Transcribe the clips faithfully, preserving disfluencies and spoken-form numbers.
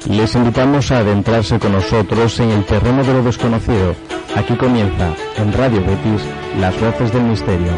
Les invitamos a adentrarse con nosotros en el terreno de lo desconocido. Aquí comienza, en Radio Betis, Las Voces del Misterio.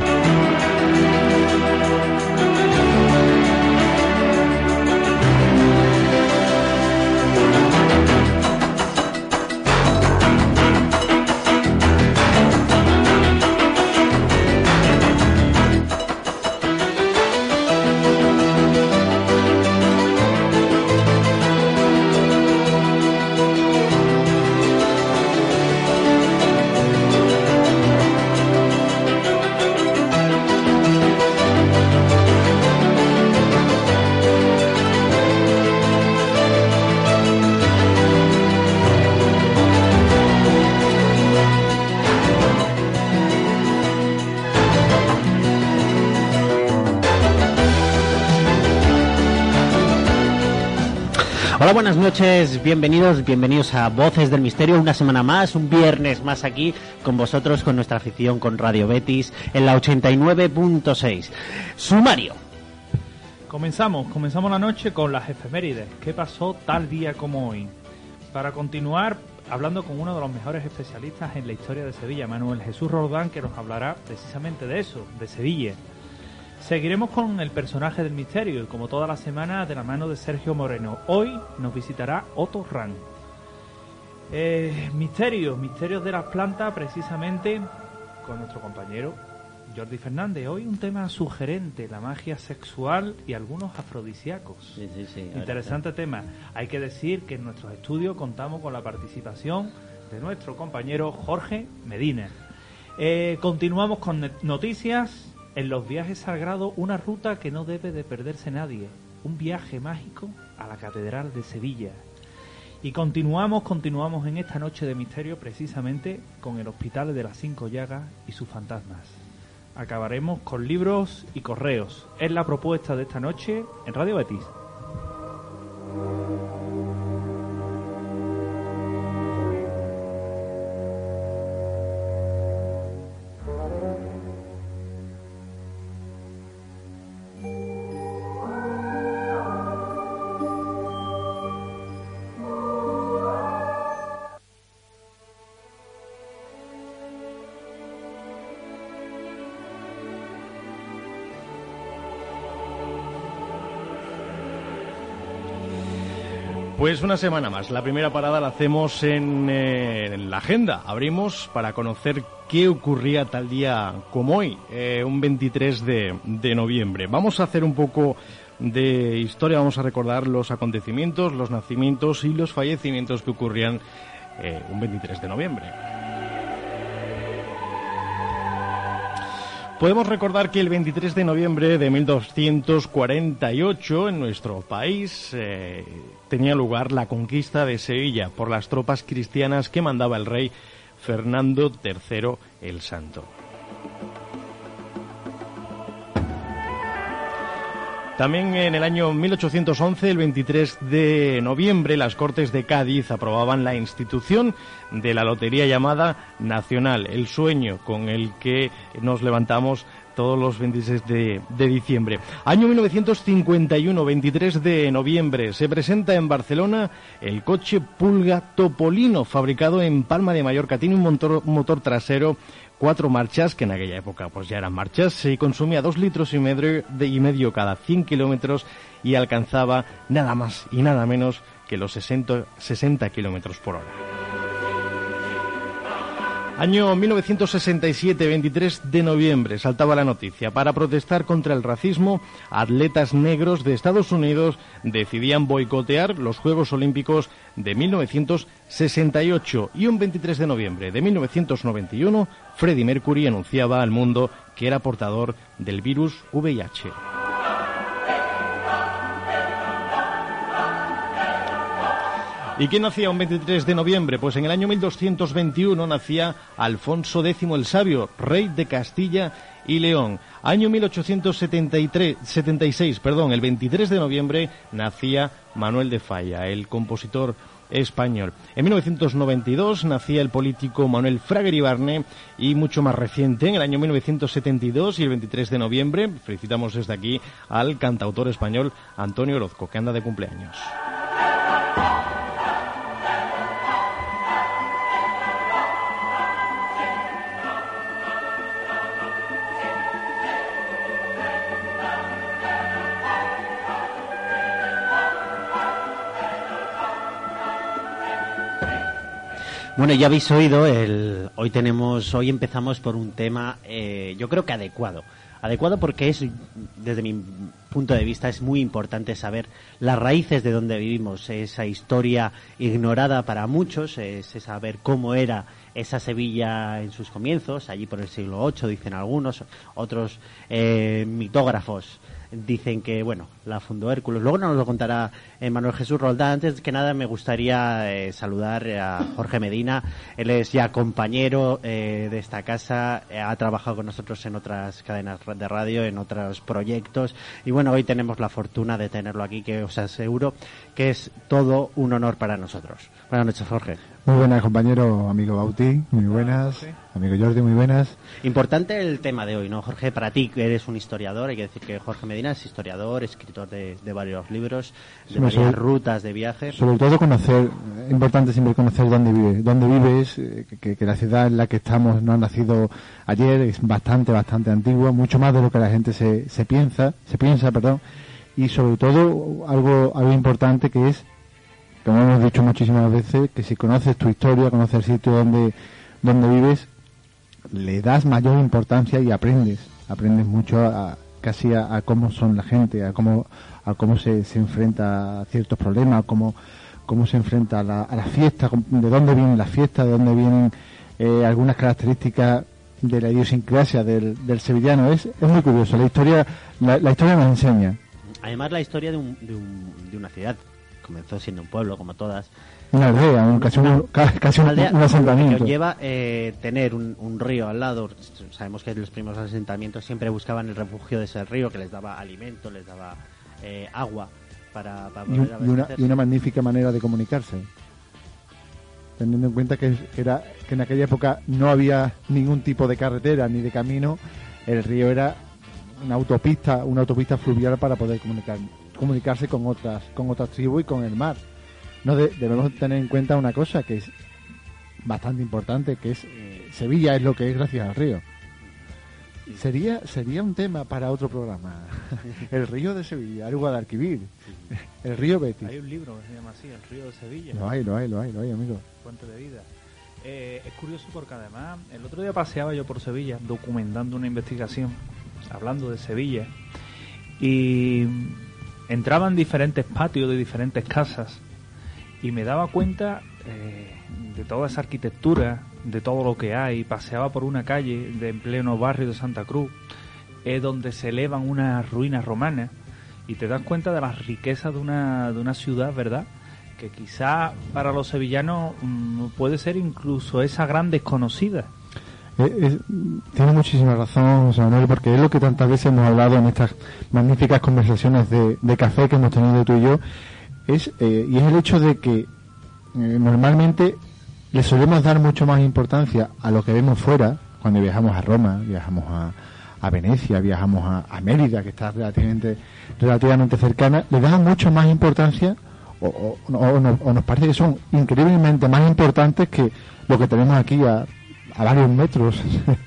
Buenas noches, bienvenidos, bienvenidos a Voces del Misterio, una semana más, un viernes más aquí con vosotros, con nuestra afición, con Radio Betis, en la ochenta y nueve punto seis. Sumario. Comenzamos, comenzamos la noche con las efemérides. ¿Qué pasó tal día como hoy? Para continuar, hablando con uno de los mejores especialistas en la historia de Sevilla, Manuel Jesús Roldán, que nos hablará precisamente de eso, de Sevilla. Seguiremos con el personaje del misterio y como toda la semana de la mano de Sergio Moreno. Hoy nos visitará Otto Rank. Eh, misterios, misterios de las plantas precisamente con nuestro compañero Jordi Fernández. Hoy un tema sugerente, la magia sexual y algunos afrodisíacos. Sí, sí, sí. Interesante tema. Hay que decir que en nuestros estudios contamos con la participación de nuestro compañero Jorge Medina. Eh, continuamos con noticias. En los viajes sagrados, una ruta que no debe de perderse nadie. Un viaje mágico a la Catedral de Sevilla. Y continuamos, continuamos en esta noche de misterio precisamente con el Hospital de las Cinco Llagas y sus fantasmas. Acabaremos con libros y correos. Es la propuesta de esta noche en Radio Betis. Pues una semana más. La primera parada la hacemos en, eh, en la agenda. Abrimos para conocer qué ocurría tal día como hoy, eh, un veintitrés de noviembre. Vamos a hacer un poco de historia, vamos a recordar los acontecimientos, los nacimientos y los fallecimientos que ocurrían eh, un veintitrés de noviembre. Podemos recordar que el veintitrés de noviembre de mil doscientos cuarenta y ocho en nuestro país eh, tenía lugar la conquista de Sevilla por las tropas cristianas que mandaba el rey Fernando tercero el Santo. También en el año mil ochocientos once, el veintitrés de noviembre, las Cortes de Cádiz aprobaban la institución de la lotería llamada Nacional, el sueño con el que nos levantamos todos los veintiséis de diciembre. Año mil novecientos cincuenta y uno, veintitrés de noviembre, se presenta en Barcelona el coche Pulga Topolino, fabricado en Palma de Mallorca. Tiene un motor, un motor trasero, cuatro marchas, que en aquella época pues ya eran marchas, se consumía dos litros y medio, de, y medio cada cien kilómetros y alcanzaba nada más y nada menos que los sesenta, sesenta kilómetros por hora. Año mil novecientos sesenta y siete, veintitrés de noviembre, saltaba la noticia. Para protestar contra el racismo, atletas negros de Estados Unidos decidían boicotear los Juegos Olímpicos de mil novecientos sesenta y ocho. Y un veintitrés de noviembre de mil novecientos noventa y uno, Freddie Mercury anunciaba al mundo que era portador del virus V I H. ¿Y quién nacía un veintitrés de noviembre? Pues en el año mil doscientos veintiuno nacía Alfonso X el Sabio, rey de Castilla y León. Año mil ochocientos setenta y tres, setenta y seis, perdón, el veintitrés de noviembre nacía Manuel de Falla, el compositor español. En mil novecientos noventa y dos nacía el político Manuel Fraga Iribarne, y mucho más reciente, en el año mil novecientos setenta y dos y el veintitrés de noviembre, felicitamos desde aquí al cantautor español Antonio Orozco, que anda de cumpleaños. Bueno, ya habéis oído, el, hoy tenemos, hoy empezamos por un tema, eh, yo creo que adecuado. Adecuado porque es, desde mi punto de vista, es muy importante saber las raíces de donde vivimos, esa historia ignorada para muchos, es saber cómo era esa Sevilla en sus comienzos, allí por el siglo ocho, dicen algunos, otros eh, mitógrafos dicen que, bueno, la fundó Hércules. Luego nos lo contará eh, Manuel Jesús Roldán. Antes que nada me gustaría eh, saludar a Jorge Medina. Él es ya compañero eh, de esta casa, eh, ha trabajado con nosotros en otras cadenas de radio, en otros proyectos, y bueno, hoy tenemos la fortuna de tenerlo aquí, que os aseguro que es todo un honor para nosotros. Buenas noches, Jorge. Muy buenas, compañero, amigo Bauti, muy buenas, sí. Amigo Jordi, muy buenas. Importante el tema de hoy, ¿no, Jorge? Para ti, que eres un historiador, hay que decir que Jorge Medina es historiador, escritor de, de varios libros, de sí, varias sobre, rutas de viaje. Sobre todo conocer, es importante siempre conocer dónde vive, dónde vives, que, que la ciudad en la que estamos no ha nacido ayer, es bastante, bastante antigua, mucho más de lo que la gente se, se piensa, se piensa, perdón, y sobre todo algo, algo importante que es, como hemos dicho muchísimas veces, que si conoces tu historia, conoces el sitio donde, donde vives, le das mayor importancia y aprendes, aprendes mucho a, casi a, a cómo son la gente, a cómo, a cómo se, se enfrenta a ciertos problemas, a cómo, cómo se enfrenta a la, a la fiesta, de dónde vienen las fiestas, de dónde vienen eh, algunas características de la idiosincrasia del, del sevillano. Es, es muy curioso, la historia, la, la historia nos enseña. Además, la historia de, un, de, un, de una ciudad comenzó siendo un pueblo, como todas. Una aldea, un, casi, un, casi una aldea, un asentamiento. Que lleva eh, tener un, un río al lado. Sabemos que los primeros asentamientos siempre buscaban el refugio de ese río, que les daba alimento, les daba eh, agua para, para poder y, y, una, y una magnífica manera de comunicarse. Teniendo en cuenta que, era, que en aquella época no había ningún tipo de carretera ni de camino, el río era una autopista, una autopista fluvial para poder comunicar, comunicarse con otras, con otras tribus y con el mar. No de, debemos tener en cuenta una cosa que es bastante importante, que es eh, Sevilla es lo que es gracias al río. Sería sería un tema para otro programa. El río de Sevilla, el Guadalquivir, el río Betis. Hay un libro que se llama así, El río de Sevilla. Lo hay, lo hay, lo hay, lo hay, amigo. Fuente de vida. Eh, es curioso porque además el otro día paseaba yo por Sevilla documentando una investigación, hablando de Sevilla, y entraba en diferentes patios de diferentes casas y me daba cuenta eh, de toda esa arquitectura, de todo lo que hay. Paseaba por una calle de en pleno barrio de Santa Cruz, eh, donde se elevan unas ruinas romanas, y te das cuenta de las riquezas de una, de una ciudad, ¿verdad?, que quizá para los sevillanos mmm, puede ser incluso esa gran desconocida. Eh, eh, tiene muchísima razón, José Manuel, porque es lo que tantas veces hemos hablado en estas magníficas conversaciones de, de café que hemos tenido tú y yo, es eh, y es el hecho de que eh, normalmente le solemos dar mucho más importancia a lo que vemos fuera, cuando viajamos a Roma, viajamos a, a Venecia, viajamos a, a Mérida, que está relativamente relativamente cercana, le damos mucho más importancia o, o, o, no, o nos parece que son increíblemente más importantes que lo que tenemos aquí a, a varios metros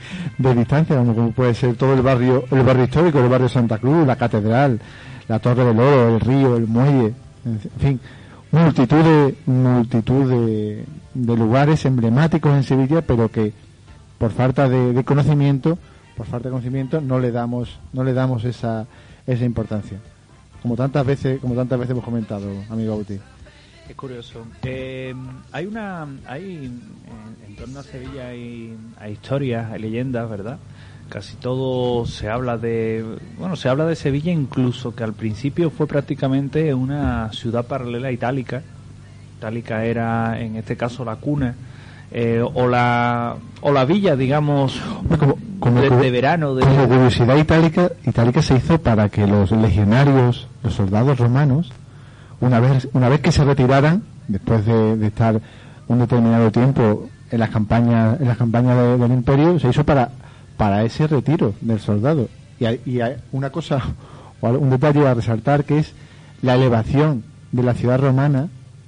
de distancia, como, como puede ser todo el barrio el barrio histórico, el barrio Santa Cruz, la catedral, la Torre del Oro, el río, el muelle, en fin, multitud de multitud de, de lugares emblemáticos en Sevilla, pero que por falta de, de conocimiento, por falta de conocimiento no le damos no le damos esa esa importancia, como tantas veces como tantas veces hemos comentado, amigo Bauti. Es curioso. Eh, hay una hay en, en torno a Sevilla hay, hay historias, hay leyendas, ¿verdad? Casi todo se habla de, bueno, se habla de Sevilla incluso que al principio fue prácticamente una ciudad paralela a Itálica. Itálica era, en este caso, la cuna eh, o la o la villa, digamos, como, como, de, de verano. De... Como curiosidad, Itálica, Itálica se hizo para que los legionarios, los soldados romanos, una vez una vez que se retiraran, después de, de estar un determinado tiempo en las campañas en las campañas de, del Imperio, se hizo para para ese retiro del soldado. Y hay, y hay una cosa, o un detalle a resaltar, que es la elevación de la ciudad romana.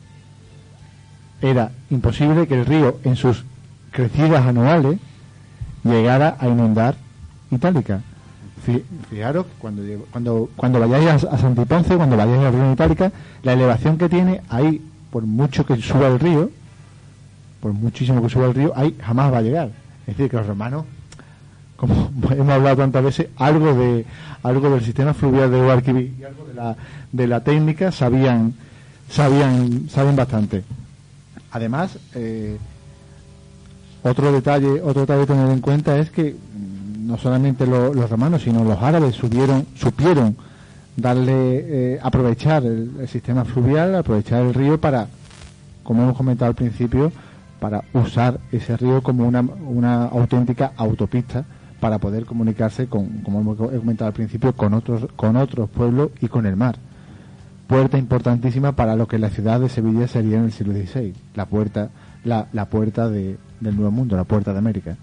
Era imposible que el río, en sus crecidas anuales, llegara a inundar Itálica. Fijaros, cuando cuando cuando vayáis a, a Santiponce, cuando vayáis a la región Itálica, la elevación que tiene ahí, por mucho que suba el río, por muchísimo que suba el río, ahí jamás va a llegar. Es decir, que los romanos, como hemos hablado tantas veces, algo de algo del sistema fluvial de Guadalquivir y algo de la, de la técnica sabían, sabían, saben bastante. Además, eh, otro detalle, otro detalle a tener en cuenta es que no solamente lo, los romanos, sino los árabes subieron, supieron darle, eh, aprovechar el, el sistema fluvial, aprovechar el río para, como hemos comentado al principio, para usar ese río como una, una auténtica autopista para poder comunicarse con, como hemos comentado al principio, con otros, con otros pueblos y con el mar. Puerta importantísima para lo que la ciudad de Sevilla sería en el siglo dieciséis, la puerta, la, la puerta de, del Nuevo Mundo, la puerta de América.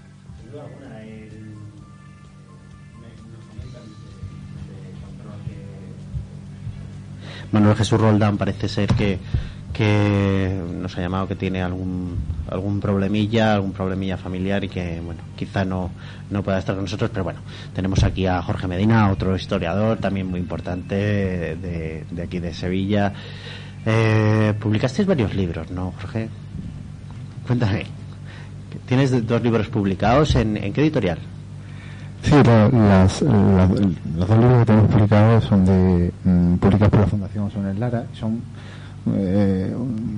Manuel Jesús Roldán parece ser que, que nos ha llamado que tiene algún algún problemilla, algún problemilla familiar y que, bueno, quizá no, no pueda estar con nosotros, pero bueno, tenemos aquí a Jorge Medina, otro historiador también muy importante de, de aquí de Sevilla. Eh, publicasteis varios libros, ¿no, Jorge? Cuéntame. ¿Tienes dos libros publicados? ¿En, en qué editorial? Sí, la, las, la, los dos libros que tenemos publicados son de mm, publicados por la Fundación Osones Lara, son eh,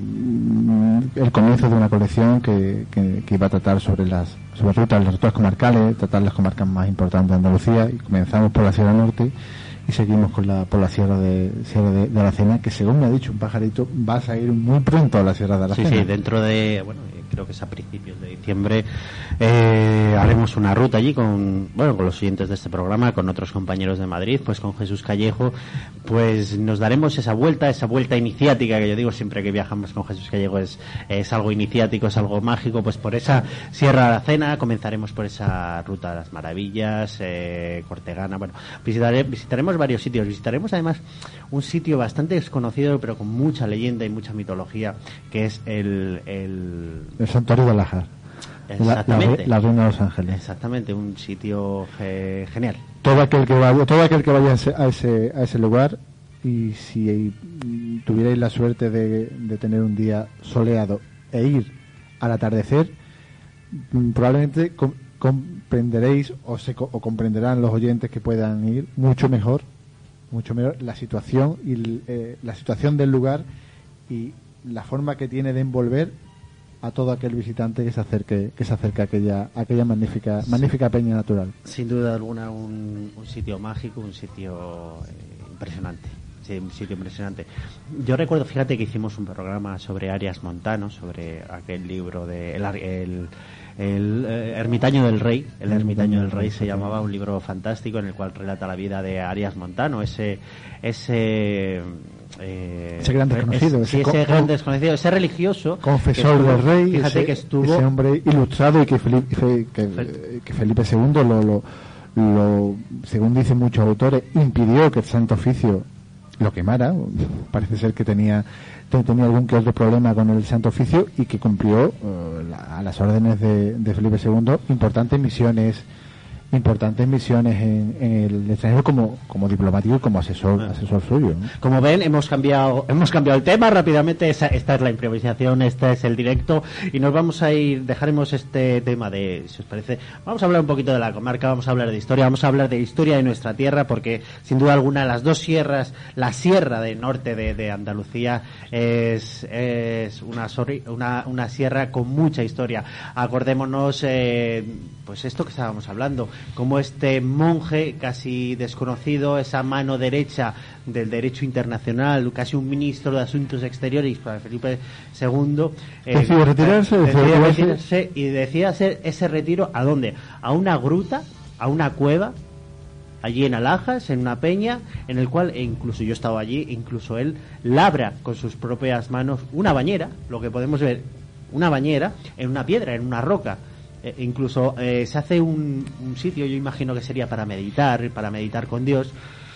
un, el comienzo de una colección que, que, que iba a tratar sobre las sobre rutas, las rutas comarcales, tratar las comarcas más importantes de Andalucía, y comenzamos por la Sierra Norte y seguimos con la, por la Sierra de Sierra de, de Aracena, que según me ha dicho un pajarito vas a ir muy pronto a la Sierra de Aracena. Sí, sí, dentro de, bueno, creo que es a principios de diciembre, eh, haremos una ruta allí con, bueno, con los oyentes de este programa, con otros compañeros de Madrid, pues con Jesús Callejo, pues nos daremos esa vuelta, esa vuelta iniciática que yo digo siempre que viajamos con Jesús Callejo, es, es algo iniciático, es algo mágico, pues por esa Sierra de Aracena comenzaremos por esa ruta de las maravillas, eh, Cortegana, bueno, visitare, visitaremos varios sitios, visitaremos además un sitio bastante desconocido pero con mucha leyenda y mucha mitología, que es el, el el Santuario de Al-Azhar, exactamente, la, la, la Reina de los Ángeles. Exactamente, un sitio eh, genial. Todo aquel que vaya, todo aquel que vaya a ese, a ese, a ese lugar, y si mm, tuvierais la suerte de, de tener un día soleado e ir al atardecer, mm, probablemente com, comprenderéis o, se, o comprenderán los oyentes que puedan ir mucho mejor, mucho mejor la situación y eh, la situación del lugar y la forma que tiene de envolver a todo aquel visitante que se acerque que se acerque a aquella a aquella magnífica sí. magnífica peña natural. Sin duda alguna un, un sitio mágico, un sitio eh, impresionante. Sí, un sitio impresionante. Yo recuerdo, fíjate que hicimos un programa sobre Arias Montano, sobre aquel libro de el, el, el eh, Ermitaño del Rey, el Ermitaño del Rey se llamaba, un libro fantástico en el cual relata la vida de Arias Montano, ese ese Eh, ese gran desconocido, ese, ese, ese gran desconocido, ese religioso, confesor estuvo, del rey, fíjate ese, que estuvo, ese hombre ilustrado y que Felipe, que, que Felipe segundo lo, lo, lo, según dicen muchos autores, impidió que el Santo Oficio lo quemara. Parece ser que tenía tenía algún que otro problema con el Santo Oficio y que cumplió uh, la, a las órdenes de, de Felipe segundo importantes misiones importantes misiones en, en el extranjero como, como diplomático y como asesor asesor suyo, ¿no? Como ven, hemos cambiado hemos cambiado el tema rápidamente. Esa, esta es la improvisación, este es el directo y nos vamos a ir, dejaremos este tema de, si os parece, vamos a hablar un poquito de la comarca, vamos a hablar de historia, vamos a hablar de historia de nuestra tierra, porque sin duda alguna las dos sierras, la sierra del norte de, de Andalucía es, es una, una, una sierra con mucha historia. Acordémonos, eh, pues esto que estábamos hablando, como este monje casi desconocido, esa mano derecha del derecho internacional, casi un ministro de Asuntos Exteriores para Felipe segundo, eh, decide retirarse, decide retirarse y decía hacer ese retiro ¿a dónde? A una gruta, a una cueva allí en Alhajas, en una peña, en el cual, e incluso yo he estado allí, incluso él labra con sus propias manos una bañera, lo que podemos ver, una bañera en una piedra, en una roca. Eh, incluso eh, se hace un, un sitio, yo imagino que sería para meditar, para meditar con Dios,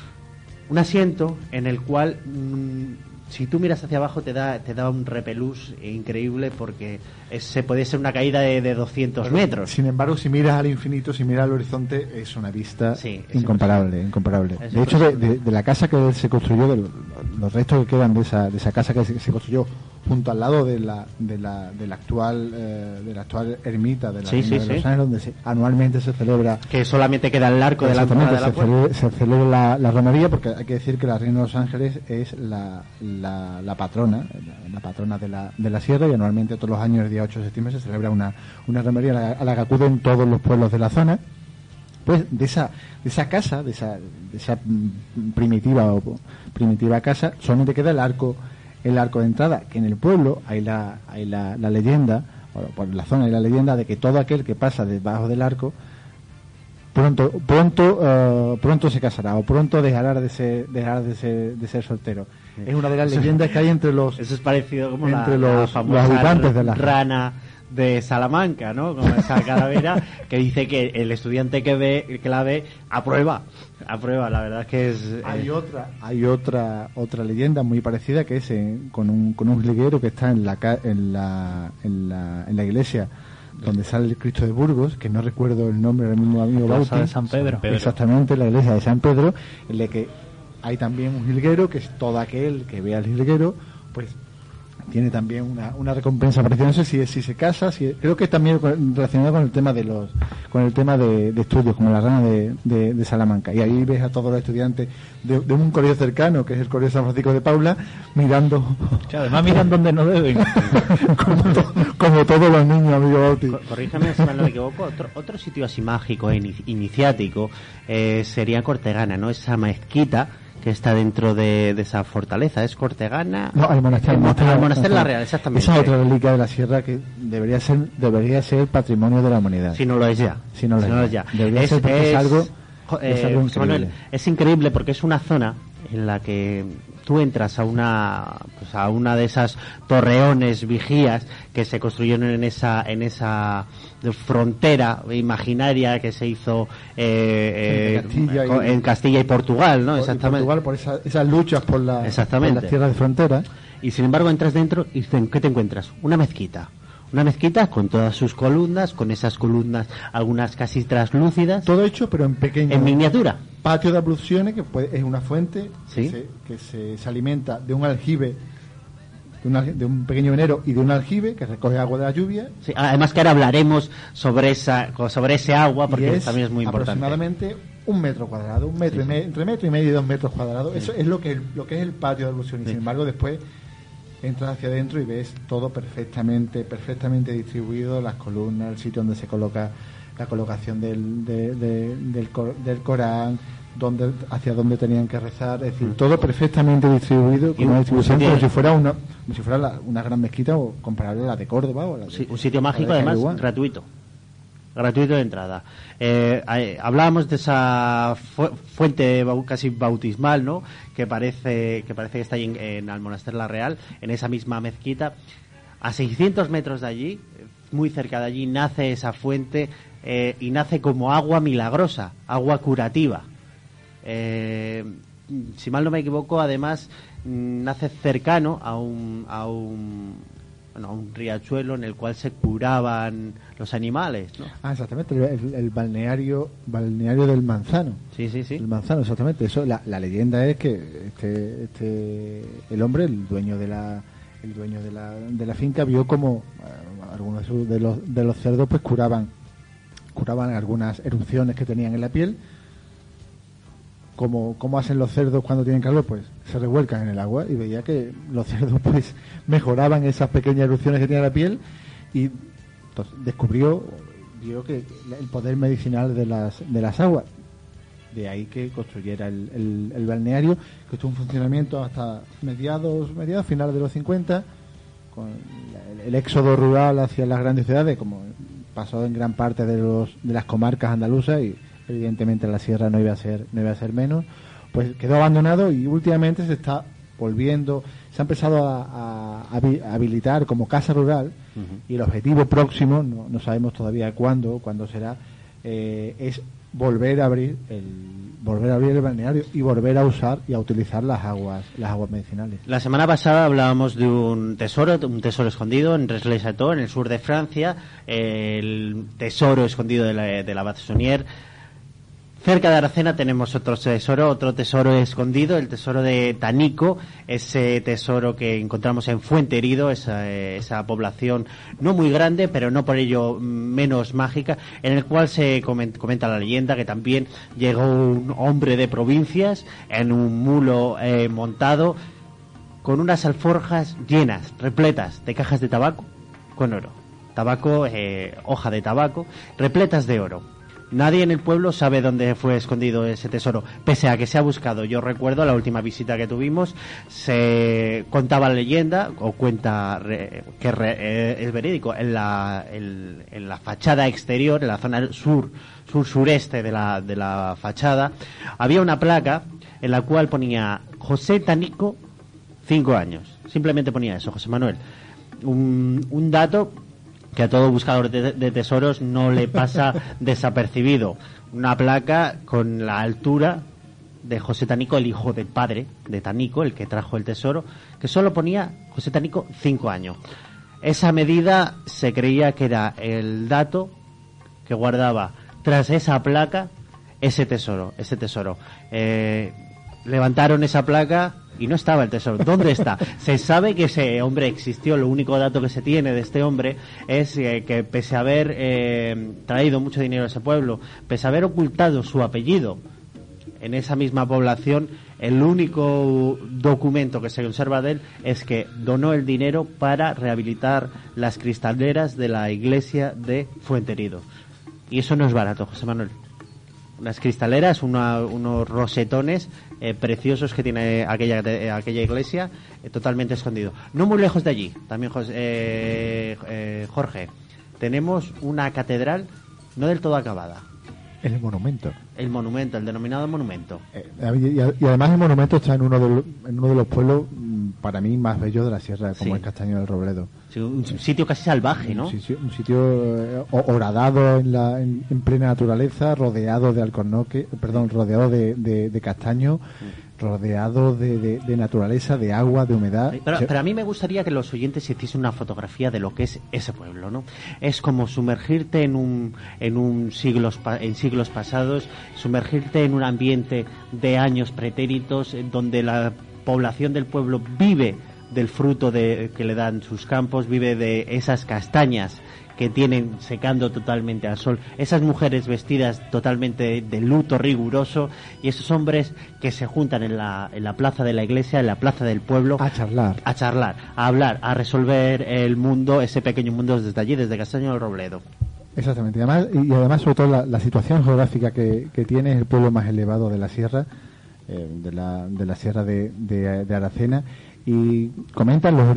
un asiento en el cual mmm, si tú miras hacia abajo te da te da un repelús increíble, porque es, se puede ser una caída de, de doscientos metros. Sin embargo, si miras al infinito, si miras al horizonte, es una vista sí, es incomparable, incomparable. Es de hecho, de, de, de la casa que se construyó, de los restos que quedan de esa de esa casa que se, se construyó junto al lado de la de la, de la actual eh, de la actual ermita de la sí, Reina sí, de sí. los Ángeles, donde se, anualmente se celebra, que solamente queda el arco de la entrada de la se puerta. celebra, se celebra la, la romería, porque hay que decir que la Reina de los Ángeles es la, la, la patrona la, la patrona de la, de la sierra, y anualmente todos los años el día ocho de septiembre se celebra una, una romería a la, a la que acuden todos los pueblos de la zona. Pues de esa de esa casa, de esa de esa primitiva o primitiva casa, solamente queda el arco el arco de entrada, que en el pueblo hay la hay la, la leyenda, o por la zona hay la leyenda de que todo aquel que pasa debajo del arco pronto pronto uh, pronto se casará, o pronto dejará de ser dejará de ser, de ser soltero. Sí. Es una de las leyendas que hay entre los eso es parecido como entre la, los, la famosa los habitantes de la rana de Salamanca, ¿no? Como esa calavera que dice que el estudiante que ve que la ve aprueba, aprueba. La verdad es que es eh... hay otra hay otra otra leyenda muy parecida, que es en, con un con un liguero que está en la en la en la, en la iglesia donde sale el Cristo de Burgos, que no recuerdo el nombre del mismo amigo Bauti, de San Pedro. San Pedro. Exactamente, la iglesia de San Pedro, en la que hay también un jilguero, que es todo aquel que ve al jilguero, pues tiene también una, una recompensa parecida. No sé si, si se casa, si, creo que también relacionado con el tema de los con el tema de, de estudios, como la rana de, de, de Salamanca. Y ahí ves a todos los estudiantes de, de un colegio cercano, que es el Colegio San Francisco de Paula, mirando. O sea, además miran donde no deben. como, to, como todos los niños, amigo Bauti. Corrígeme si mal no me equivoco. Otro, otro sitio así mágico e iniciático eh, sería Cortegana, ¿no? Esa mezquita que está dentro de, de esa fortaleza. ¿Es Cortegana? No, el monasterio. El, monasterio, el monasterio La Real, exactamente. Esa otra reliquia de la sierra que debería ser debería ser patrimonio de la humanidad. Si no lo es ya. Si no lo, si es, no lo es ya. Debería es, ser porque es, es algo, eh, es algo José Manuel, increíble. es increíble porque es una zona en la que tú entras a una pues a una de esas torreones vigías que se construyeron en esa en esa frontera imaginaria que se hizo eh, eh, Castilla y, en Castilla y Portugal, ¿no? Por, Exactamente. Portugal, por esa, esas luchas por, la, Exactamente. por las tierras de frontera. Y sin embargo entras dentro y ¿qué te encuentras? Una mezquita. Una mezquita con todas sus columnas, con esas columnas, algunas casi translúcidas. Todo hecho, pero en pequeño. En miniatura. Patio de abluciones, que puede, es una fuente ¿Sí? que, se, que se, se alimenta de un aljibe, de, una, de un pequeño venero y de un aljibe que recoge agua de la lluvia. Sí, además que ahora hablaremos sobre esa sobre ese agua, porque es también es muy importante. Aproximadamente un metro cuadrado, un metro sí, y medio, sí. entre metro y medio y dos metros cuadrados. Sí. Eso es lo que, lo que es el patio de abluciones. Y sí. Sin embargo, después entras hacia adentro y ves todo perfectamente perfectamente distribuido, las columnas, el sitio donde se coloca la colocación del de, de, del, del Corán, donde hacia dónde tenían que rezar, es decir, todo perfectamente distribuido, con una distribución como si fuera una como si fuera la, una gran mezquita o comparable a la de Córdoba o la de, sí, un sitio mágico, además gratuito gratuito de entrada. Eh, eh, hablábamos de esa fu fuente casi bautismal, ¿no? Que parece que parece que está ahí en, en el monasterio La Real, en esa misma mezquita. A seiscientos metros de allí, muy cerca de allí, nace esa fuente eh, y nace como agua milagrosa, agua curativa. Eh, si mal no me equivoco, además nace cercano a un a un bueno, un riachuelo en el cual se curaban los animales, ¿no? Ah, exactamente, el, el balneario balneario del Manzano. Sí, sí, sí. El Manzano, exactamente. Eso, la, la leyenda es que este, este, el hombre, el dueño de la, el dueño de la, de la finca, vio como uh, algunos de los, de los cerdos, pues curaban, curaban algunas erupciones que tenían en la piel. Como, como hacen los cerdos cuando tienen calor, pues se revuelcan en el agua, y veía que los cerdos pues mejoraban esas pequeñas erupciones que tenía la piel, y entonces descubrió, vio que el poder medicinal de las de las aguas. De ahí que construyera el, el, el balneario, que estuvo en funcionamiento hasta mediados, mediados finales de los cincuenta, con el, el éxodo rural hacia las grandes ciudades, como pasó en gran parte de los de las comarcas andaluzas, y evidentemente la sierra no iba a ser no iba a ser menos, pues quedó abandonado, y últimamente se está volviendo, se ha empezado a, a, a habilitar como casa rural. Uh-huh. Y el objetivo próximo, no, no sabemos todavía cuándo cuándo será, eh, es volver a abrir el volver a abrir el balneario y volver a usar y a utilizar las aguas las aguas medicinales. La semana pasada hablábamos de un tesoro, un tesoro escondido en Res-les-Châteaux, en el sur de Francia, el tesoro escondido de la, de la Bastonière. Cerca de Aracena tenemos otro tesoro, otro tesoro escondido, el tesoro de Tanico, ese tesoro que encontramos en Fuenterido, esa, esa población no muy grande, pero no por ello menos mágica, en el cual se comenta la leyenda que también llegó un hombre de provincias en un mulo eh, montado con unas alforjas llenas, repletas de cajas de tabaco con oro. Tabaco, eh, hoja de tabaco, repletas de oro. Nadie en el pueblo sabe dónde fue escondido ese tesoro, pese a que se ha buscado. Yo recuerdo la última visita que tuvimos, se contaba la leyenda, o cuenta re, que re, eh, es verídico, en la, en, en la fachada exterior, en la zona sur, sur-sureste de la, de la fachada, había una placa en la cual ponía José Tanico, cinco años. Simplemente ponía eso, José Manuel. Un, un dato que a todo buscador de, de tesoros no le pasa desapercibido. Una placa con la altura de José Tanico, el hijo del padre de Tanico, el que trajo el tesoro, que solo ponía José Tanico cinco años. Esa medida se creía que era el dato que guardaba tras esa placa ese tesoro, ese tesoro. Eh, levantaron esa placa y no estaba el tesoro. ¿Dónde está? Se sabe que ese hombre existió. Lo único dato que se tiene de este hombre es eh, que pese a haber eh, traído mucho dinero a ese pueblo, pese a haber ocultado su apellido en esa misma población, el único documento que se conserva de él es que donó el dinero para rehabilitar las cristaleras de la iglesia de Fuenterido. Y eso no es barato, José Manuel. Unas cristaleras, una, unos rosetones eh, preciosos que tiene aquella de, aquella iglesia, eh, totalmente escondido. No muy lejos de allí, también José, eh, eh, Jorge, tenemos una catedral no del todo acabada. El monumento. El monumento, el denominado monumento. Eh, y, y además el monumento está en uno de los, en uno de los pueblos, para mí, más bellos de la sierra, como sí. es Castaño del Robledo. Sí, un sitio casi salvaje, ¿no? Un sitio, un sitio eh, horadado en, la, en, en plena naturaleza, rodeado de alcornoque, perdón, rodeado de, de, de castaño, rodeado de, de, de naturaleza, de agua, de humedad. Pero, pero a mí me gustaría que los oyentes hiciesen una fotografía de lo que es ese pueblo, ¿no? Es como sumergirte en un en un siglos en siglos pasados, sumergirte en un ambiente de años pretéritos, donde la población del pueblo vive del fruto de que le dan sus campos, vive de esas castañas que tienen secando totalmente al sol, esas mujeres vestidas totalmente de luto riguroso y esos hombres que se juntan en la, en la plaza de la iglesia, en la plaza del pueblo a charlar, a charlar, a hablar, a resolver el mundo, ese pequeño mundo desde allí, desde Castaño del Robledo. Exactamente, y además, y además sobre todo la, la situación geográfica que, que tiene, es el pueblo más elevado de la sierra, eh, de la de la sierra de, de, de Aracena, y comentan los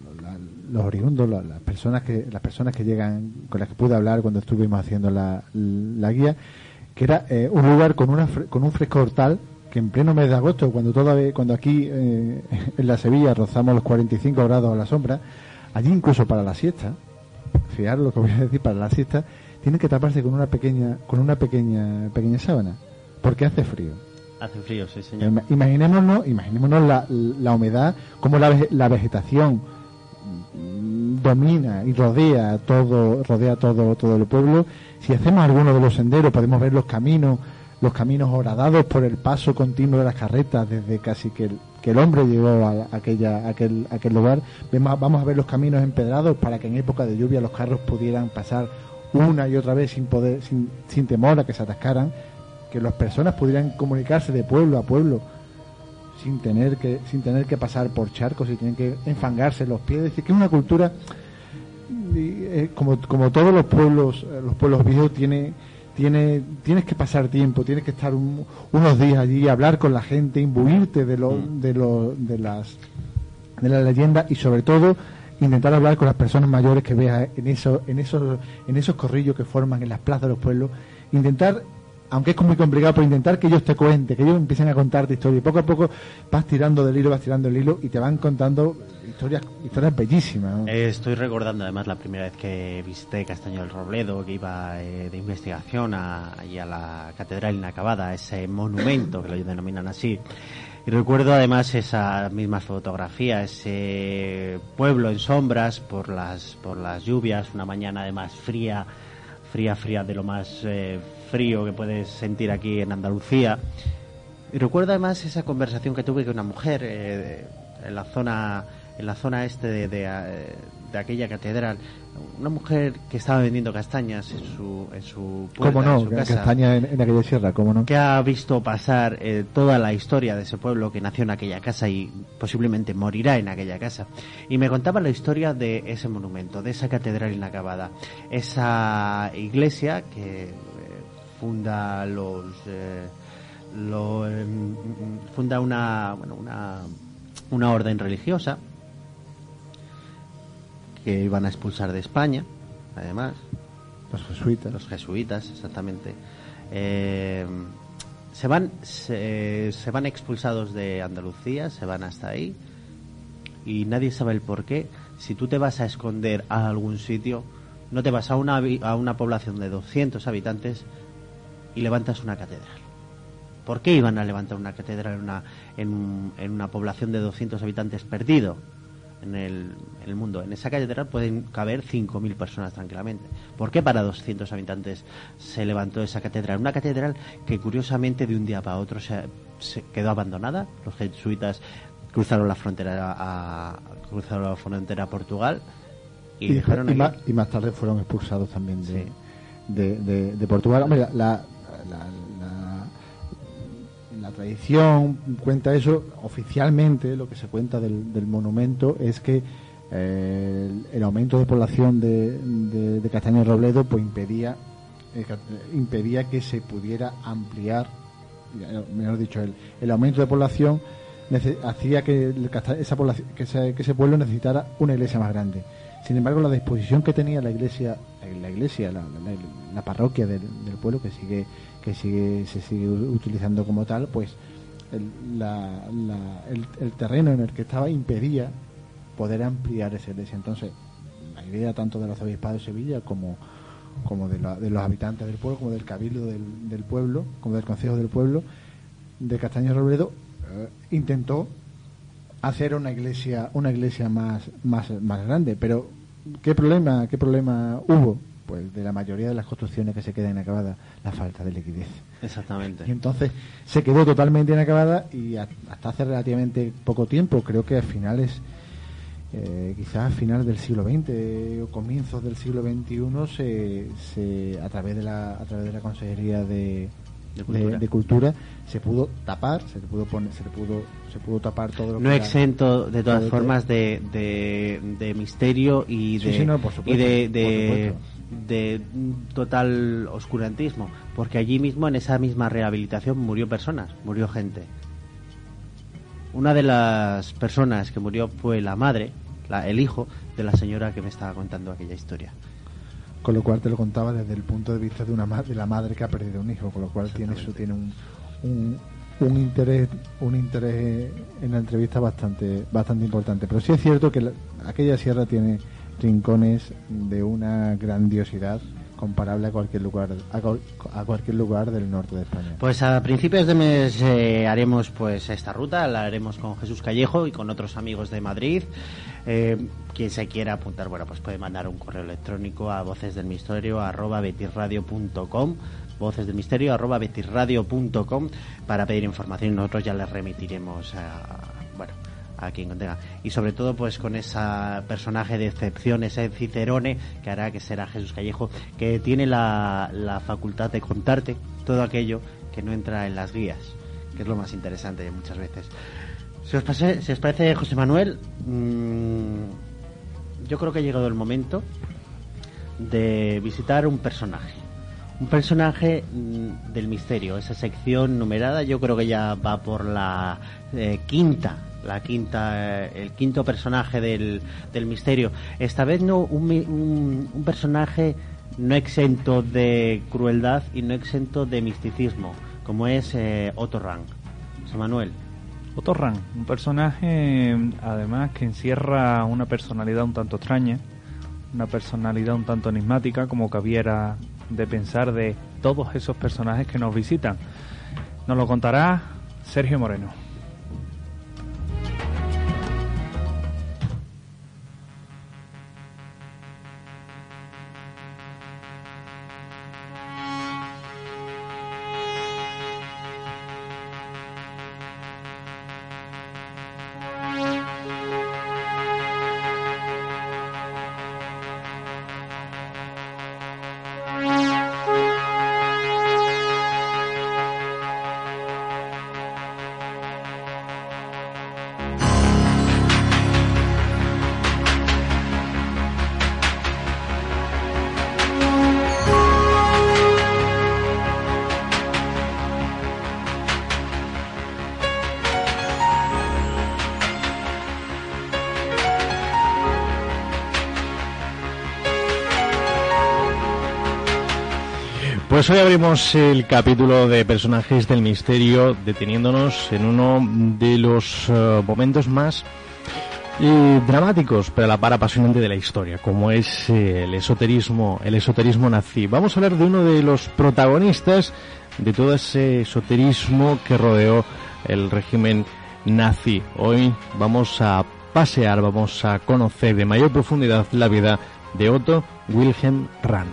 los oriundos, las personas que las personas que llegan, con las que pude hablar cuando estuvimos haciendo la, la guía, que era eh, un lugar con una con un frescor tal que en pleno mes de agosto, cuando todavía cuando aquí eh, en la Sevilla rozamos los cuarenta y cinco grados a la sombra, allí incluso para la siesta, fijaros lo que voy a decir, para la siesta tienen que taparse con una pequeña con una pequeña pequeña sábana, porque hace frío. Hace frío, sí, señor. Imaginémonos, imaginémonos la, la humedad, cómo la, la vegetación domina y rodea todo, rodea todo, todo el pueblo. Si hacemos alguno de los senderos, podemos ver los caminos, los caminos horadados por el paso continuo de las carretas desde casi que el, que el hombre llegó a, a aquella, a aquel, a aquel lugar. Vemos, vamos a ver los caminos empedrados para que en época de lluvia los carros pudieran pasar una y otra vez sin poder, sin, sin temor a que se atascaran, que las personas pudieran comunicarse de pueblo a pueblo sin tener que sin tener que pasar por charcos y tener que enfangarse los pies. Es decir, que es una cultura, eh, como como todos los pueblos los pueblos viejos, tiene tiene tienes que pasar tiempo, tienes que estar un, unos días allí, hablar con la gente, imbuirte de lo, de lo, de las de la leyenda y sobre todo intentar hablar con las personas mayores que veas en esos en esos en esos corrillos que forman en las plazas de los pueblos. Intentar, aunque es muy complicado, pero intentar que ellos te cuenten, que ellos empiecen a contarte historias. Y poco a poco vas tirando del hilo, vas tirando el hilo y te van contando historias historias bellísimas, ¿no? Eh, estoy recordando además la primera vez que visité Castaño del Robledo, que iba eh, de investigación a, allí a la catedral inacabada, ese monumento que lo denominan así. Y recuerdo además esa misma fotografía, ese pueblo en sombras por las por las lluvias, una mañana además fría, fría, fría de lo más eh, frío que puedes sentir aquí en Andalucía. Y recuerdo además esa conversación que tuve con una mujer eh, en la zona en la zona este de, de, de aquella catedral, una mujer que estaba vendiendo castañas en su en su puerta, ¿Cómo no? en su casa, Castaña en, en aquella sierra, ¿cómo no? que ha visto pasar eh, toda la historia de ese pueblo, que nació en aquella casa y posiblemente morirá en aquella casa. Y me contaba la historia de ese monumento, de esa catedral inacabada, esa iglesia que eh, funda los eh, lo, eh, funda una bueno una una orden religiosa que iban a expulsar de España, además. Los jesuitas. Los jesuitas, exactamente. Eh, se van se, se van expulsados de Andalucía, se van hasta ahí y nadie sabe el por qué. Si tú te vas a esconder a algún sitio, no te vas a una, a una población de doscientos habitantes y levantas una catedral. ¿Por qué iban a levantar una catedral en una, en, en una población de doscientos habitantes perdido en el, en el mundo? En esa catedral pueden caber cinco mil personas tranquilamente. ¿Por qué para doscientos habitantes se levantó esa catedral? Una catedral que curiosamente de un día para otro se, se quedó abandonada. Los jesuitas cruzaron la frontera a, cruzaron la frontera a Portugal y, y, dejaron y, aquí. más, y más tarde fueron expulsados también de, Sí. de, de, de Portugal. Hombre, la, la, la, la, la tradición cuenta eso. Oficialmente lo que se cuenta del, del monumento es que eh, el, el aumento de población de, de, de Castaño Robledo pues impedía eh, impedía que se pudiera ampliar, mejor dicho, el, el aumento de población nece- hacía que, el, esa población, que, ese, que ese pueblo necesitara una iglesia más grande. Sin embargo, la disposición que tenía la iglesia, la iglesia, la, la, la parroquia del, del pueblo, que sigue, que sigue, se sigue utilizando como tal, pues el, la, la, el, el terreno en el que estaba impedía poder ampliar esa iglesia. Entonces, la idea tanto del arzobispado de Sevilla como, como de, la, de los habitantes del pueblo, como del cabildo del, del pueblo, como del concejo del pueblo, de Castaño Robledo, eh, intentó hacer una iglesia una iglesia más más más grande. Pero ¿qué problema qué problema hubo? Pues de la mayoría de las construcciones que se quedan inacabadas, la falta de liquidez. Exactamente. Y entonces se quedó totalmente inacabada y a, hasta hace relativamente poco tiempo, creo que a finales eh, quizás a finales del siglo veinte o comienzos del siglo veintiuno, se, se a través de la a través de la Consejería de De cultura. De, de cultura se pudo tapar, se le pudo poner, se le pudo, se pudo tapar todo lo no que exento de todas todo formas de, de, de misterio y de Sí, sí, no, por supuesto, y de, por de, supuesto. de total oscurantismo, porque allí mismo en esa misma rehabilitación murió personas, murió gente. Una de las personas que murió fue la madre, la, el hijo de la señora que me estaba contando aquella historia. Con lo cual te lo contaba desde el punto de vista de una ma- de la madre que ha perdido un hijo, con lo cual tiene eso tiene un, un, un interés un interés en la entrevista bastante bastante importante. Pero sí es cierto que la, aquella sierra tiene rincones de una grandiosidad comparable a cualquier lugar a, cual- a cualquier lugar del norte de España. Pues a principios de mes eh, haremos pues esta ruta, la haremos con Jesús Callejo y con otros amigos de Madrid. Eh, quien se quiera apuntar, bueno, pues puede mandar un correo electrónico a vocesdelmisterio arroba betisradio punto com, vocesdelmisterio arroba betisradio punto com, para pedir información y nosotros ya les remitiremos a, bueno, a quien contenga. Y sobre todo pues con ese personaje de excepción, ese Cicerone, que hará que será Jesús Callejo, que tiene la, la facultad de contarte todo aquello que no entra en las guías, que es lo más interesante muchas veces. Si os, pase, si os parece, José Manuel, mmm, yo creo que ha llegado el momento de visitar un personaje. Un personaje mmm, del misterio. Esa sección numerada, yo creo que ya va por la eh, quinta. La quinta, eh, el quinto personaje del, del misterio. Esta vez no un, un, un personaje no exento de crueldad y no exento de misticismo, como es eh, Otto Rank. José Manuel. Otto Rank, un personaje además que encierra una personalidad un tanto extraña, una personalidad un tanto enigmática, como cabiera de pensar de todos esos personajes que nos visitan. Nos lo contará Sergio Moreno. Pues hoy abrimos el capítulo de Personajes del Misterio, deteniéndonos en uno de los uh, momentos más eh, dramáticos, pero a la par apasionante de la historia, como es eh, el esoterismo, el esoterismo nazi. Vamos a hablar de uno de los protagonistas de todo ese esoterismo que rodeó el régimen nazi. Hoy vamos a pasear, vamos a conocer de mayor profundidad la vida de Otto Wilhelm Rahn.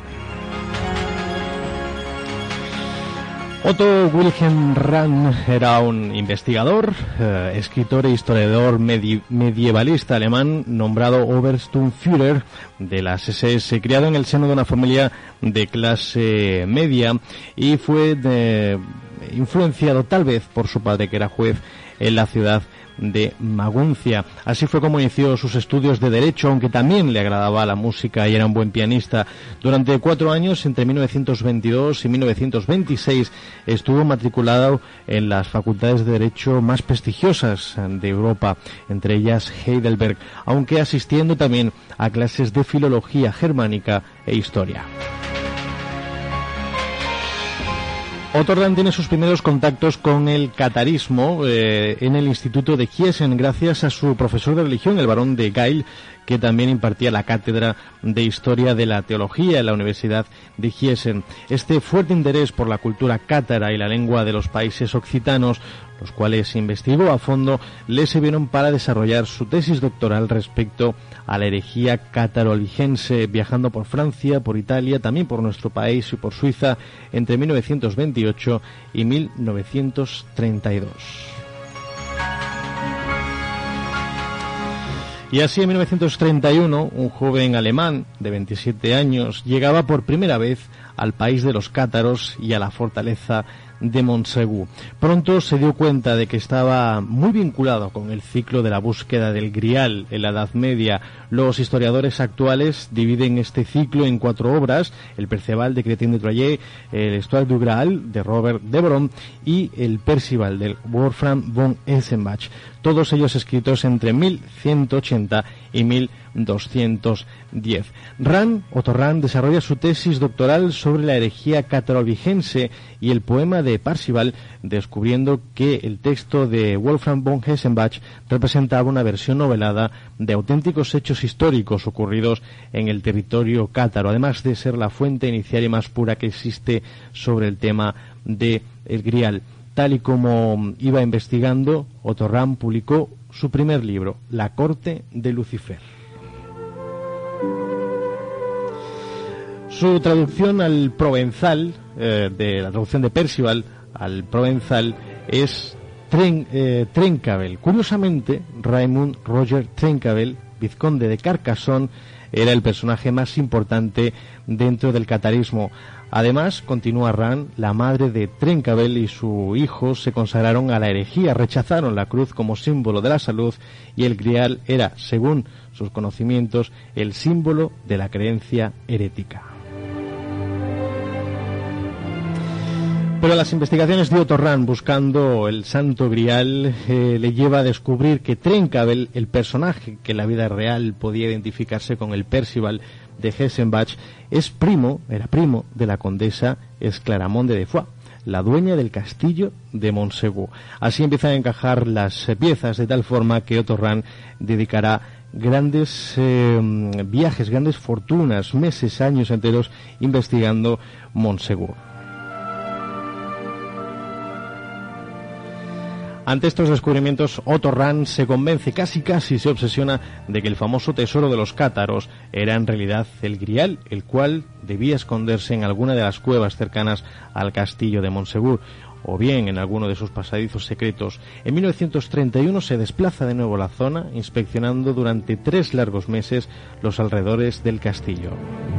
Otto Wilhelm Rahn era un investigador, eh, escritor e historiador medi- medievalista alemán, nombrado Obersturmführer de las ese ese, criado en el seno de una familia de clase media y fue de, influenciado tal vez por su padre, que era juez en la ciudad de Maguncia. Así fue como inició sus estudios de Derecho, aunque también le agradaba la música y era un buen pianista. Durante cuatro años, entre mil novecientos veintidós y mil novecientos veintiséis, estuvo matriculado en las facultades de Derecho más prestigiosas de Europa, entre ellas Heidelberg, aunque asistiendo también a clases de filología germánica e historia. Otto Rahn tiene sus primeros contactos con el catarismo eh, en el Instituto de Gießen, gracias a su profesor de religión, el barón de Geil, que también impartía la cátedra de Historia de la Teología en la Universidad de Gießen. Este fuerte interés por la cultura cátara y la lengua de los países occitanos, los cuales investigó a fondo, le sirvieron para desarrollar su tesis doctoral respecto a la herejía cátaro-albigense, viajando por Francia, por Italia, también por nuestro país y por Suiza entre mil novecientos veintiocho y mil novecientos treinta y dos. Y así en mil novecientos treinta y uno, un joven alemán de veintisiete años llegaba por primera vez al país de los cátaros y a la fortaleza de Montsegur. Pronto se dio cuenta de que estaba muy vinculado con el ciclo de la búsqueda del Grial en la Edad Media. Los historiadores actuales dividen este ciclo en cuatro obras: el Perceval de Chrétien de Troyes, el Histoire du Graal de Robert de Boron y el Percival de Wolfram von Eschenbach, todos ellos escritos entre mil ciento ochenta y mil doscientos diez. Rahn, Otto Rahn, desarrolla su tesis doctoral sobre la herejía cátaro-albigense y el poema de Parzival, descubriendo que el texto de Wolfram von Eschenbach representaba una versión novelada de auténticos hechos históricos ocurridos en el territorio cátaro, además de ser la fuente inicial y más pura que existe sobre el tema de el Grial. Tal y como iba investigando, Otto Rahn publicó su primer libro, La corte de Lucifer. Su traducción al provenzal, eh, de la traducción de Percival al provenzal, es Tren, eh, Trencavel. Curiosamente, Raymond Roger Trencavel, vizconde de Carcassonne, era el personaje más importante dentro del catarismo. Además, continúa Rahn, la madre de Trencavel y su hijo se consagraron a la herejía, rechazaron la cruz como símbolo de la salud y el grial era, según sus conocimientos, el símbolo de la creencia herética. Pero las investigaciones de Otto Rahn buscando el Santo Grial eh, le lleva a descubrir que Trencavel, el personaje que en la vida real podía identificarse con el Percival de Eschenbach, es primo, era primo de la condesa Esclaramont de Foix, la dueña del castillo de Montsegur. Así empiezan a encajar las piezas de tal forma que Otto Rahn dedicará grandes eh, viajes, grandes fortunas, meses, años enteros investigando Montsegur. Ante estos descubrimientos, Otto Rahn se convence, casi casi se obsesiona, de que el famoso tesoro de los cátaros era en realidad el Grial, el cual debía esconderse en alguna de las cuevas cercanas al castillo de Montsegur, o bien en alguno de sus pasadizos secretos. En mil novecientos treinta y uno se desplaza de nuevo a la zona, inspeccionando durante tres largos meses los alrededores del castillo.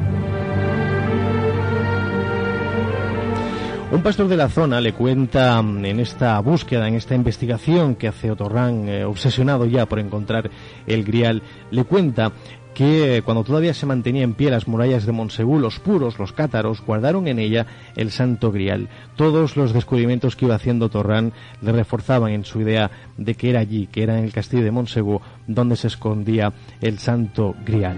Un pastor de la zona le cuenta en esta búsqueda, en esta investigación que hace Otto Rahn, eh, obsesionado ya por encontrar el Grial, le cuenta que eh, cuando todavía se mantenía en pie las murallas de Montsegur, los puros, los cátaros, guardaron en ella el Santo Grial. Todos los descubrimientos que iba haciendo Otto Rahn le reforzaban en su idea de que era allí, que era en el castillo de Montsegur, donde se escondía el Santo Grial.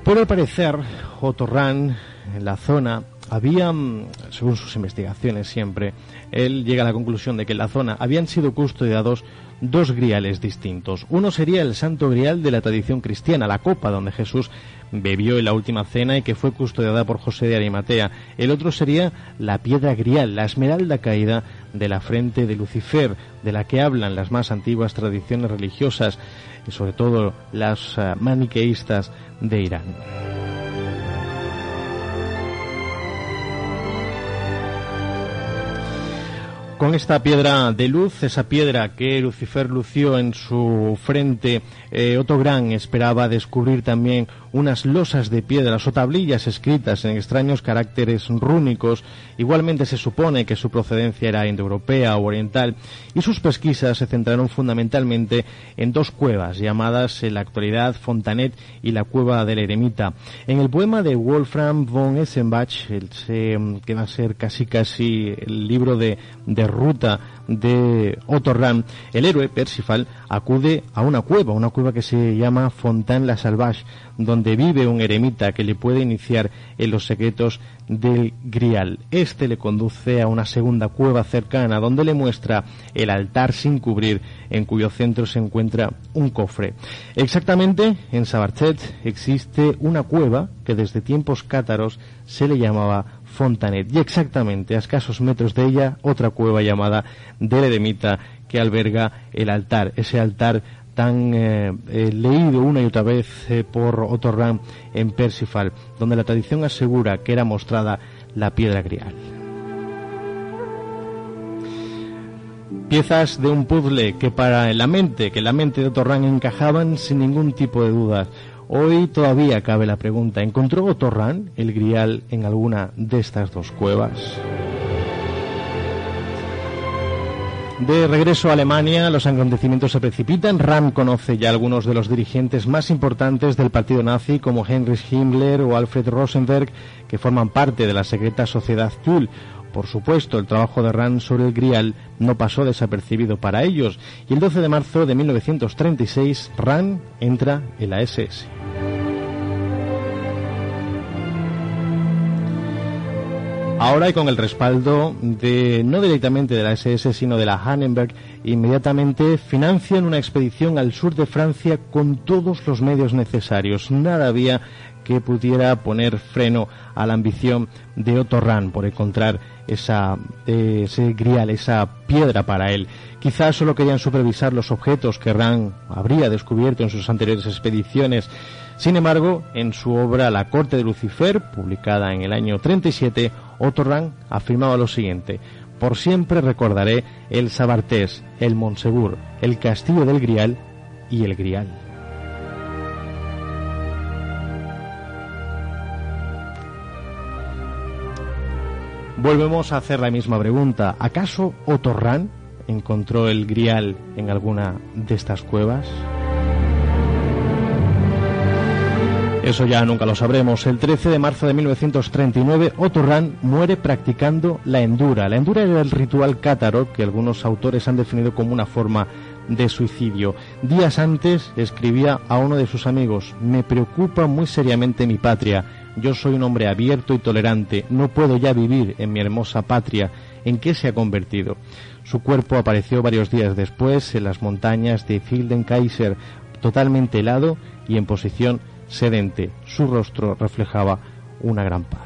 Pero al parecer, Otto Rahn, en la zona, había, según sus investigaciones siempre, él llega a la conclusión de que en la zona habían sido custodiados dos griales distintos. Uno sería el Santo Grial de la tradición cristiana, la copa donde Jesús bebió en la última cena y que fue custodiada por José de Arimatea. El otro sería la piedra grial, la esmeralda caída de la frente de Lucifer, de la que hablan las más antiguas tradiciones religiosas, y sobre todo las uh, maniqueístas de Irán. Con esta piedra de luz, esa piedra que Lucifer lució en su frente, eh, Otto Rahn esperaba descubrir también unas losas de piedras o tablillas escritas en extraños caracteres rúnicos. Igualmente se supone que su procedencia era indoeuropea o oriental, y sus pesquisas se centraron fundamentalmente en dos cuevas llamadas en la actualidad Fontanet y la cueva del Eremita. En el poema de Wolfram von Eschenbach, el, que va a ser casi casi el libro de, de ruta de Otto Rahn, el héroe Percival acude a una cueva, una cueva que se llama Fontaine-la-Salvage, donde vive un eremita que le puede iniciar en los secretos del Grial. Este le conduce a una segunda cueva cercana, donde le muestra el altar sin cubrir, en cuyo centro se encuentra un cofre. Exactamente, en Sabarchet existe una cueva que desde tiempos cátaros se le llamaba Fontanet, y exactamente a escasos metros de ella otra cueva llamada del Eremita, que alberga el altar, ese altar tan eh, eh, leído una y otra vez eh, por Otto Rahn en Percival, donde la tradición asegura que era mostrada la piedra grial. Piezas de un puzzle que para la mente, que la mente de Otto Rahn encajaban sin ningún tipo de dudas. Hoy todavía cabe la pregunta, ¿encontró Otto Rahn el grial en alguna de estas dos cuevas? De regreso a Alemania, los acontecimientos se precipitan. Rahn conoce ya a algunos de los dirigentes más importantes del partido nazi, como Heinrich Himmler o Alfred Rosenberg, que forman parte de la secreta sociedad Thule. Por supuesto, el trabajo de Rahn sobre el Grial no pasó desapercibido para ellos, y el doce de marzo de mil novecientos treinta y seis, Rahn entra en la ese ese. Ahora, y con el respaldo de, no directamente de la ese ese, sino de la Hindenburg, inmediatamente financian una expedición al sur de Francia con todos los medios necesarios. Nada había que pudiera poner freno a la ambición de Otto Rahn por encontrar esa, eh, ese grial, esa piedra para él. Quizás solo querían supervisar los objetos que Rahn habría descubierto en sus anteriores expediciones. Sin embargo, en su obra La corte de Lucifer, publicada en el año treinta y siete, Otto Rahn afirmaba lo siguiente: por siempre recordaré el Sabartés, el Montsegur, el castillo del Grial y el Grial. Volvemos a hacer la misma pregunta. ¿Acaso Otto Rahn encontró el Grial en alguna de estas cuevas? Eso ya nunca lo sabremos. El trece de marzo de mil novecientos treinta y nueve, Otto Rahn muere practicando la endura. La endura era el ritual cátaro que algunos autores han definido como una forma de suicidio. Días antes escribía a uno de sus amigos: me preocupa muy seriamente mi patria. Yo soy un hombre abierto y tolerante. No puedo ya vivir en mi hermosa patria. ¿En qué se ha convertido? Su cuerpo apareció varios días después en las montañas de Feldenkaiser, totalmente helado y en posición sedente. Su rostro reflejaba una gran paz.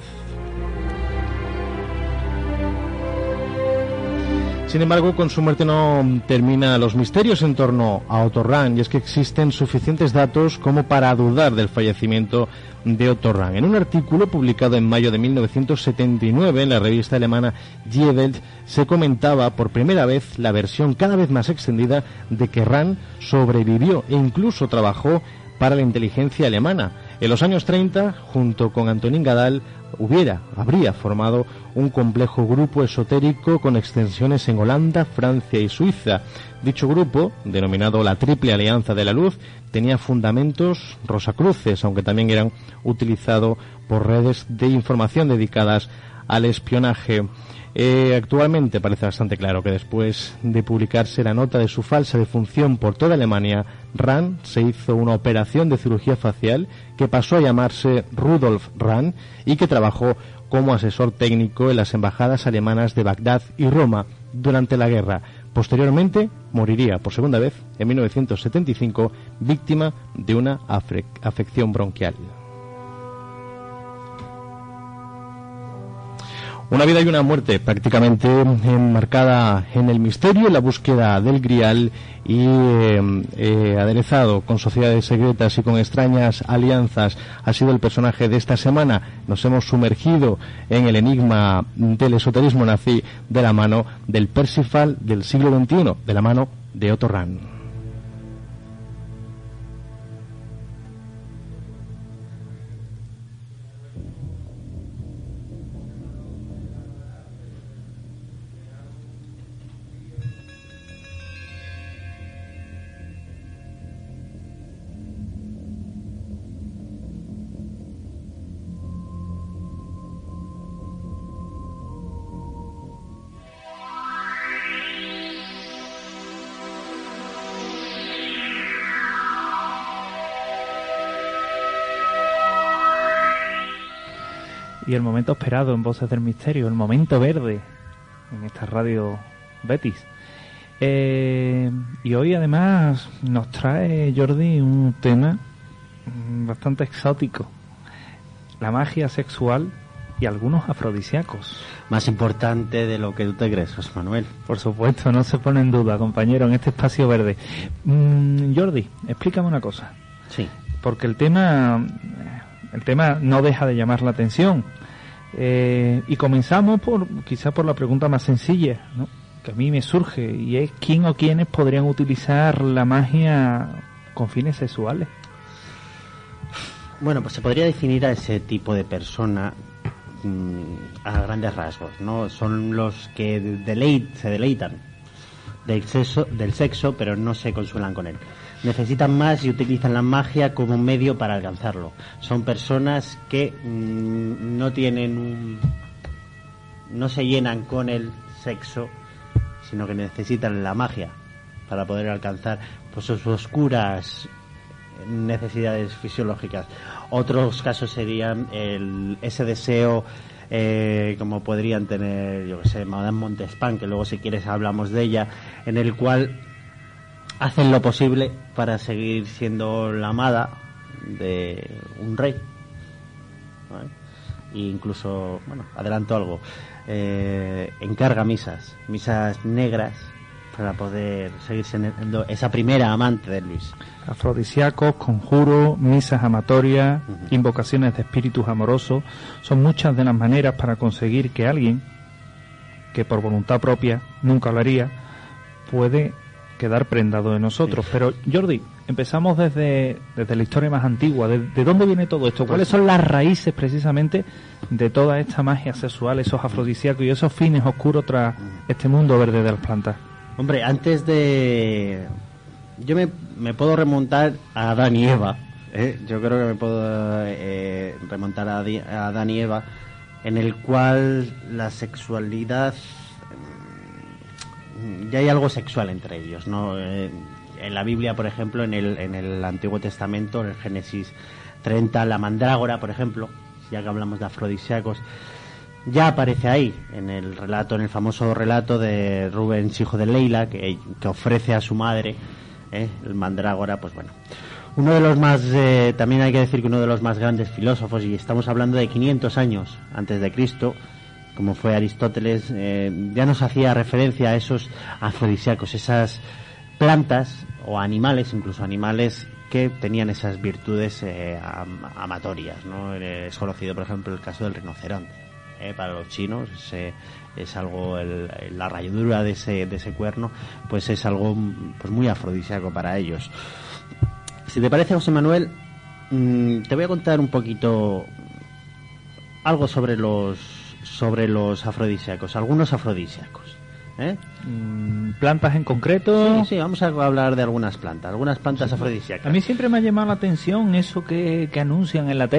Sin embargo, con su muerte no terminan los misterios en torno a Otto Rahn, y es que existen suficientes datos como para dudar del fallecimiento de Otto Rahn. En un artículo publicado en mayo de mil novecientos setenta y nueve en la revista alemana Die Welt se comentaba por primera vez la versión cada vez más extendida de que Rahn sobrevivió e incluso trabajó para la inteligencia alemana. En los años treinta, junto con Antonín Gadal, hubiera, habría formado un complejo grupo esotérico con extensiones en Holanda, Francia y Suiza. Dicho grupo, denominado la Triple Alianza de la Luz, tenía fundamentos rosacruces, aunque también eran utilizados por redes de información dedicadas al espionaje. Eh, actualmente parece bastante claro que después de publicarse la nota de su falsa defunción por toda Alemania, Rahn se hizo una operación de cirugía facial que pasó a llamarse Rudolf Rahn y que trabajó como asesor técnico en las embajadas alemanas de Bagdad y Roma durante la guerra. Posteriormente moriría por segunda vez en mil novecientos setenta y cinco, víctima de una afre- afección bronquial. Una vida y una muerte prácticamente enmarcada en el misterio, en la búsqueda del Grial y eh, eh, aderezado con sociedades secretas y con extrañas alianzas ha sido el personaje de esta semana. Nos hemos sumergido en el enigma del esoterismo nazi de la mano del Parsifal del siglo veintiuno, de la mano de Otto Rahn. Y el momento esperado en Voces del Misterio, el momento verde en esta radio Betis. Eh, y hoy además nos trae Jordi un tema bastante exótico: la magia sexual y algunos afrodisíacos. Más importante de lo que tú te crees, José Manuel. Por supuesto, no se pone en duda, compañero, en este espacio verde. Mm, Jordi, explícame una cosa. Sí. Porque el tema, el tema no deja de llamar la atención. Eh, y comenzamos por, quizá por la pregunta más sencilla, ¿no?, que a mí me surge, y es: ¿quién o quiénes podrían utilizar la magia con fines sexuales? Bueno, pues se podría definir a ese tipo de persona mmm, a grandes rasgos, ¿no? Son los que deleit, se deleitan del sexo, del sexo, pero no se consuelan con él. Necesitan más y utilizan la magia como un medio para alcanzarlo. Son personas que mmm, no tienen un, no se llenan con el sexo, sino que necesitan la magia para poder alcanzar pues sus oscuras necesidades fisiológicas. Otros casos serían el, ese deseo eh, como podrían tener, yo que sé, Madame Montespan, que luego si quieres hablamos de ella, en el cual hacen lo posible para seguir siendo la amada de un rey, ¿vale? E incluso, bueno, adelanto algo, eh, encarga misas, misas negras, para poder seguir siendo esa primera amante de Luis. Afrodisíacos, conjuros, misas amatorias, uh-huh. invocaciones de espíritus amorosos, son muchas de las maneras para conseguir que alguien, que por voluntad propia nunca lo haría, puede quedar prendado de nosotros. Sí. Pero, Jordi, empezamos desde, desde la historia más antigua. ¿De, de dónde viene todo esto? ¿Cuáles son las raíces precisamente de toda esta magia sexual, esos afrodisíacos y esos fines oscuros tras este mundo verde de las plantas? Hombre, antes de... Yo me, me puedo remontar a Adán y Eva, ¿eh? Yo creo que me puedo eh, remontar a, Di, a Adán y Eva, en el cual la sexualidad... Ya hay algo sexual entre ellos, ¿no? Eh, en la Biblia, por ejemplo, en el, en el Antiguo Testamento, en el Génesis treinta, la mandrágora, por ejemplo, ya que hablamos de afrodisíacos, ya aparece ahí, en el relato, en el famoso relato de Rubens, hijo de Leila, que, que ofrece a su madre, ¿eh? el mandrágora, pues bueno. Uno de los más, eh, también hay que decir que uno de los más grandes filósofos, y estamos hablando de quinientos años antes de Cristo, como fue Aristóteles, eh, ya nos hacía referencia a esos afrodisíacos, esas plantas o animales, incluso animales que tenían esas virtudes eh, am- amatorias, ¿no? Es conocido, por ejemplo, el caso del rinoceronte. Eh, para los chinos ese, es algo, el, la rayadura de ese, de ese cuerno, pues es algo pues muy afrodisíaco para ellos. Si te parece, José Manuel, mmm, te voy a contar un poquito algo sobre los sobre los afrodisíacos, algunos afrodisíacos. ¿Eh? ¿Plantas en concreto? Sí, sí, vamos a hablar de algunas plantas, algunas plantas sí, afrodisíacas. A mí siempre me ha llamado la atención eso que, que anuncian en la tele,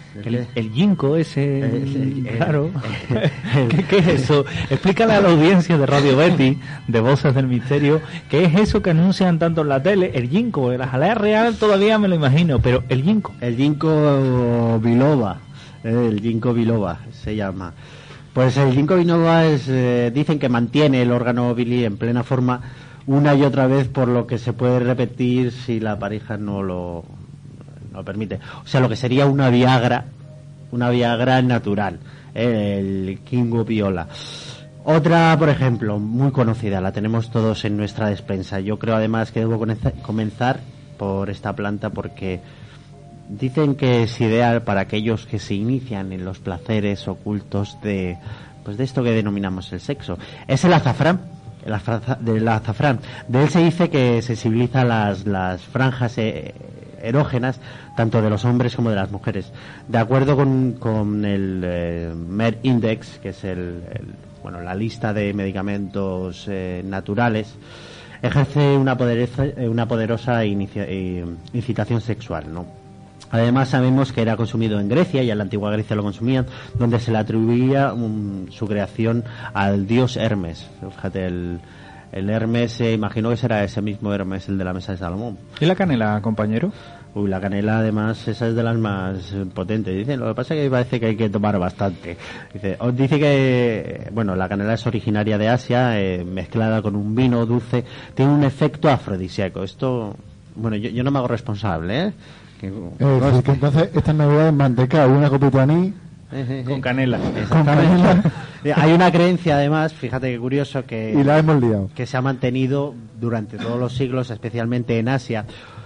El, el ginkgo ese, El- el- claro. el- ¿Qué, ¿Qué es eso? Explícale a la audiencia de Radio Betis, de Voces del Misterio, qué es eso que anuncian tanto en la tele. El ginkgo, la jalea real todavía me lo imagino, pero el ginkgo. El ginkgo biloba, eh, el ginkgo biloba se llama. Pues el ginkgo biloba es, eh, dicen que mantiene el órgano viril en plena forma una y otra vez, por lo que se puede repetir si la pareja no lo, no lo permite. O sea, lo que sería una Viagra, una Viagra natural, eh, el ginkgo biloba. Otra, por ejemplo, muy conocida, la tenemos todos en nuestra despensa. Yo creo además que debo coneza- comenzar por esta planta porque dicen que es ideal para aquellos que se inician en los placeres ocultos de, pues de esto que denominamos el sexo. Es el azafrán, el azafra- del azafrán. De él se dice que sensibiliza las, las franjas eh, erógenas tanto de los hombres como de las mujeres. De acuerdo con, con el eh, Med Index, que es el, el, bueno, la lista de medicamentos eh, naturales, ejerce una poderosa, una poderosa inicia, eh, incitación sexual, ¿no? Además sabemos que era consumido en Grecia, y en la antigua Grecia lo consumían, donde se le atribuía um, su creación al dios Hermes. Fíjate, el, el Hermes, eh, imagino que será ese mismo Hermes, el de la mesa de Salomón. ¿Y la canela, compañero? Uy, la canela además, esa es de las más eh, potentes. Dice, lo que pasa es que parece que hay que tomar bastante. Dice, os dice que, bueno, la canela es originaria de Asia, eh, mezclada con un vino dulce, tiene un efecto afrodisíaco. Esto, bueno, yo, yo no me hago responsable, ¿eh? Que, Eh, pues que entonces esta Navidad es manteca, una copita de anís Con canela. con canela Hay una creencia además, fíjate qué curioso, que, y la hemos liado. que se ha mantenido durante todos los siglos, especialmente en Asia.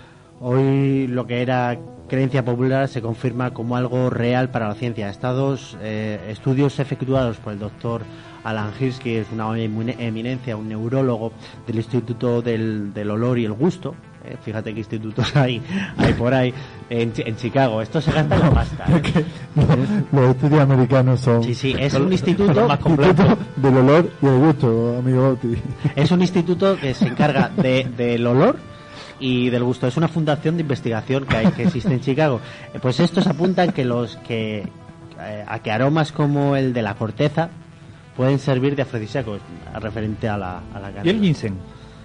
Hoy lo que era creencia popular se confirma como algo real para la ciencia. Estados, eh, estudios efectuados por el doctor Alan Hirsch, que es una eminencia, un neurólogo del Instituto del, del Olor y el Gusto. Eh, fíjate qué institutos hay, hay por ahí, en, en Chicago. Esto se gasta con pasta. ¿eh? Los estudios americanos son Sí, sí, es un instituto más completo. Instituto del olor y el gusto, amigo Bauti. Es un instituto que se encarga de, del olor y del gusto. Es una fundación de investigación que hay, que existe en Chicago. Eh, Pues estos apuntan que los que eh, a que aromas como el de la corteza pueden servir de afrodisíacos, referente a la, a la ¿Y canela. el ginseng?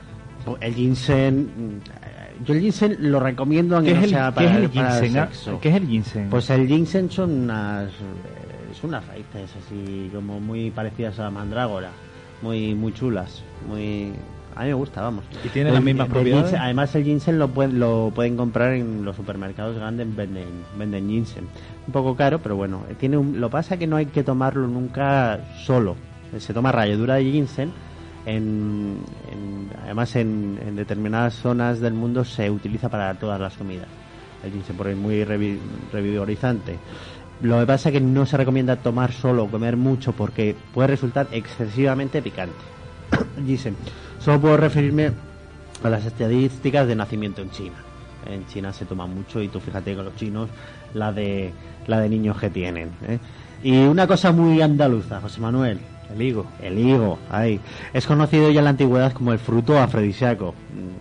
El ginseng, mm, yo el ginseng lo recomiendo aunque ¿Qué es no el, sea qué para, es el para ginseng? ah? sexo. ¿Qué es el ginseng? Pues el ginseng son unas, eh, son unas raíces así como muy parecidas a la mandrágora, muy muy chulas, muy, a mí me gusta, vamos. ¿Y tiene El- las mismas el propiedades? ginseng- además el ginseng lo pueden lo pueden comprar en los supermercados grandes, venden venden ginseng, un poco caro, pero bueno, eh, tiene un, lo pasa que no hay que tomarlo nunca solo. Se toma ralladura de ginseng. En, en- además en, en determinadas zonas del mundo se utiliza para todas las comidas el ginseng porque es muy revi- revigorizante. Lo que pasa es que no se recomienda tomar solo o comer mucho porque puede resultar excesivamente picante. Ginseng, solo puedo referirme a las estadísticas de nacimiento en China. En China se toma mucho y tú fíjate con los chinos la de la de niños que tienen, ¿eh? Y una cosa muy andaluza, José Manuel. El higo. El higo, ahí. Es conocido ya en la antigüedad como el fruto afrodisíaco.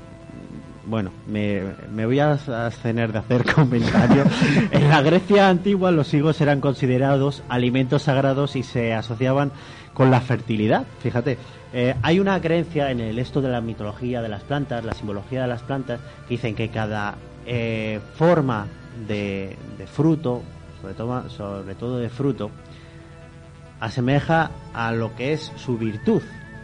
Mm, Bueno, me, me voy a abstener de hacer comentarios. En la Grecia antigua los higos eran considerados alimentos sagrados y se asociaban con la fertilidad. Fíjate, eh, hay una creencia en el esto de la mitología de las plantas, la simbología de las plantas, que dicen que cada eh, forma de, de fruto, sobre todo, sobre todo de fruto, asemeja a lo que es su virtud.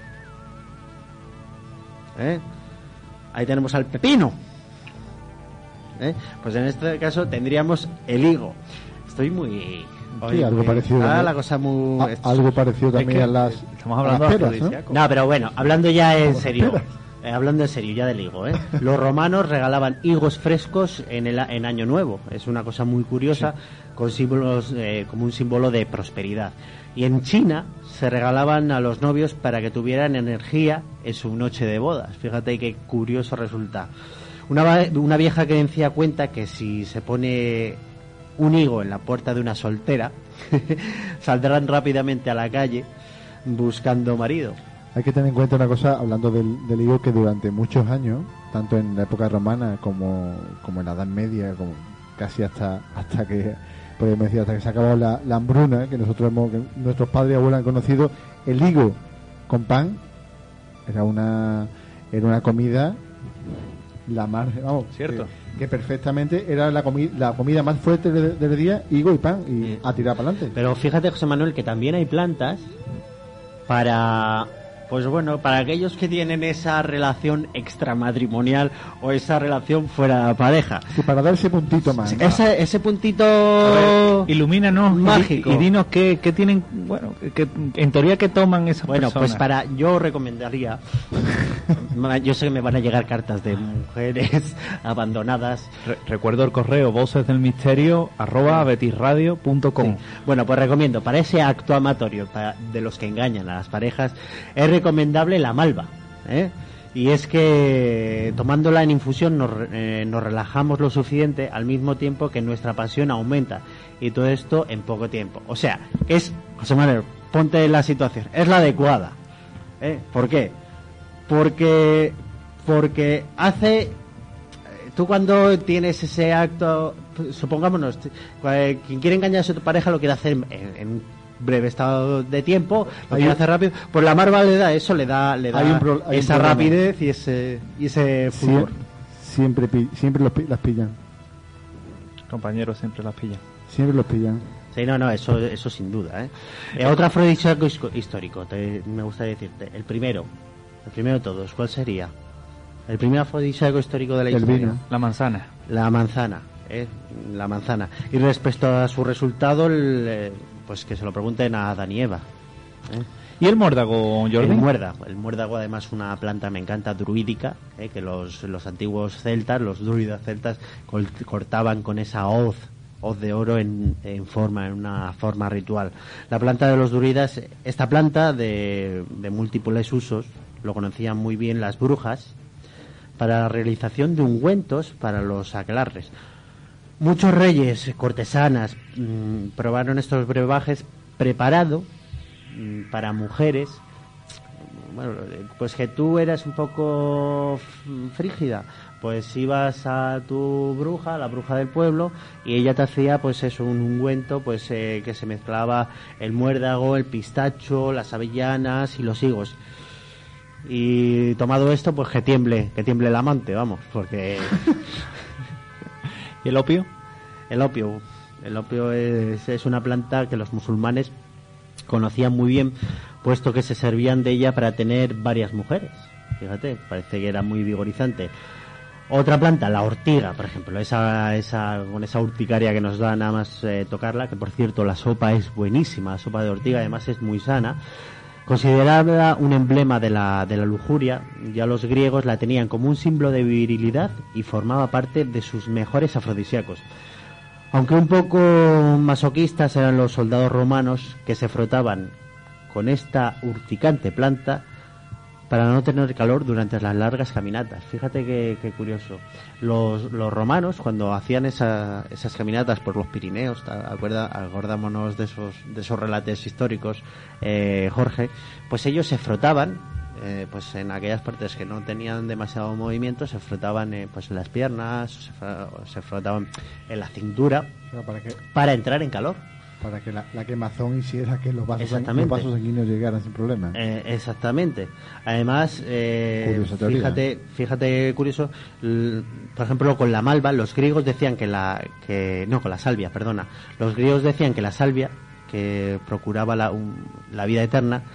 ¿Eh? Ahí tenemos al pepino. ¿Eh? Pues en este caso tendríamos el higo. Estoy muy... Sí, algo muy- parecido Ah, también. la cosa muy... A- algo parecido Es también que a las estamos a hablando las de peras, ¿no? afrodisíaco. No, pero bueno, hablando ya en Como serio. esperas. eh, hablando en serio, ya del higo, ¿eh? Los romanos regalaban higos frescos en el a- en Año Nuevo. Es una cosa muy curiosa, con símbolos eh, como un símbolo de prosperidad. Y en China se regalaban a los novios para que tuvieran energía en su noche de bodas. Fíjate qué curioso resulta. Una, va- una vieja creencia cuenta que si se pone un higo en la puerta de una soltera, saldrán rápidamente a la calle buscando marido. Hay que tener en cuenta una cosa, hablando del, del higo, que durante muchos años, tanto en la época romana como, como en la Edad Media, como casi hasta hasta que pues me decía, hasta que se acabó la, la hambruna, que nosotros hemos, que nuestros padres y abuelos han conocido, el higo con pan, era una, era una comida, la más, vamos, cierto. Que, que perfectamente era la, comi la comida más fuerte del, del día, higo y pan, y Sí. a tirar para adelante. Pero fíjate, José Manuel, que también hay plantas para, pues bueno, para aquellos que tienen esa relación extramatrimonial o esa relación fuera de la pareja. Sí, para dar ese puntito más. ¿no? Ese, ese puntito A ver, ilumínanos y- mágico. y, dinos qué, qué tienen, bueno, que, en teoría qué toman esas Bueno, personas. pues para, yo recomendaría, yo sé que me van a llegar cartas de mujeres abandonadas. Re- recuerdo el correo voces del misterio arroba betisradio punto com. Sí. Bueno, pues recomiendo, para ese acto amatorio para, de los que engañan a las parejas, es recomendable la malva, ¿eh? Y es que tomándola en infusión nos, eh, nos relajamos lo suficiente al mismo tiempo que nuestra pasión aumenta, y todo esto en poco tiempo. O sea, es, José Manuel, ponte en la situación, es la adecuada, ¿eh? ¿Por qué? Porque porque hace, tú cuando tienes ese acto, supongámonos, eh, quien quiere engañar a su pareja lo quiere hacer en, en un breve estado de tiempo, lo Hay quiere un- hacer rápido, pues la marva le da eso, le da, le da Hay un pro- hay un esa problema. rapidez y ese, y ese Sie- fulgor. siempre pi- siempre los pi- las pillan. Compañeros siempre las pillan. Siempre los pillan. Sí, no, no, eso, eso sin duda, ¿eh? Eh, otro afrodisíaco his- histórico, te- me gustaría decirte, el primero, el primero de todos, ¿cuál sería? El primer afrodisíaco histórico de la El historia. vino. La manzana. La manzana, ¿eh? La manzana. Y respecto a su resultado, el, eh, pues que se lo pregunten a Adán y Eva, ¿eh? ¿Y el muérdago, Jordi? El muérdago. El muérdago, además, una planta, me encanta, druídica, ¿eh? Que los, los antiguos celtas, los druidas celtas, col- cortaban con esa hoz, hoz de oro en, en forma, en una forma ritual. La planta de los druidas, esta planta de, de múltiples usos, lo conocían muy bien las brujas, para la realización de ungüentos para los aquelarres. Muchos reyes, cortesanas, mmm, probaron estos brebajes preparado mmm, para mujeres. Bueno, pues que tú eras un poco f- frígida, pues ibas a tu bruja, la bruja del pueblo, y ella te hacía pues eso, un ungüento pues eh, que se mezclaba el muérdago, el pistacho, las avellanas y los higos. Y tomado esto, pues que tiemble, que tiemble el amante, vamos, porque ¿Y el opio? el opio, el opio es, es una planta que los musulmanes conocían muy bien, puesto que se servían de ella para tener varias mujeres. Fíjate, parece que era muy vigorizante. Otra planta, la ortiga, por ejemplo, esa, esa, con esa urticaria que nos da nada más eh, tocarla, que por cierto la sopa es buenísima, la sopa de ortiga además es muy sana. Considerada un emblema de la, de la lujuria, ya los griegos la tenían como un símbolo de virilidad y formaba parte de sus mejores afrodisíacos. Aunque un poco masoquistas eran los soldados romanos que se frotaban con esta urticante planta para no tener calor durante las largas caminatas. Fíjate qué, qué curioso. Los, los romanos, cuando hacían esa, esas caminatas por los Pirineos, acuerda, acordámonos de esos, de esos relatos históricos, eh, Jorge, pues ellos se frotaban, eh, pues en aquellas partes que no tenían demasiado movimiento, se frotaban eh, pues en las piernas, se, fro- se frotaban en la cintura, Pero para que para entrar en calor. para que la, la quemazón hiciera que los vasos, sang- Exactamente. los vasos sanguíneos llegaran sin problema. Eh, exactamente. Además, eh, Curiosa teoría. fíjate, fíjate curioso, l- por ejemplo, con la malva, los griegos decían que la, que no, con la salvia, perdona, los griegos decían que la salvia, que procuraba la, un- la vida eterna,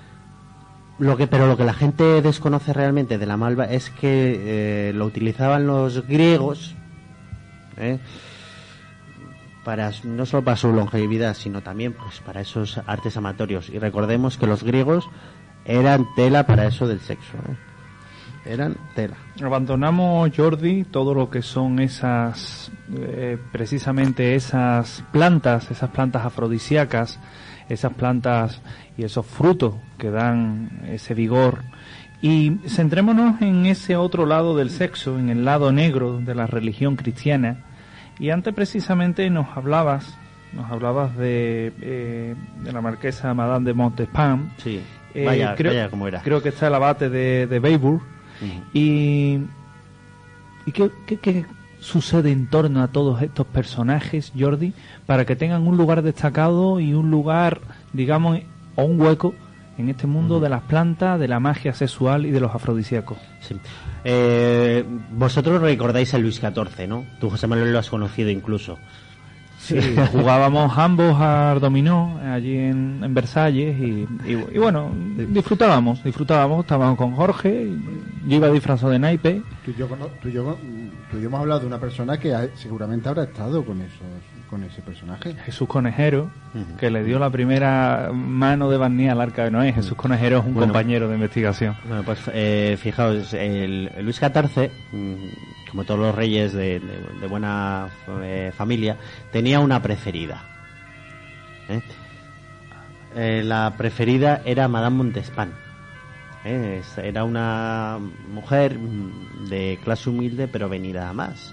lo que, pero lo que la gente desconoce realmente de la malva es que eh, lo utilizaban los griegos, ¿eh? para no solo para su longevidad, sino también pues para esos artes amatorios. Y recordemos que los griegos eran tela para eso del sexo, ¿eh? Eran tela. Abandonamos, Jordi, todo lo que son esas, eh, precisamente esas plantas, esas plantas afrodisíacas, esas plantas y esos frutos que dan ese vigor. Y centrémonos en ese otro lado del sexo, en el lado negro de la religión cristiana. Y antes precisamente nos hablabas, nos hablabas de, eh, de la marquesa Madame de Montespan. Sí, Eh, vaya, creo, vaya como era. Creo que está el abate de, de Weilburg. Ujú. Y, y qué, qué, qué, sucede en torno a todos estos personajes, Jordi, para que tengan un lugar destacado y un lugar, digamos, o un hueco en este mundo uh-huh. de las plantas, de la magia sexual y de los afrodisíacos? Sí. Eh, vosotros recordáis a Luis catorce, ¿no? Tú, José Manuel, lo has conocido incluso. Sí, jugábamos ambos al dominó allí en, en Versalles y, y, y bueno, disfrutábamos, disfrutábamos, estábamos con Jorge, yo iba disfrazado de naipe. Tú y yo, tú y yo, tú y yo hemos hablado de una persona que ha, seguramente habrá estado con esos, con ese personaje. Jesús Conejero, uh-huh. que le dio la primera mano de barniz al Arca de Noé. Jesús Conejero es un bueno, compañero de investigación. Bueno, pues eh, fijaos, el, el Luis catorce, como todos los reyes de, de, de buena eh, familia, tenía una preferida. ¿eh? Eh, la preferida era Madame Montespan. ¿eh? Era una mujer de clase humilde, pero venida a más,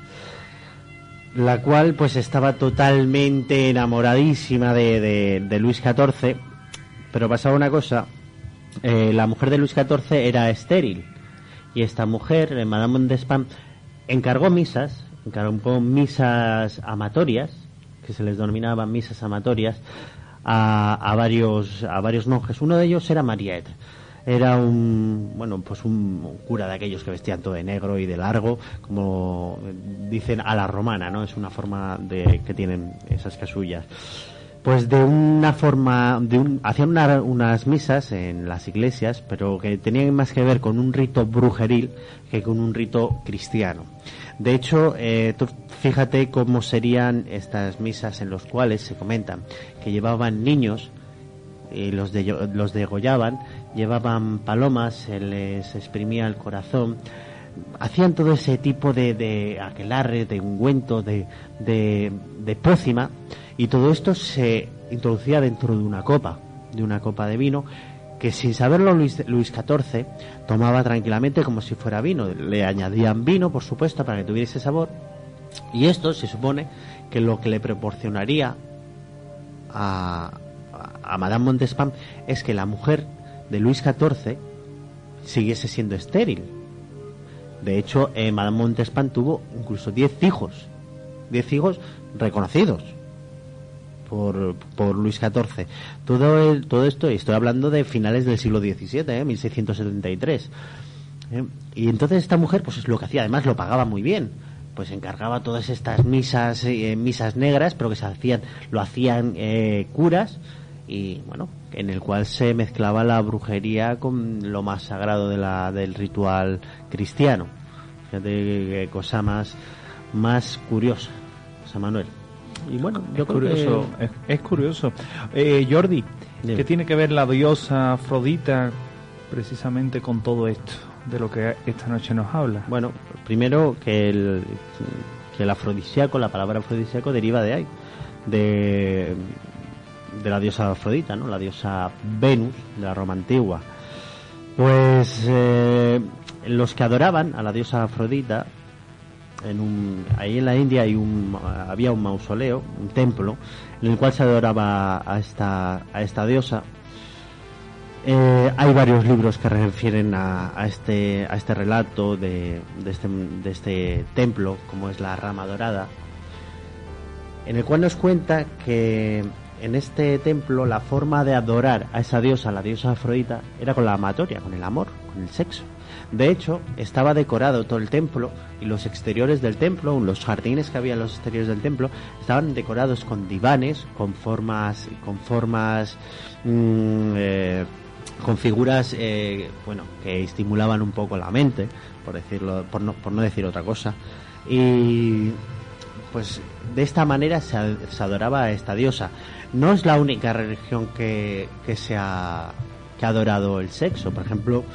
la cual pues estaba totalmente enamoradísima de, de, de Luis catorce, pero pasaba una cosa, eh, la mujer de Luis catorce era estéril, y esta mujer, eh, Madame Montespan, encargó misas, encargó misas amatorias, que se les denominaban misas amatorias, a, a varios a varios monjes. Uno de ellos era Mariette. Era un, bueno, pues un cura de aquellos que vestían todo de negro y de largo, como dicen a la romana, ¿no? Es una forma de que tienen esas casullas. Pues de una forma, de un, hacían una, unas misas en las iglesias, pero que tenían más que ver con un rito brujeril que con un rito cristiano. De hecho, eh, tú fíjate cómo serían estas misas en los cuales se comentan que llevaban niños y los, de, los degollaban, llevaban palomas, se les exprimía el corazón, hacían todo ese tipo de, de aquelarre, de ungüento, de, de, de pócima, y todo esto se introducía dentro de una copa, de una copa de vino, que sin saberlo Luis, Luis catorce tomaba tranquilamente como si fuera vino. Le añadían vino, por supuesto, para que tuviese sabor, y esto se supone que lo que le proporcionaría a, a, a Madame Montespan es que la mujer de Luis catorce siguiese siendo estéril. De hecho, eh, Madame Montespan tuvo incluso diez hijos, diez hijos reconocidos por, por Luis catorce. Todo el, todo esto, estoy hablando de finales del siglo diecisiete, eh, mil seiscientos setenta y tres. Eh, y entonces esta mujer, pues es lo que hacía, además lo pagaba muy bien. Pues encargaba todas estas misas, eh, misas negras, pero que se hacían, lo hacían eh, curas, y bueno, en el cual se mezclaba la brujería con lo más sagrado de la, del ritual cristiano. Fíjate qué cosa más, más curiosa, José Manuel. Y bueno, yo es creo curioso, que... es, es curioso. Eh, Jordi, Dime. ¿Qué tiene que ver la diosa Afrodita precisamente con todo esto de lo que esta noche nos habla? Bueno, primero que el, que el afrodisíaco, la palabra afrodisíaco deriva de ahí, de... de la diosa Afrodita, ¿no? La diosa Venus de la Roma antigua. Pues eh, los que adoraban a la diosa Afrodita, en un, ahí en la India hay un, había un mausoleo, un templo, en el cual se adoraba a esta, a esta diosa. Eh, hay varios libros que refieren a, a este, a este relato de, de, este, de este templo, como es la Rama Dorada, en el cual nos cuenta que en este templo la forma de adorar a esa diosa, la diosa Afrodita, era con la amatoria, con el amor, con el sexo. De hecho, estaba decorado todo el templo, y los exteriores del templo, los jardines que había en los exteriores del templo, estaban decorados con divanes, con formas, con formas, mmm, eh, con figuras, eh, bueno, que estimulaban un poco la mente, por decirlo, por no, por no decir otra cosa. Y pues de esta manera se, se adoraba a esta diosa. No es la única religión que, que se ha, que ha adorado el sexo. Por ejemplo,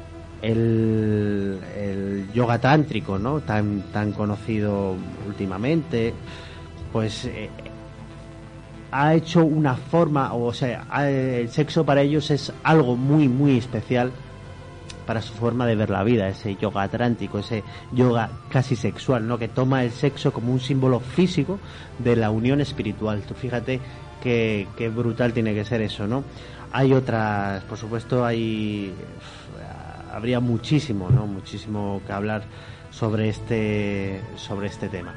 el, el yoga tántrico, ¿no? Tan, tan conocido últimamente, pues eh, ha hecho una forma, o sea, el sexo para ellos es algo muy, muy especial para su forma de ver la vida, ese yoga tántrico, ese yoga casi sexual, ¿no? Que toma el sexo como un símbolo físico de la unión espiritual. Tú fíjate qué, qué brutal tiene que ser eso, ¿no? Hay otras, por supuesto, hay habría muchísimo, ¿no? Muchísimo que hablar sobre este sobre este tema.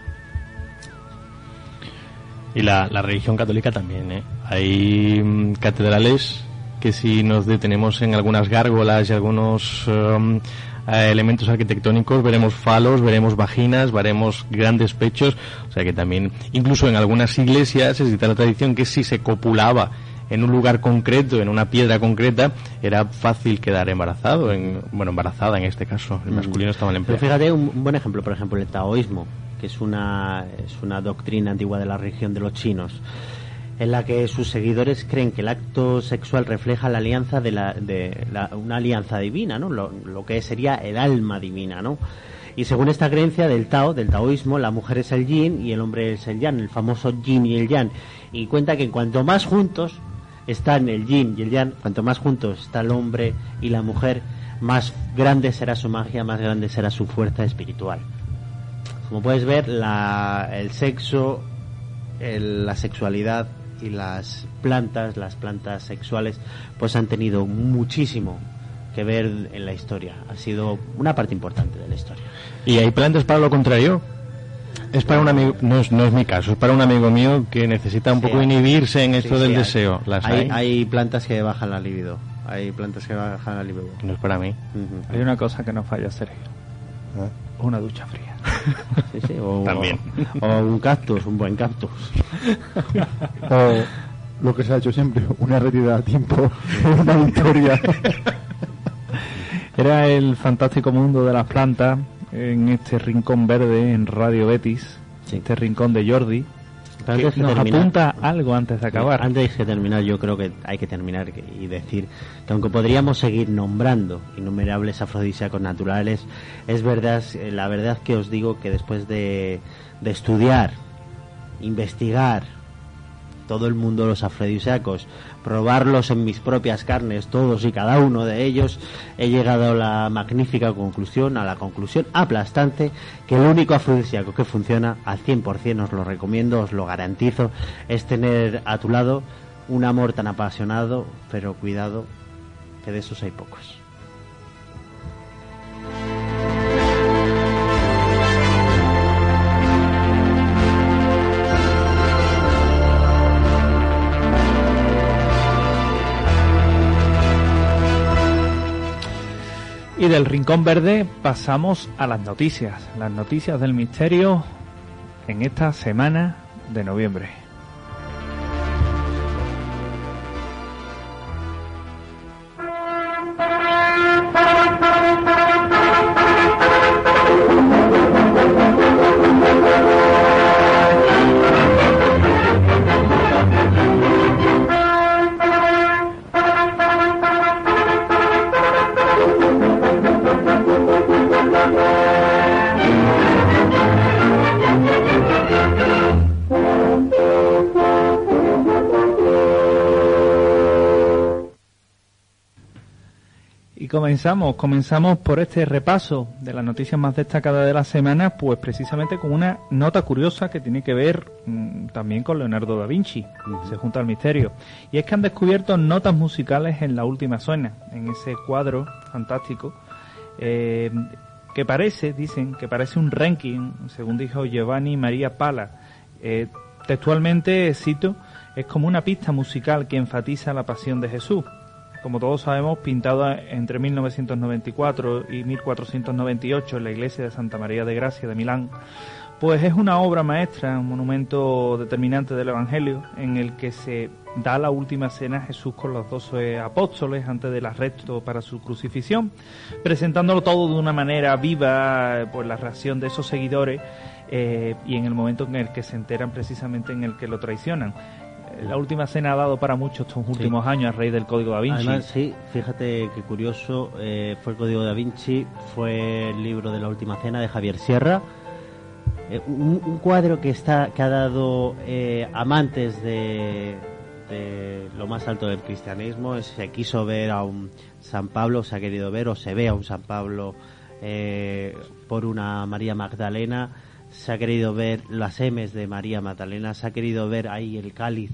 Y la, la religión católica también, ¿eh? Hay mm, catedrales que si nos detenemos en algunas gárgolas y algunos um, eh, elementos arquitectónicos, veremos falos, veremos vaginas, veremos grandes pechos. O sea que también, incluso en algunas iglesias, existe la tradición que si se copulaba en un lugar concreto, en una piedra concreta, era fácil quedar embarazado, en, bueno, embarazada en este caso, el masculino está mal empleado. Pero fíjate, un, un buen ejemplo, por ejemplo, el taoísmo, que es una, es una doctrina antigua de la religión de los chinos, en la que sus seguidores creen que el acto sexual refleja la alianza de, la, de la, una alianza divina, ¿no? Lo, lo que sería el alma divina, ¿no? Y según esta creencia del Tao, del taoísmo, la mujer es el yin y el hombre es el yang, el famoso yin y el yang. Y cuenta que cuanto más juntos están el yin y el yang, cuanto más juntos está el hombre y la mujer, más grande será su magia, más grande será su fuerza espiritual. Como puedes ver, la, el sexo, el, la sexualidad y las plantas, las plantas sexuales, pues han tenido muchísimo que ver en la historia. Ha sido una parte importante de la historia. ¿Y hay plantas para lo contrario? Es para un amigo, no es, no es mi caso, es para un amigo mío que necesita un sí, poco inhibirse en esto sí, del sí, deseo. Hay, ¿Las hay, hay? hay plantas que bajan la libido. Hay plantas que bajan la libido. No es para mí. Uh-huh. Hay una cosa que no falla, Sergio. ¿Eh? Una ducha fría. Sí, sí, o, también. O, o un cactus, un buen cactus. O lo que se ha hecho siempre, una retirada a tiempo, una victoria. Era el fantástico mundo de las plantas en este rincón verde en Radio Betis, sí. Este rincón de Jordi. Pero antes que nos terminar, apunta algo antes de acabar. Antes de terminar, yo creo que hay que terminar y decir que aunque podríamos seguir nombrando innumerables afrodisíacos naturales, es verdad, la verdad que os digo que después de, de estudiar, investigar todo el mundo de los afrodisíacos, probarlos en mis propias carnes, todos y cada uno de ellos, he llegado a la magnífica conclusión, a la conclusión aplastante, que el único afrodisíaco que funciona al cien por ciento, os lo recomiendo, os lo garantizo, es tener a tu lado un amor tan apasionado, pero cuidado, que de esos hay pocos. Y del Rincón Verde pasamos a las noticias, las noticias del misterio en esta semana de noviembre. Comenzamos, comenzamos por este repaso de las noticias más destacadas de la semana, pues precisamente con una nota curiosa que tiene que ver mmm, también con Leonardo da Vinci, uh-huh. Se junta al misterio. Y es que han descubierto notas musicales en La Última Cena, en ese cuadro fantástico, eh, que parece, dicen, que parece un ranking, según dijo Giovanni Maria Pala. Eh, textualmente, cito, es como una pista musical que enfatiza la pasión de Jesús. Como todos sabemos, pintado entre mil novecientos noventa y cuatro y mil cuatrocientos noventa y ocho en la iglesia de Santa María de Gracia de Milán, pues es una obra maestra, un monumento determinante del Evangelio, en el que se da la última cena a Jesús con los doce apóstoles antes del arresto para su crucifixión, presentándolo todo de una manera viva, pues la reacción de esos seguidores eh, y en el momento en el que se enteran precisamente en el que lo traicionan. La Última Cena ha dado para muchos estos últimos sí. años a raíz del Código da Vinci. Además, sí, fíjate qué curioso, eh, fue el Código da Vinci, fue el libro de La Última Cena de Javier Sierra, eh, un, un cuadro que está que ha dado eh, amantes de, de lo más alto del cristianismo. Se quiso ver a un San Pablo, se ha querido ver o se ve a un San Pablo eh, por una María Magdalena. Se ha querido ver las emes de María Magdalena, se ha querido ver ahí el cáliz,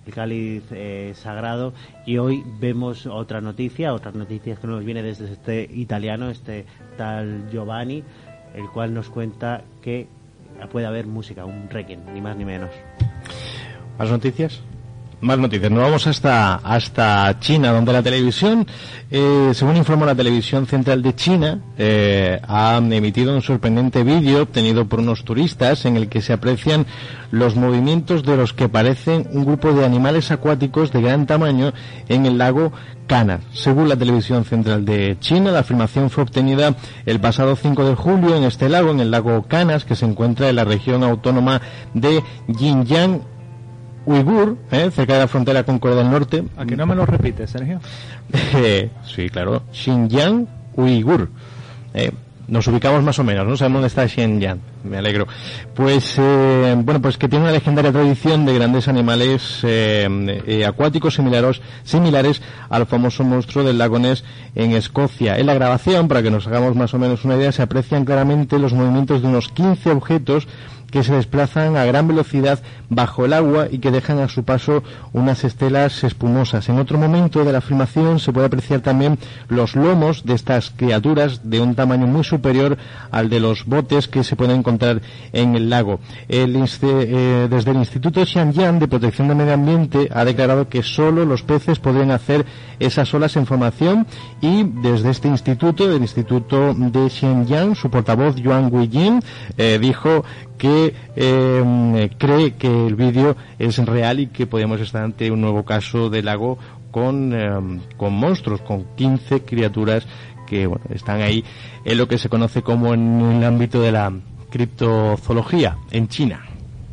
el cáliz eh, sagrado. Y hoy vemos otra noticia, otras noticias que nos viene desde este italiano, este tal Giovanni, el cual nos cuenta que puede haber música, un requiem, ni más ni menos. ¿Más noticias? Más noticias. Nos vamos hasta hasta China, donde la televisión, eh, según informó la televisión central de China, eh, ha emitido un sorprendente vídeo obtenido por unos turistas en el que se aprecian los movimientos de los que parecen un grupo de animales acuáticos de gran tamaño en el lago Canas. Según la televisión central de China, la afirmación fue obtenida el pasado cinco de julio en este lago, en el lago Canas, que se encuentra en la región autónoma de Xinjiang Uigur, ¿eh? cerca de la frontera con Corea del Norte. ¿A que no me lo repites, Sergio? Eh, sí, claro. Xinjiang Uigur. Eh, nos ubicamos más o menos, ¿no? Sabemos dónde está Xinjiang. Me alegro. Pues, eh, bueno, pues que tiene una legendaria tradición de grandes animales eh, eh, acuáticos similares, similares al famoso monstruo del lago Ness en Escocia. En la grabación, para que nos hagamos más o menos una idea, se aprecian claramente los movimientos de unos quince objetos que se desplazan a gran velocidad bajo el agua y que dejan a su paso unas estelas espumosas. En otro momento de la filmación se puede apreciar también los lomos de estas criaturas de un tamaño muy superior al de los botes que se pueden encontrar en el lago. El, eh, desde el Instituto Xianyang de Protección del Medio Ambiente ha declarado que solo los peces podrían hacer esas olas en formación, y desde este instituto, del Instituto de Xianyang, su portavoz Yuan Guiying eh, dijo que eh, cree que el vídeo es real y que podemos estar ante un nuevo caso de lago con, eh, con monstruos, con quince criaturas que bueno, están ahí en lo que se conoce como en el ámbito de la criptozoología en China.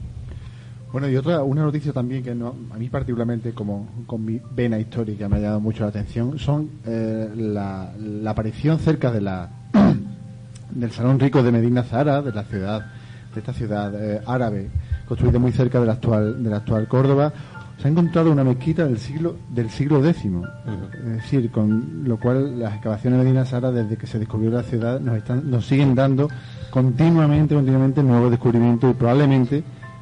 Bueno, y otra, una noticia también que no, a mí particularmente, como con mi vena histórica, me ha llamado mucho la atención, son eh, la, la aparición cerca de la del Salón Rico de Medina Zahara, de la ciudad de esta ciudad eh, árabe, construida muy cerca de la actual de la actual Córdoba. Se ha encontrado una mezquita del siglo del siglo décimo, uh-huh. Es decir, con lo cual las excavaciones de Medina Zahara, desde que se descubrió la ciudad, nos están nos siguen dando continuamente continuamente nuevos descubrimientos, y probablemente,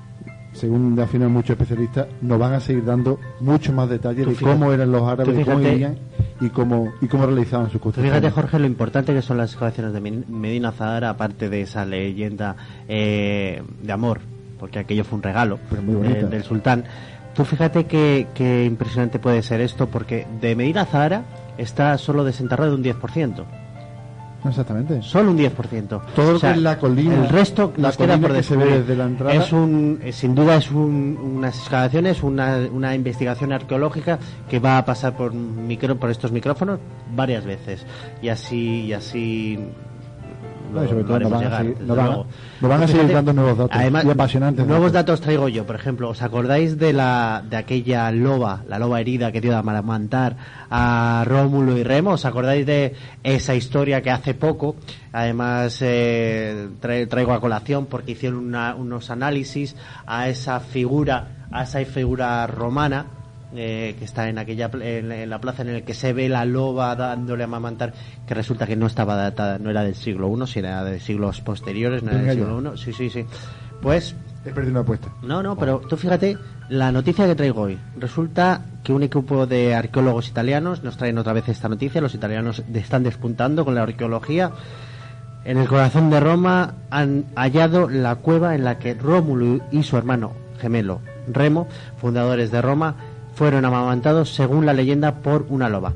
según afirman muchos especialistas, nos van a seguir dando mucho más detalles de fíjate, cómo eran los árabes, fíjate, cómo vivían y cómo y cómo realizaban sus construcciones. Fíjate, Jorge, lo importante que son las excavaciones de Medina Zahara, aparte de esa leyenda eh, de amor, porque aquello fue un regalo eh, del sultán. Tú fíjate que, que impresionante puede ser esto, porque de Medina Zahara está solo desenterrado un diez por ciento. Exactamente. Solo un diez por ciento. Todo lo o sea, que es la colina. El resto la nos queda por que se ve desde la entrada. Es un, sin duda es un, unas excavaciones, una, una investigación arqueológica que va a pasar por micro, por estos micrófonos varias veces. Y así, y así no, y sobre todo nos van a seguir, nos van, nos van a seguir dando nuevos datos. Además, y apasionantes nuevos datos. datos traigo yo. Por ejemplo, ¿os acordáis de la de aquella loba, la loba herida que dio a amamantar a Rómulo y Remo? ¿Os acordáis de esa historia que hace poco, además eh, tra- traigo a colación porque hicieron una, unos análisis a esa figura, a esa figura romana? Eh, que está en aquella en, en la plaza en el que se ve la loba dándole a amamantar, que resulta que no estaba datada, no era del siglo primero, sino era de siglos posteriores, no era del siglo primero. Sí, sí, sí. Pues he perdido una apuesta. No, no, pero tú fíjate la noticia que traigo hoy. Resulta que un equipo de arqueólogos italianos nos traen otra vez esta noticia. Los italianos están despuntando con la arqueología. En el corazón de Roma han hallado la cueva en la que Rómulo y su hermano gemelo Remo, fundadores de Roma, fueron amamantados, según la leyenda, por una loba.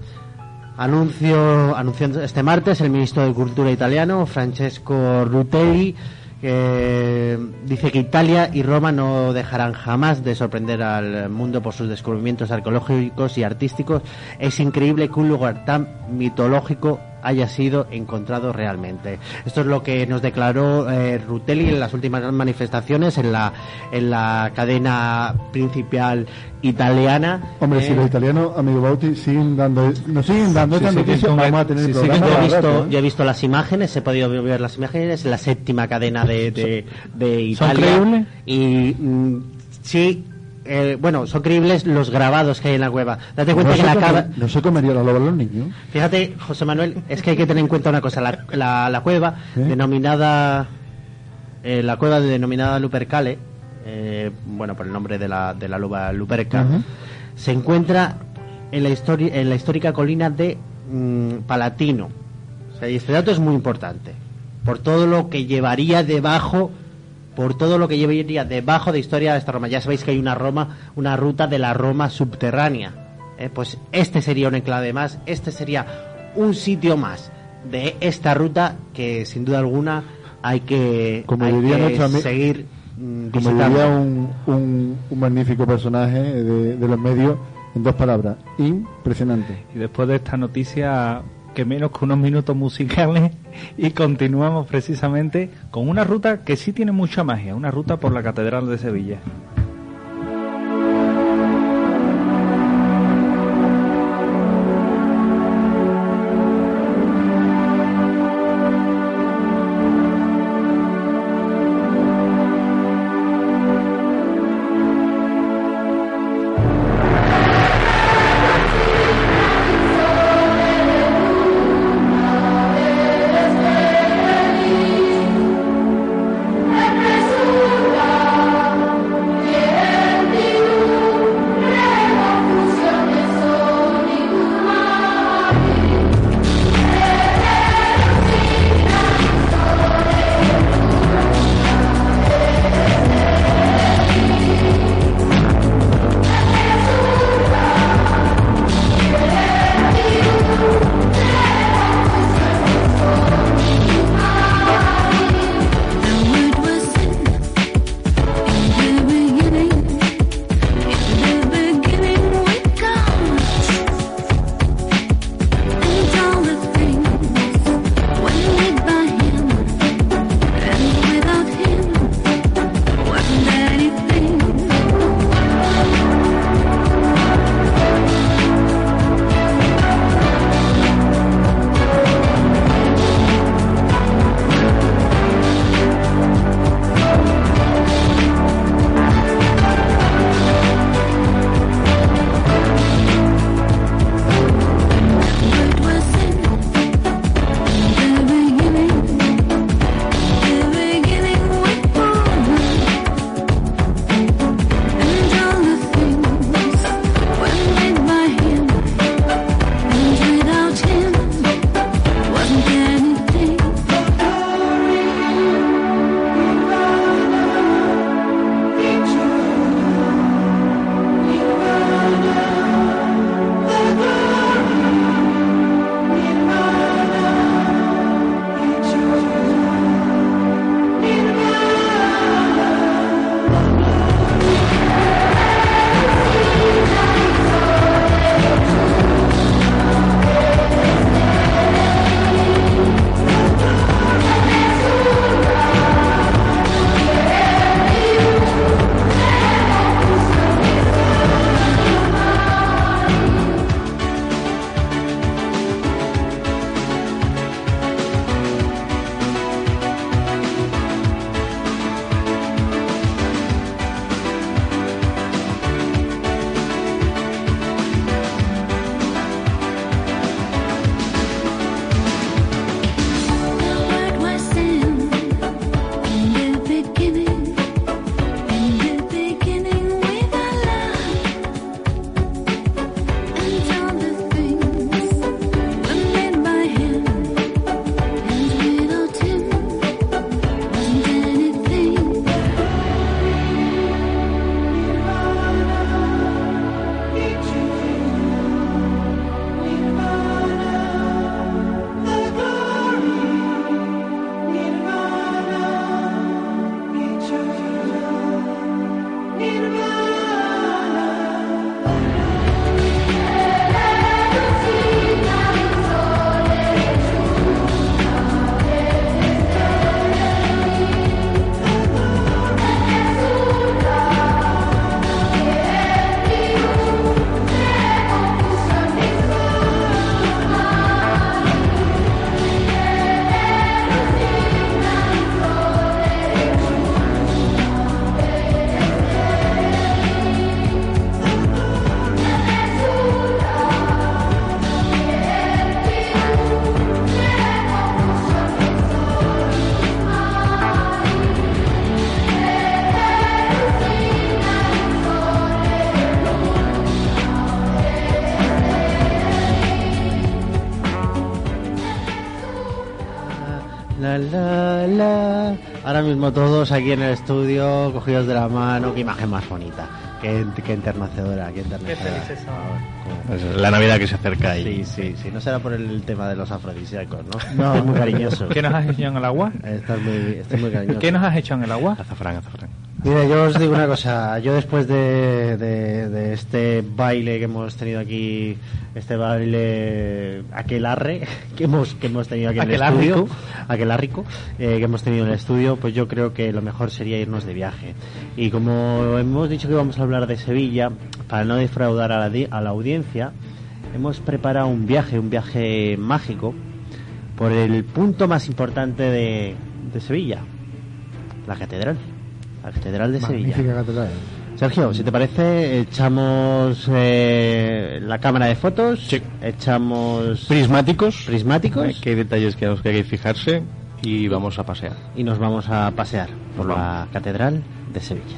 Anuncio, anunció este martes el ministro de Cultura italiano, Francesco Rutelli, que dice que Italia y Roma no dejarán jamás de sorprender al mundo por sus descubrimientos arqueológicos y artísticos. Es increíble que un lugar tan mitológico haya sido encontrado realmente. Esto es lo que nos declaró eh, Rutelli en las últimas manifestaciones en la en la cadena principal italiana. Hombre, eh, si los italianos, amigo Bauti, siguen dando, nos siguen dando sí, estas sí, noticias, vamos a tener sí, el sí, programa. yo, he visto, rato, ¿eh? yo he visto las imágenes, he podido ver las imágenes en la séptima cadena de, de, de Italia. ¿Son creíbles? Y mm, sí. Eh, bueno, son creíbles los grabados que hay en la cueva. Date cuenta no que la come, cava... No se comería la loba a los niños. Fíjate, José Manuel, es que hay que tener en cuenta una cosa. La, la, la cueva, ¿Eh? denominada... Eh, la cueva denominada Lupercale, eh, bueno, por el nombre de la, de la loba Luperca, Ujú. se encuentra en la, histori- en la histórica colina de mm, Palatino. O sea, y este dato es muy importante, por todo lo que llevaría debajo, por todo lo que llevaría debajo de historia de esta Roma. Ya sabéis que hay una Roma, una ruta de la Roma subterránea. Eh, pues este sería un enclave más, este sería un sitio más de esta ruta que sin duda alguna hay que, Como hay diría que nuestro ami- seguir mm, Como visitando. diría un, un, un magnífico personaje de, de los medios, en dos palabras, impresionante. Y después de esta noticia, que menos que unos minutos musicales, y continuamos precisamente con una ruta que sí tiene mucha magia, una ruta por la Catedral de Sevilla. Represura La, la, la. Ahora mismo todos aquí en el estudio, cogidos de la mano, qué imagen más bonita, qué, qué enternecedora, qué enternecedora. Qué felices Pues la Navidad que se acerca ahí. Sí, sí, sí, no será por el tema de los afrodisíacos, ¿no? No, es muy cariñoso. ¿Qué nos has hecho en el agua? Estás muy, estás muy cariñoso. ¿Qué nos has hecho en el agua? Azafrán, azafrán. Mira, yo os digo una cosa, yo después de, de, de este baile que hemos tenido aquí, este baile aquelarre que hemos, que hemos tenido aquí en el estudio, aquelarrico, eh, que hemos tenido en el estudio, pues yo creo que lo mejor sería irnos de viaje. Y como hemos dicho que vamos a hablar de Sevilla, para no defraudar a la, di- a la audiencia, hemos preparado un viaje, un viaje mágico, por el punto más importante de, de Sevilla, la catedral. La Catedral de Magnífica Sevilla. catedral. Sergio, si te parece, echamos eh, la cámara de fotos, Sí. echamos Prismáticos. prismáticos Eh, que hay detalles que los que hay que fijarse y vamos a pasear. y nos vamos a pasear por Nos la Catedral de Sevilla.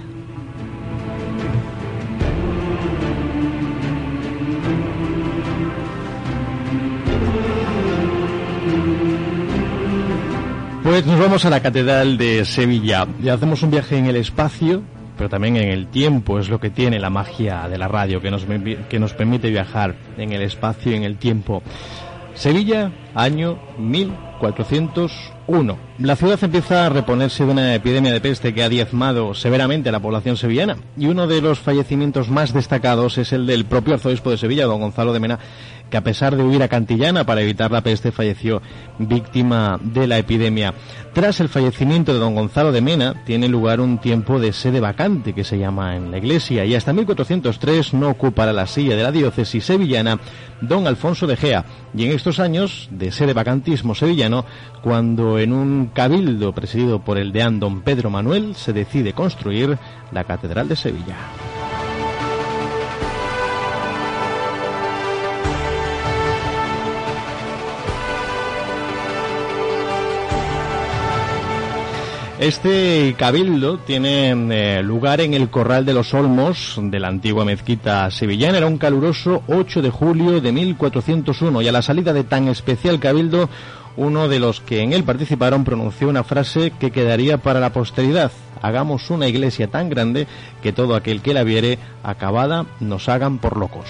Pues nos vamos a la Catedral de Sevilla y hacemos un viaje en el espacio, pero también en el tiempo. Es lo que tiene la magia de la radio, que nos, que nos permite viajar en el espacio y en el tiempo. Sevilla, año mil cuatrocientos uno. La ciudad empieza a reponerse de una epidemia de peste que ha diezmado severamente a la población sevillana, y uno de los fallecimientos más destacados es el del propio arzobispo de Sevilla, don Gonzalo de Mena, que a pesar de huir a Cantillana para evitar la peste, falleció víctima de la epidemia. Tras el fallecimiento de don Gonzalo de Mena, tiene lugar un tiempo de sede vacante, que se llama en la iglesia, y hasta mil cuatrocientos tres no ocupará la silla de la diócesis sevillana don Alfonso de Gea, y en estos años de sede vacantismo sevillano, cuando en un cabildo presidido por el deán don Pedro Manuel se decide construir la Catedral de Sevilla. Este cabildo tiene eh, lugar en el Corral de los Olmos de la antigua mezquita sevillana. Era un caluroso ocho de julio de mil cuatrocientos uno, y a la salida de tan especial cabildo, uno de los que en él participaron pronunció una frase que quedaría para la posteridad: hagamos una iglesia tan grande que todo aquel que la viere acabada nos hagan por locos.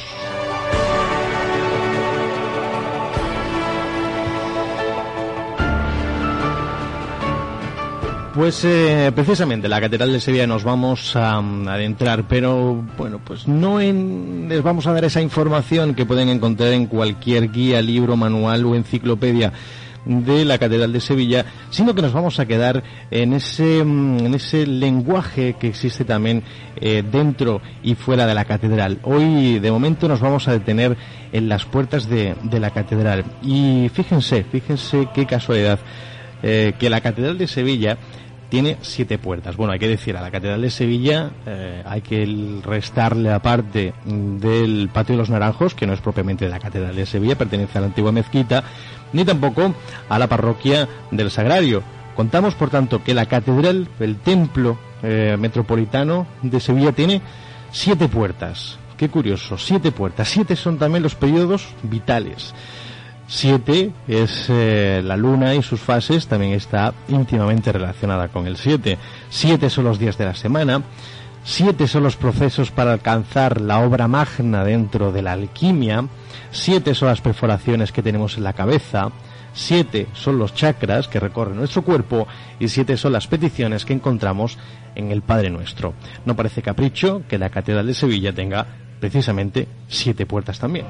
Pues eh, precisamente la Catedral de Sevilla nos vamos a um, adentrar, pero bueno, pues no en, les vamos a dar esa información que pueden encontrar en cualquier guía, libro, manual o enciclopedia de la Catedral de Sevilla, sino que nos vamos a quedar en ese en ese lenguaje que existe también eh, dentro y fuera de la Catedral. Hoy de momento nos vamos a detener en las puertas de, de la Catedral, y fíjense, fíjense qué casualidad, eh, que la Catedral de Sevilla tiene siete puertas. Bueno, hay que decir, a la Catedral de Sevilla eh, hay que restarle la parte del Patio de los Naranjos, que no es propiamente de la Catedral de Sevilla, pertenece a la antigua mezquita, ni tampoco a la parroquia del Sagrario. Contamos, por tanto, que la Catedral, el templo eh, metropolitano de Sevilla, tiene siete puertas. Qué curioso, siete puertas. Siete son también los periodos vitales. Siete es eh, la luna y sus fases, también está íntimamente relacionada con el siete. Siete son los días de la semana. Siete son los procesos para alcanzar la obra magna dentro de la alquimia. Siete son las perforaciones que tenemos en la cabeza. Siete son los chakras que recorren nuestro cuerpo. Y siete son las peticiones que encontramos en el Padre Nuestro. No parece capricho que la Catedral de Sevilla tenga precisamente siete puertas también.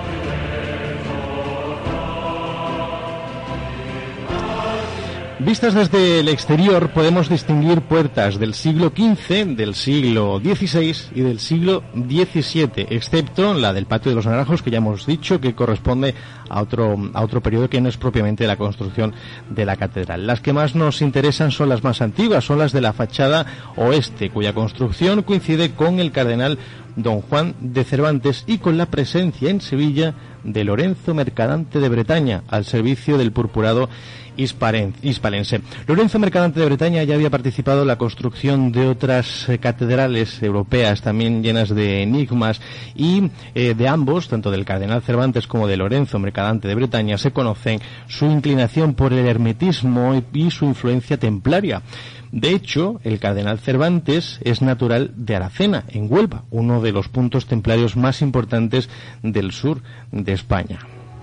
Vistas desde el exterior podemos distinguir puertas del siglo quince, del siglo dieciséis y del siglo diecisiete, excepto la del Patio de los Naranjos, que ya hemos dicho que corresponde a otro, a otro periodo que no es propiamente la construcción de la catedral. Las que más nos interesan son las más antiguas, son las de la fachada oeste, cuya construcción coincide con el cardenal don Juan de Cervantes y con la presencia en Sevilla de Lorenzo Mercadante de Bretaña, al servicio del purpurado hispalense. Lorenzo Mercadante de Bretaña ya había participado en la construcción de otras eh, catedrales europeas también llenas de enigmas, y eh, de ambos, tanto del cardenal Cervantes como de Lorenzo Mercadante de Bretaña, se conocen su inclinación por el hermetismo y, y su influencia templaria. De hecho, el cardenal Cervantes es natural de Aracena, en Huelva, uno de los puntos templarios más importantes del sur de España.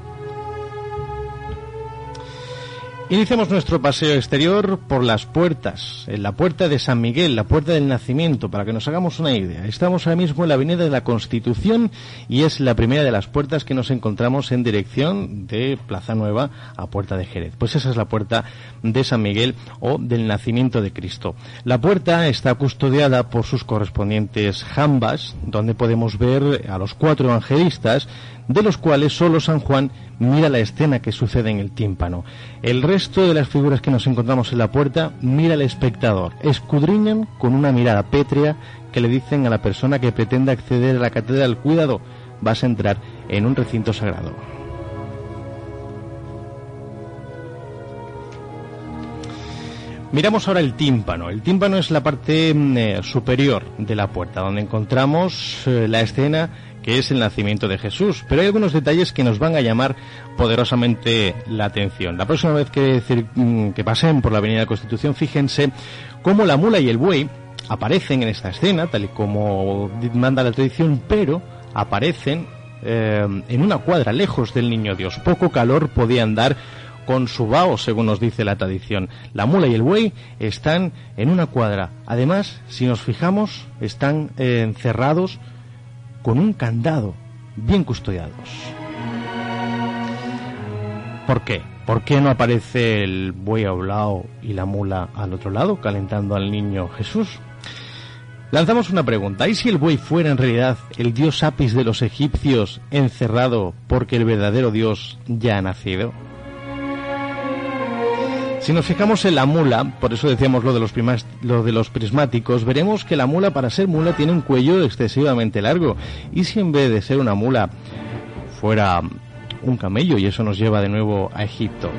Iniciamos nuestro paseo exterior por las puertas, en la puerta de San Miguel, la puerta del Nacimiento, para que nos hagamos una idea. Estamos ahora mismo en la avenida de la Constitución y es la primera de las puertas que nos encontramos en dirección de Plaza Nueva a Puerta de Jerez. Pues esa es la puerta de San Miguel o del Nacimiento de Cristo. La puerta está custodiada por sus correspondientes jambas, donde podemos ver a los cuatro evangelistas, de los cuales solo San Juan mira la escena que sucede en el tímpano. El resto de las figuras que nos encontramos en la puerta mira al espectador, escudriñan con una mirada pétrea que le dicen a la persona que pretende acceder a la catedral: cuidado, vas a entrar en un recinto sagrado. Miramos ahora el tímpano. El tímpano es la parte eh, superior de la puerta, donde encontramos eh, la escena que es el nacimiento de Jesús, pero hay algunos detalles que nos van a llamar poderosamente la atención. La próxima vez que, que pasen por la Avenida Constitución, fíjense cómo la mula y el buey aparecen en esta escena, tal y como manda la tradición, pero aparecen eh, en una cuadra, lejos del Niño Dios. Poco calor podían dar con su vaho, según nos dice la tradición. La mula y el buey están en una cuadra. Además, si nos fijamos, están eh, encerrados con un candado, bien custodiados. ¿Por qué? ¿Por qué no aparece el buey a un lado y la mula al otro lado, calentando al niño Jesús? Lanzamos una pregunta: ¿y si el buey fuera en realidad el dios Apis de los egipcios, encerrado porque el verdadero Dios ya ha nacido? Si nos fijamos en la mula, por eso decíamos lo de los primas, lo de los prismáticos, veremos que la mula, para ser mula, tiene un cuello excesivamente largo. ¿Y si en vez de ser una mula fuera un camello? Y eso nos lleva de nuevo a Egipto.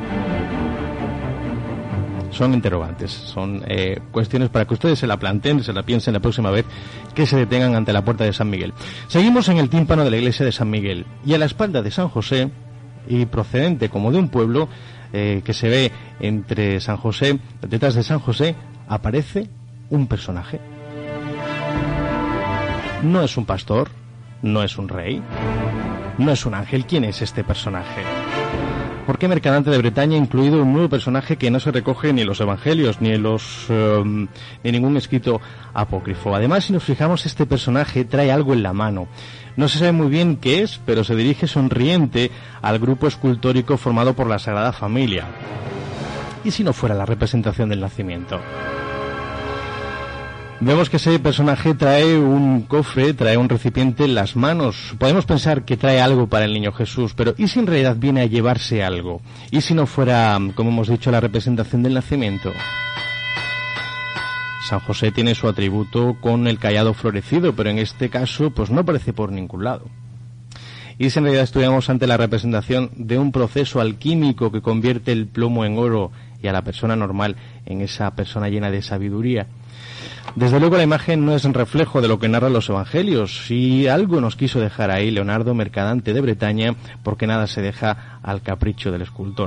Son interrogantes, son eh, cuestiones para que ustedes se la planteen, se la piensen la próxima vez que se detengan ante la puerta de San Miguel. Seguimos en el tímpano de la iglesia de San Miguel, y a la espalda de San José, y procedente como de un pueblo, Eh, que se ve entre San José, detrás de San José, aparece un personaje. No es un pastor, no es un rey, no es un ángel. ¿Quién es este personaje? ¿Por qué Mercadante de Bretaña ha incluido un nuevo personaje que no se recoge ni en los evangelios, ni en los eh, ni en ningún escrito apócrifo? Además, si nos fijamos, este personaje trae algo en la mano. No se sabe muy bien qué es, pero se dirige sonriente al grupo escultórico formado por la Sagrada Familia. ¿Y si no fuera la representación del nacimiento? Vemos que ese personaje trae un cofre, trae un recipiente en las manos. Podemos pensar que trae algo para el niño Jesús, pero ¿y si en realidad viene a llevarse algo? ¿Y si no fuera, como hemos dicho, la representación del nacimiento? San José tiene su atributo con el cayado florecido, pero en este caso pues no aparece por ningún lado. Y si en realidad estuviéramos ante la representación de un proceso alquímico que convierte el plomo en oro y a la persona normal en esa persona llena de sabiduría. Desde luego la imagen no es un reflejo de lo que narran los evangelios, y algo nos quiso dejar ahí Leonardo Mercadante de Bretaña, porque nada se deja al capricho del escultor.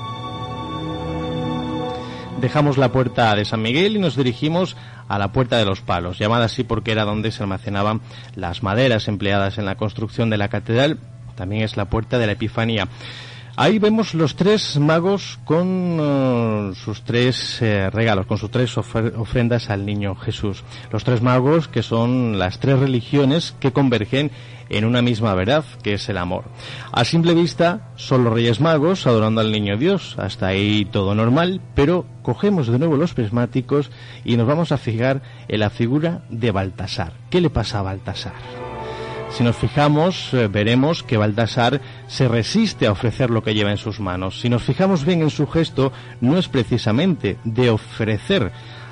Dejamos la puerta de San Miguel y nos dirigimos a la Puerta de los Palos, llamada así porque era donde se almacenaban las maderas empleadas en la construcción de la catedral. También es la Puerta de la Epifanía. Ahí vemos los tres magos con uh, sus tres eh, regalos, con sus tres ofre- ofrendas al niño Jesús. Los tres magos, que son las tres religiones que convergen en una misma verdad, que es el amor. A simple vista son los Reyes Magos adorando al niño Dios. Hasta ahí todo normal, pero cogemos de nuevo los prismáticos y nos vamos a fijar en la figura de Baltasar. ¿Qué le pasa a Baltasar? Si nos fijamos, eh, veremos que Baltasar se resiste a ofrecer lo que lleva en sus manos. Si nos fijamos bien en su gesto, no es precisamente de ofrecer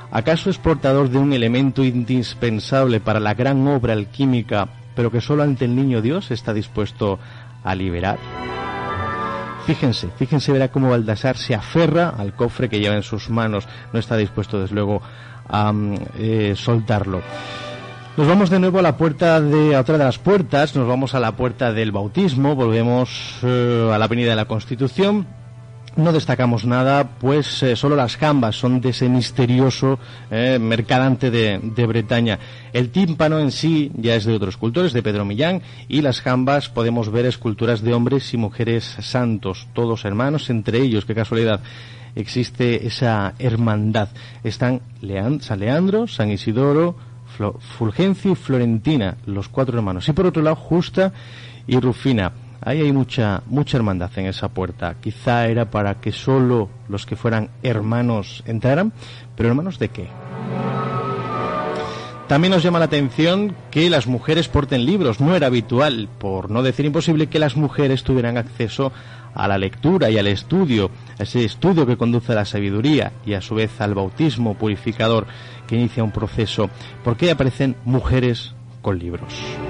¿Acaso es portador de un elemento indispensable para la gran obra alquímica, pero que solo ante el niño Dios está dispuesto a liberar? Fíjense, fíjense, verá cómo Baltasar se aferra al cofre que lleva en sus manos, no está dispuesto desde luego a eh, soltarlo. Nos vamos de nuevo a la puerta de a otra de las puertas, nos vamos a la puerta del bautismo, volvemos eh, a la Avenida de la Constitución. No destacamos nada, pues eh, solo las jambas son de ese misterioso eh, mercadante de, de Bretaña. El tímpano en sí ya es de otros escultores, de Pedro Millán, y las jambas podemos ver esculturas de hombres y mujeres santos, todos hermanos entre ellos. Qué casualidad, existe esa hermandad. Están Leand- San Leandro, San Isidoro, Flo- Fulgencio y Florentina, los cuatro hermanos. Y por otro lado, Justa y Rufina. Ahí hay mucha mucha hermandad en esa puerta. Quizá era para que solo los que fueran hermanos entraran, pero ¿hermanos de qué? También nos llama la atención que las mujeres porten libros. No era habitual, por no decir imposible, que las mujeres tuvieran acceso a la lectura y al estudio, a ese estudio que conduce a la sabiduría y a su vez al bautismo purificador que inicia un proceso. ¿Por qué aparecen mujeres con libros?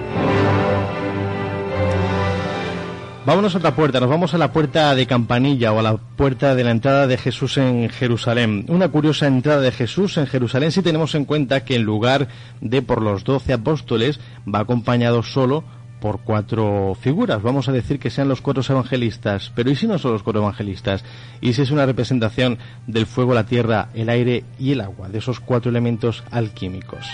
Vámonos a otra puerta, nos vamos a la puerta de Campanilla o a la puerta de la entrada de Jesús en Jerusalén. Una curiosa entrada de Jesús en Jerusalén si tenemos en cuenta que en lugar de por los doce apóstoles va acompañado solo por cuatro figuras. Vamos a decir que sean los cuatro evangelistas, pero ¿y si no son los cuatro evangelistas? ¿Y si es una representación del fuego, la tierra, el aire y el agua, de esos cuatro elementos alquímicos?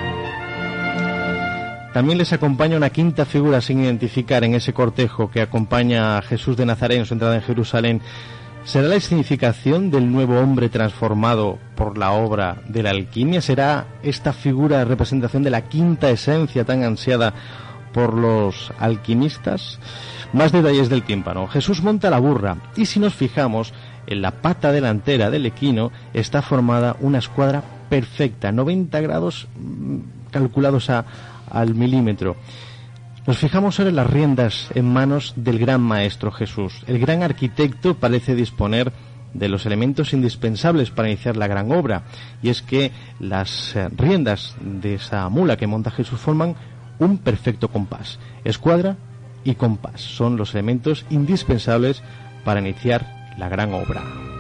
También les acompaña una quinta figura sin identificar en ese cortejo que acompaña a Jesús de Nazaret en su entrada en Jerusalén. ¿Será la significación del nuevo hombre transformado por la obra de la alquimia? ¿Será esta figura representación de la quinta esencia tan ansiada por los alquimistas? Más detalles del tímpano. Jesús monta la burra y si nos fijamos en la pata delantera del equino está formada una escuadra perfecta, noventa grados calculados a al milímetro. Nos fijamos ahora en las riendas en manos del gran maestro Jesús. El gran arquitecto parece disponer de los elementos indispensables para iniciar la gran obra, y es que las eh, riendas de esa mula que monta Jesús forman un perfecto compás. Escuadra y compás son los elementos indispensables para iniciar la gran obra.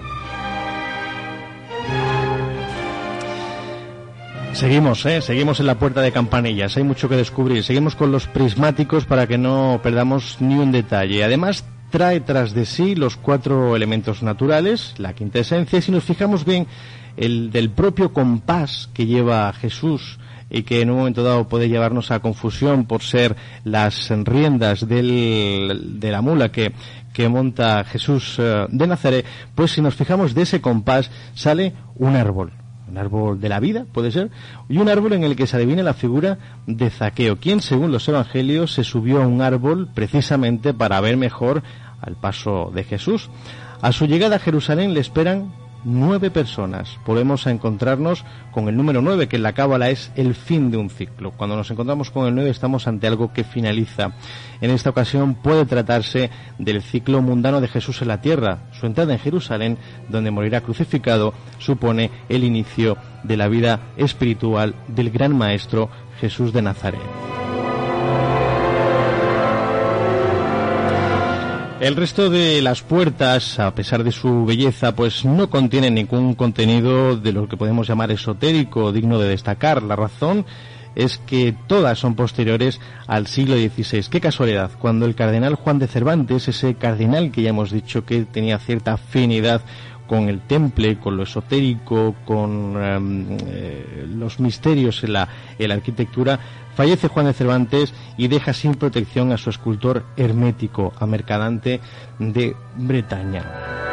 Seguimos, ¿eh? Seguimos en la puerta de Campanillas, hay mucho que descubrir. Seguimos con los prismáticos para que no perdamos ni un detalle. Además, trae tras de sí los cuatro elementos naturales, la quinta esencia, y si nos fijamos bien, el del propio compás que lleva Jesús y que en un momento dado puede llevarnos a confusión por ser las riendas del, de la mula que, que monta Jesús uh, de Nazaret, pues si nos fijamos de ese compás sale un árbol. Un árbol de la vida, puede ser, y un árbol en el que se adivina la figura de Zaqueo, quien según los evangelios se subió a un árbol precisamente para ver mejor al paso de Jesús. A su llegada a Jerusalén le esperan nueve personas. Volvemos a encontrarnos con el número nueve, que en la cábala es el fin de un ciclo. Cuando nos encontramos con el nueve estamos ante algo que finaliza. En esta ocasión puede tratarse del ciclo mundano de Jesús en la tierra. Su entrada en Jerusalén, donde morirá crucificado, supone el inicio de la vida espiritual del gran maestro Jesús de Nazaret. El resto de las puertas, a pesar de su belleza, pues no contienen ningún contenido de lo que podemos llamar esotérico digno de destacar. La razón es que todas son posteriores al siglo dieciséis. Qué casualidad, cuando el cardenal Juan de Cervantes, ese cardenal que ya hemos dicho que tenía cierta afinidad con el temple, con lo esotérico, con um, eh, los misterios en la, en la arquitectura, fallece Juan de Cervantes y deja sin protección a su escultor hermético, a Mercadante de Bretaña.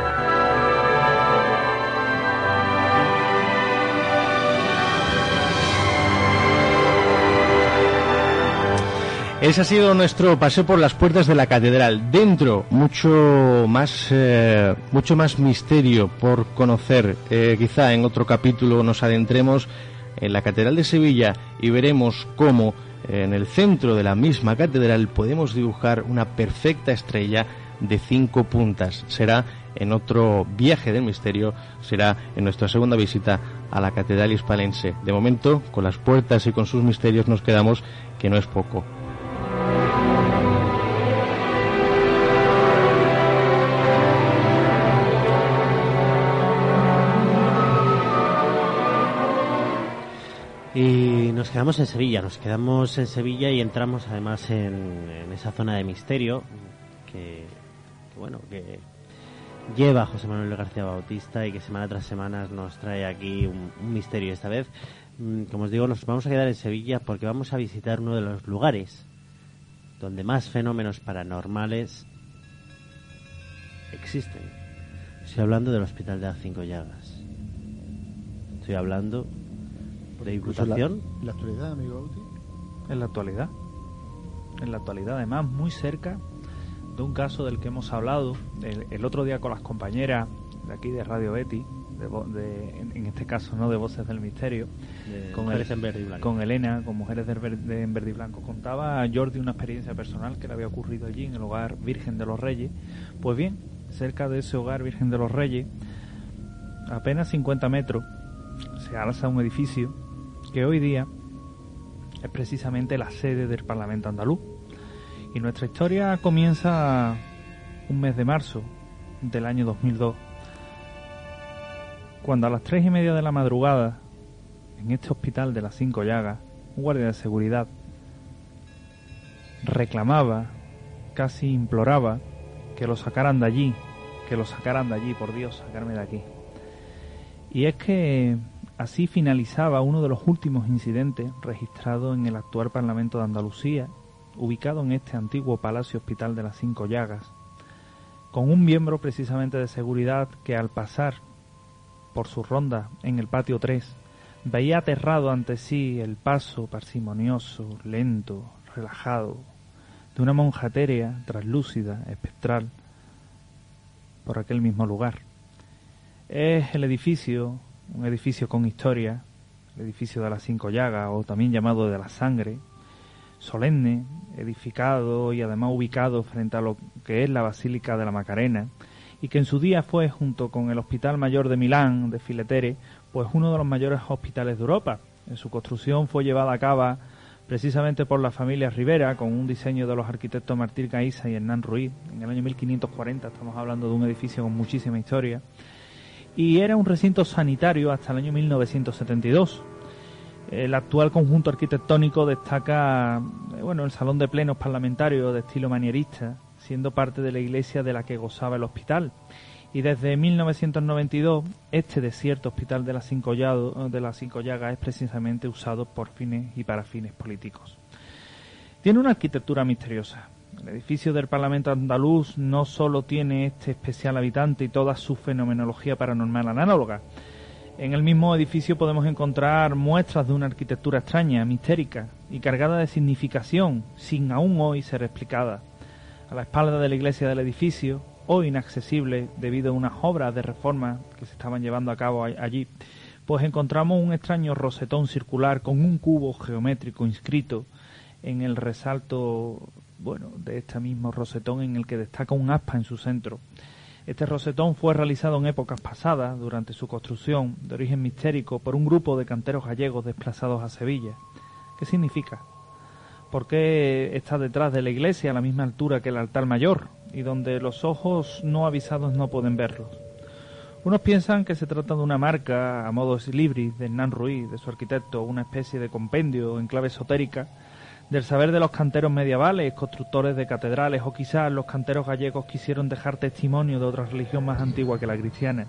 Ese ha sido nuestro paseo por las puertas de la catedral. Dentro, mucho más, eh, mucho más misterio por conocer. Eh, quizá en otro capítulo nos adentremos en la Catedral de Sevilla y veremos cómo eh, en el centro de la misma catedral podemos dibujar una perfecta estrella de cinco puntas. Será en otro viaje del misterio, será en nuestra segunda visita a la Catedral Hispalense. De momento, con las puertas y con sus misterios nos quedamos, que no es poco. Y nos quedamos en Sevilla, nos quedamos en Sevilla y entramos además en, en esa zona de misterio que, que bueno, que lleva José Manuel García Bautista y que semana tras semana nos trae aquí un, un misterio. Esta vez, como os digo, nos vamos a quedar en Sevilla porque vamos a visitar uno de los lugares donde más fenómenos paranormales existen. Estoy hablando del Hospital de las Cinco Llagas. Estoy hablando de Diputación. ¿En la actualidad, amigo Bauti? En la actualidad. En la actualidad, además, muy cerca de un caso del que hemos hablado el, el otro día con las compañeras de aquí de Radio Betis, de, de, en, en este caso no de Voces del Misterio, De con, Mujeres el, en Verde y Blanco. con Elena, con Mujeres de, de, en Verde y Blanco. Contaba a Jordi una experiencia personal que le había ocurrido allí en el Hogar Virgen de los Reyes. Pues bien, cerca de ese Hogar Virgen de los Reyes, a apenas cincuenta metros, se alza un edificio que hoy día es precisamente la sede del Parlamento andaluz. Y nuestra historia comienza un mes de marzo del año dos mil dos, cuando a las tres y media de la madrugada, en este hospital de las Cinco Llagas, un guardia de seguridad reclamaba, casi imploraba, que lo sacaran de allí, que lo sacaran de allí, por Dios, sacarme de aquí. Y es que así finalizaba uno de los últimos incidentes registrados en el actual Parlamento de Andalucía, ubicado en este antiguo Palacio Hospital de las Cinco Llagas, con un miembro precisamente de seguridad que al pasar por su ronda en el patio tres veía aterrado ante sí el paso parsimonioso, lento, relajado, de una monja etérea, translúcida, espectral, por aquel mismo lugar. Es el edificio, un edificio con historia, el edificio de las Cinco Llagas, o también llamado de la Sangre, solemne, edificado y además ubicado frente a lo que es la Basílica de la Macarena, y que en su día fue, junto con el Hospital Mayor de Milán, de Filetere, pues uno de los mayores hospitales de Europa. En su construcción fue llevada a cabo precisamente por la familia Rivera, con un diseño de los arquitectos Martín Gaíza y Hernán Ruiz, en el año mil quinientos cuarenta. Estamos hablando de un edificio con muchísima historia, y era un recinto sanitario hasta el año mil novecientos setenta y dos. El actual conjunto arquitectónico destaca, bueno, el salón de plenos parlamentario de estilo manierista, siendo parte de la iglesia de la que gozaba el hospital. Y desde mil novecientos noventa y dos, este desierto hospital de las Cinco Llagas, de las Cinco Llagas es precisamente usado por fines y para fines políticos. Tiene una arquitectura misteriosa. El edificio del Parlamento andaluz no solo tiene este especial habitante y toda su fenomenología paranormal análoga. En el mismo edificio podemos encontrar muestras de una arquitectura extraña, mistérica y cargada de significación, sin aún hoy ser explicada. A la espalda de la iglesia del edificio, hoy inaccesible debido a unas obras de reforma que se estaban llevando a cabo allí, pues encontramos un extraño rosetón circular con un cubo geométrico inscrito en el resalto, bueno, de este mismo rosetón, en el que destaca un aspa en su centro. Este rosetón fue realizado en épocas pasadas, durante su construcción, de origen mistérico, por un grupo de canteros gallegos desplazados a Sevilla. ¿Qué significa? ¿Por qué está detrás de la iglesia a la misma altura que el altar mayor, y donde los ojos no avisados no pueden verlos? Unos piensan que se trata de una marca a modo libris de Hernán Ruiz, de su arquitecto, una especie de compendio en clave esotérica del saber de los canteros medievales, constructores de catedrales, o quizás los canteros gallegos quisieron dejar testimonio de otra religión más antigua que la cristiana.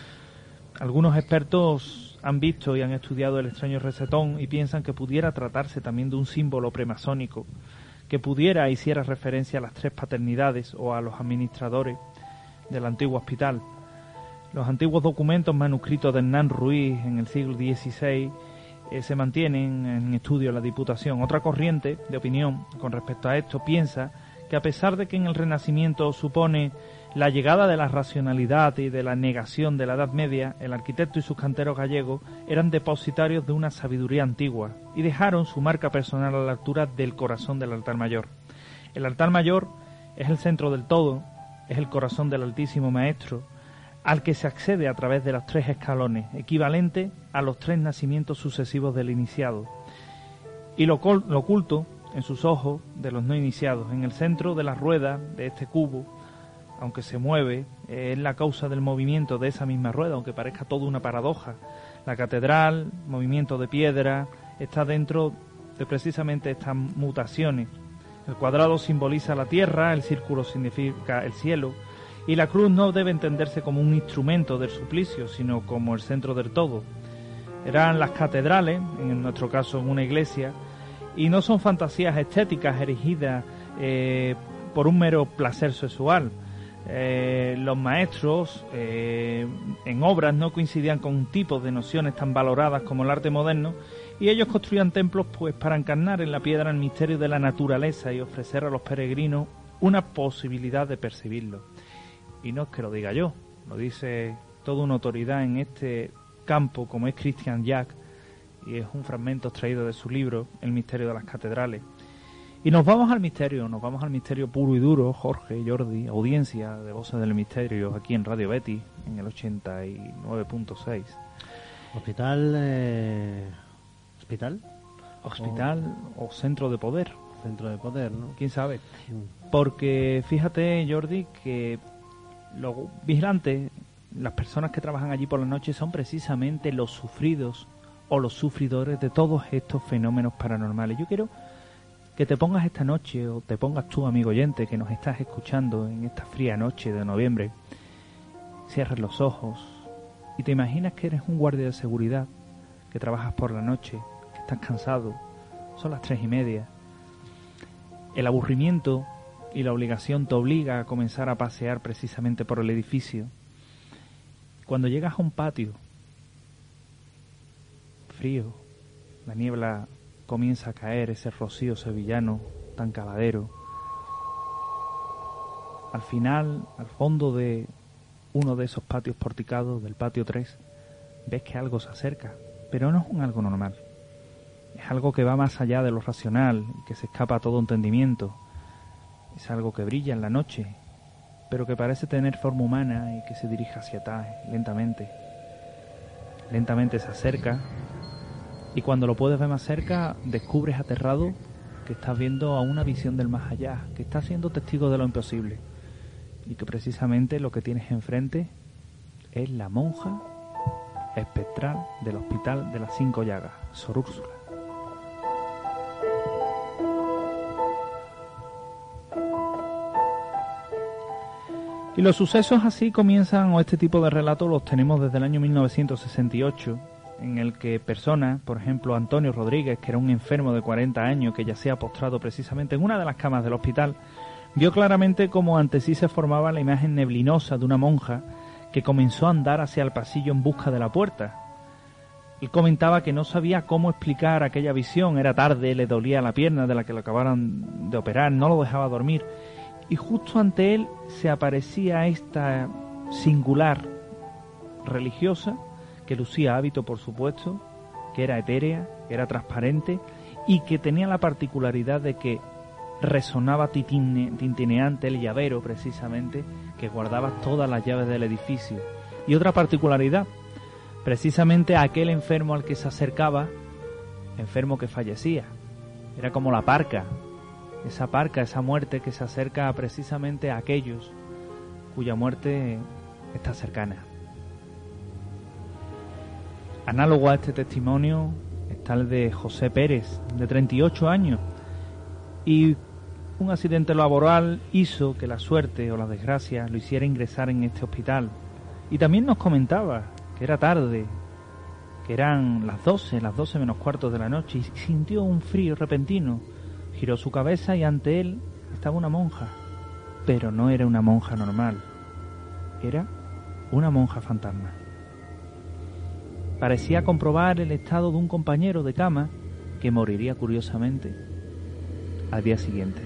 Algunos expertos han visto y han estudiado el extraño rosetón y piensan que pudiera tratarse también de un símbolo premasónico, que pudiera hiciera referencia a las tres paternidades o a los administradores del antiguo hospital. Los antiguos documentos manuscritos de Hernán Ruiz en el siglo dieciséis eh, se mantienen en estudio en la Diputación. Otra corriente de opinión con respecto a esto piensa que, a pesar de que en el Renacimiento supone la llegada de la racionalidad y de la negación de la Edad Media, el arquitecto y sus canteros gallegos eran depositarios de una sabiduría antigua y dejaron su marca personal a la altura del corazón del altar mayor. El altar mayor es el centro del todo, es el corazón del Altísimo Maestro, al que se accede a través de los tres escalones, equivalente a los tres nacimientos sucesivos del iniciado. Y lo, col- lo oculto en sus ojos de los no iniciados, en el centro de la rueda de este cubo, aunque se mueve, eh, es la causa del movimiento de esa misma rueda, aunque parezca toda una paradoja. La catedral, movimiento de piedra, está dentro de precisamente estas mutaciones. El cuadrado simboliza la tierra, el círculo significa el cielo, y la cruz no debe entenderse como un instrumento del suplicio, sino como el centro del todo. Eran las catedrales, en nuestro caso en una iglesia, y no son fantasías estéticas erigidas eh, por un mero placer sexual. Eh, los maestros eh, en obras no coincidían con tipos de nociones tan valoradas como el arte moderno, y ellos construían templos pues para encarnar en la piedra el misterio de la naturaleza y ofrecer a los peregrinos una posibilidad de percibirlo. Y no es que lo diga yo, lo dice toda una autoridad en este campo como es Christian Jack, y es un fragmento extraído de su libro El misterio de las catedrales. Y nos vamos al misterio, nos vamos al misterio puro y duro, Jorge, Jordi, audiencia de Voces del Misterio aquí en Radio Betis, en el ochenta y nueve punto seis. Hospital... Eh... ¿Hospital? Hospital o... o centro de poder. Centro de poder, ¿no? ¿Quién sabe? Porque fíjate, Jordi, que los vigilantes, las personas que trabajan allí por la noche, son precisamente los sufridos o los sufridores de todos estos fenómenos paranormales. Yo quiero que te pongas esta noche, o te pongas tú, amigo oyente, que nos estás escuchando en esta fría noche de noviembre, cierres los ojos y te imaginas que eres un guardia de seguridad, que trabajas por la noche, que estás cansado, son las tres y media. El aburrimiento y la obligación te obliga a comenzar a pasear precisamente por el edificio. Cuando llegas a un patio frío, la niebla comienza a caer, ese rocío sevillano tan caladero. Al final, al fondo de uno de esos patios porticados, del patio tres, ves que algo se acerca, pero no es un algo normal. Es algo que va más allá de lo racional, que se escapa a todo entendimiento. Es algo que brilla en la noche, pero que parece tener forma humana y que se dirige hacia atrás lentamente. Lentamente se acerca, y cuando lo puedes ver más cerca, descubres aterrado que estás viendo a una visión del más allá, que estás siendo testigo de lo imposible, y que precisamente lo que tienes enfrente es la monja espectral del Hospital de las Cinco Llagas, Sor Úrsula. Y los sucesos así comienzan, o este tipo de relatos los tenemos desde el año mil novecientos sesenta y ocho, en el que personas, por ejemplo Antonio Rodríguez, que era un enfermo de cuarenta años que yacía postrado precisamente en una de las camas del hospital, vio claramente cómo ante sí se formaba la imagen neblinosa de una monja que comenzó a andar hacia el pasillo en busca de la puerta. Él comentaba que no sabía cómo explicar aquella visión, era tarde, le dolía la pierna de la que lo acabaran de operar, no lo dejaba dormir, y justo ante él se aparecía esta singular religiosa, que lucía hábito, por supuesto, que era etérea, que era transparente y que tenía la particularidad de que resonaba titine, tintineante el llavero, precisamente, que guardaba todas las llaves del edificio. Y otra particularidad, precisamente aquel enfermo al que se acercaba, enfermo que fallecía, era como la parca, esa parca, esa muerte que se acerca precisamente a aquellos cuya muerte está cercana. Análogo a este testimonio está el de José Pérez, de treinta y ocho años, y un accidente laboral hizo que la suerte o la desgracia lo hiciera ingresar en este hospital. Y también nos comentaba que era tarde, que eran las doce, las doce menos cuartos de la noche, y sintió un frío repentino. Giró su cabeza y ante él estaba una monja, pero no era una monja normal, era una monja fantasma. Parecía comprobar el estado de un compañero de cama que moriría curiosamente al día siguiente.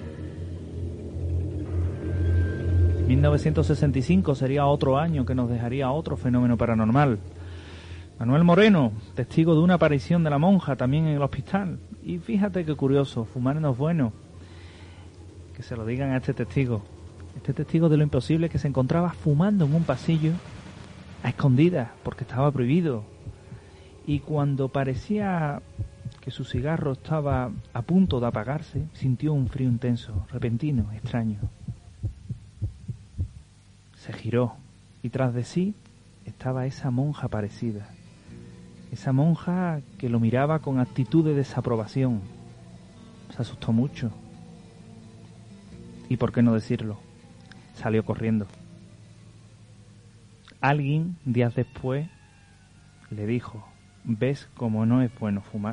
mil novecientos sesenta y cinco sería otro año que nos dejaría otro fenómeno paranormal. Manuel Moreno, testigo de una aparición de la monja también en el hospital. Y fíjate qué curioso, fumar no es bueno. Que se lo digan a este testigo. Este testigo de lo imposible, que se encontraba fumando en un pasillo a escondidas, porque estaba prohibido. Y cuando parecía que su cigarro estaba a punto de apagarse, sintió un frío intenso, repentino, extraño. Se giró y tras de sí estaba esa monja parecida, esa monja que lo miraba con actitud de desaprobación. Se asustó mucho. Y por qué no decirlo, salió corriendo. Alguien, días después, le dijo: ¿ves cómo no es bueno fumar?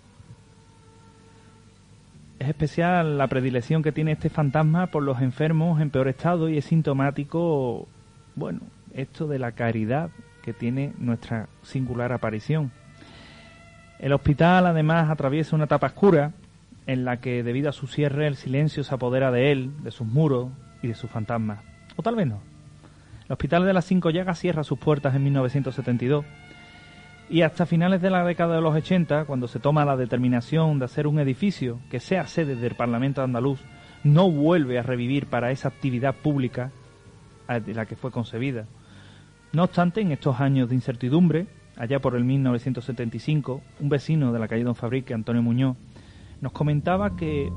Es especial la predilección que tiene este fantasma por los enfermos en peor estado y es sintomático, bueno, esto de la caridad que tiene nuestra singular aparición. El hospital además atraviesa una etapa oscura en la que debido a su cierre el silencio se apodera de él, de sus muros y de sus fantasmas. O tal vez no. El Hospital de las Cinco Llagas cierra sus puertas en mil novecientos setenta y dos y hasta finales de la década de los ochenta, cuando se toma la determinación de hacer un edificio que sea sede del Parlamento andaluz, no vuelve a revivir para esa actividad pública de la que fue concebida. No obstante, en estos años de incertidumbre, allá por el mil novecientos setenta y cinco, un vecino de la calle Don Fabrique, Antonio Muñoz, nos comentaba que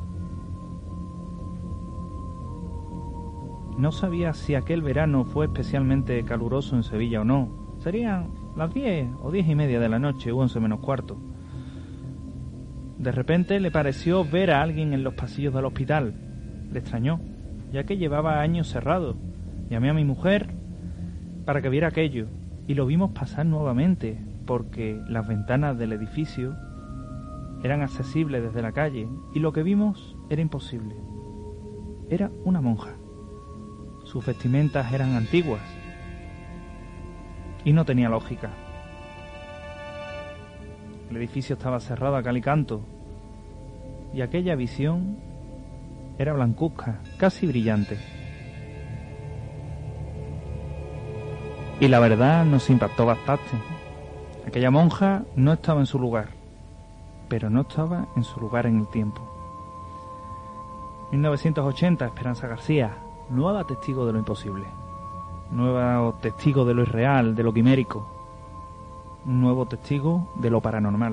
no sabía si aquel verano fue especialmente caluroso en Sevilla o no. Serían las diez o diez y media de la noche, u once menos cuarto. De repente le pareció ver a alguien en los pasillos del hospital. Le extrañó, ya que llevaba años cerrado. Llamé a mi mujer para que viera aquello y lo vimos pasar nuevamente, porque las ventanas del edificio eran accesibles desde la calle y lo que vimos era imposible. Era una monja. Sus vestimentas eran antiguas y no tenía lógica. El edificio estaba cerrado a cal y canto y aquella visión era blancuzca, casi brillante. Y la verdad nos impactó bastante. Aquella monja no estaba en su lugar, pero no estaba en su lugar en el tiempo. mil novecientos ochenta, Esperanza García, nueva testigo de lo imposible, nuevo testigo de lo irreal, de lo quimérico, un nuevo testigo de lo paranormal.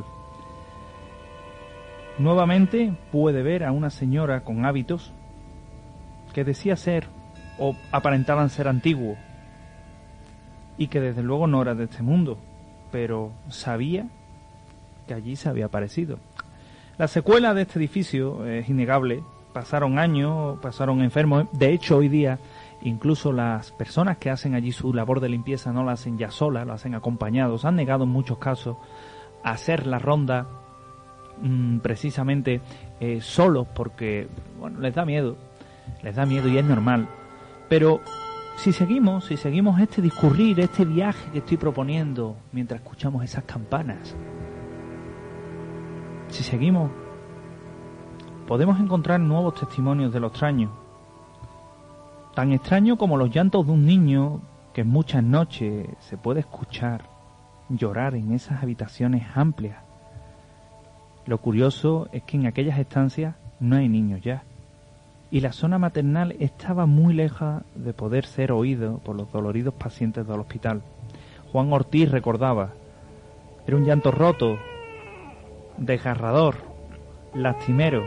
Nuevamente puede ver a una señora con hábitos que decía ser o aparentaban ser antiguos y que desde luego no era de este mundo, pero sabía que allí se había aparecido. La secuela de este edificio es innegable. Pasaron años, pasaron enfermos. De hecho, hoy día, incluso las personas que hacen allí su labor de limpieza no la hacen ya solas, lo hacen acompañados. Han negado en muchos casos a hacer la ronda mmm, precisamente eh, solos porque, bueno, les da miedo. Les da miedo y es normal. Pero si seguimos, si seguimos este discurrir, este viaje que estoy proponiendo mientras escuchamos esas campanas, si seguimos, podemos encontrar nuevos testimonios de lo extraño. Tan extraño como los llantos de un niño que en muchas noches se puede escuchar llorar en esas habitaciones amplias. Lo curioso es que en aquellas estancias no hay niños ya. Y la zona maternal estaba muy lejos de poder ser oído por los doloridos pacientes del hospital. Juan Ortiz recordaba: era un llanto roto, desgarrador, lastimero.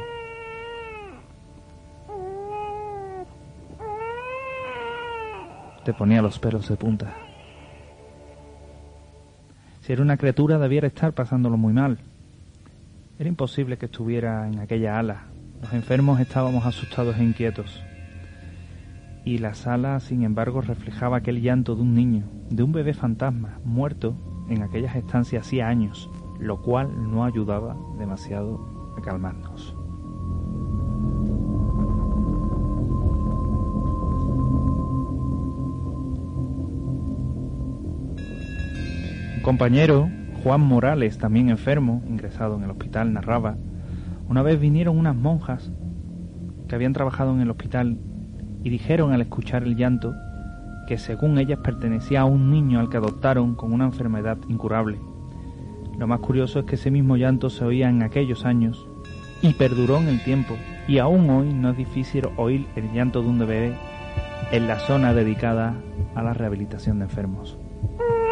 Te ponía los pelos de punta. Si era una criatura debiera estar pasándolo muy mal. Era imposible que estuviera en aquella ala. Los enfermos estábamos asustados e inquietos. Y la sala, sin embargo, reflejaba aquel llanto de un niño, de un bebé fantasma, muerto en aquellas estancias hacía años, lo cual no ayudaba demasiado a calmarnos. Un compañero, Juan Morales, también enfermo, ingresado en el hospital, narraba: una vez vinieron unas monjas que habían trabajado en el hospital y dijeron al escuchar el llanto que según ellas pertenecía a un niño al que adoptaron con una enfermedad incurable. Lo más curioso es que ese mismo llanto se oía en aquellos años y perduró en el tiempo, y aún hoy no es difícil oír el llanto de un bebé en la zona dedicada a la rehabilitación de enfermos.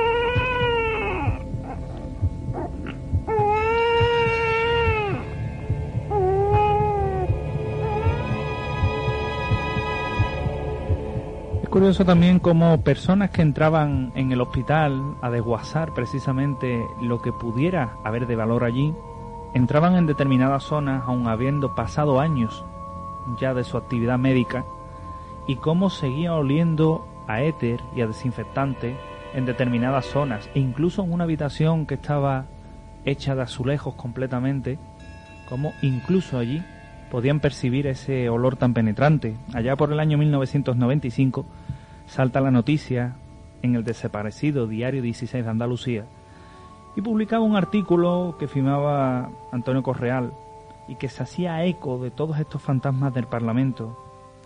curioso también cómo personas que entraban en el hospital a desguazar precisamente lo que pudiera haber de valor allí, entraban en determinadas zonas aun habiendo pasado años ya de su actividad médica, y cómo seguía oliendo a éter y a desinfectante en determinadas zonas, e incluso en una habitación que estaba hecha de azulejos completamente, como incluso allí podían percibir ese olor tan penetrante. Allá por el año mil novecientos noventa y cinco salta la noticia en el desaparecido Diario dieciséis de Andalucía y publicaba un artículo que firmaba Antonio Correal y que se hacía eco de todos estos fantasmas del Parlamento.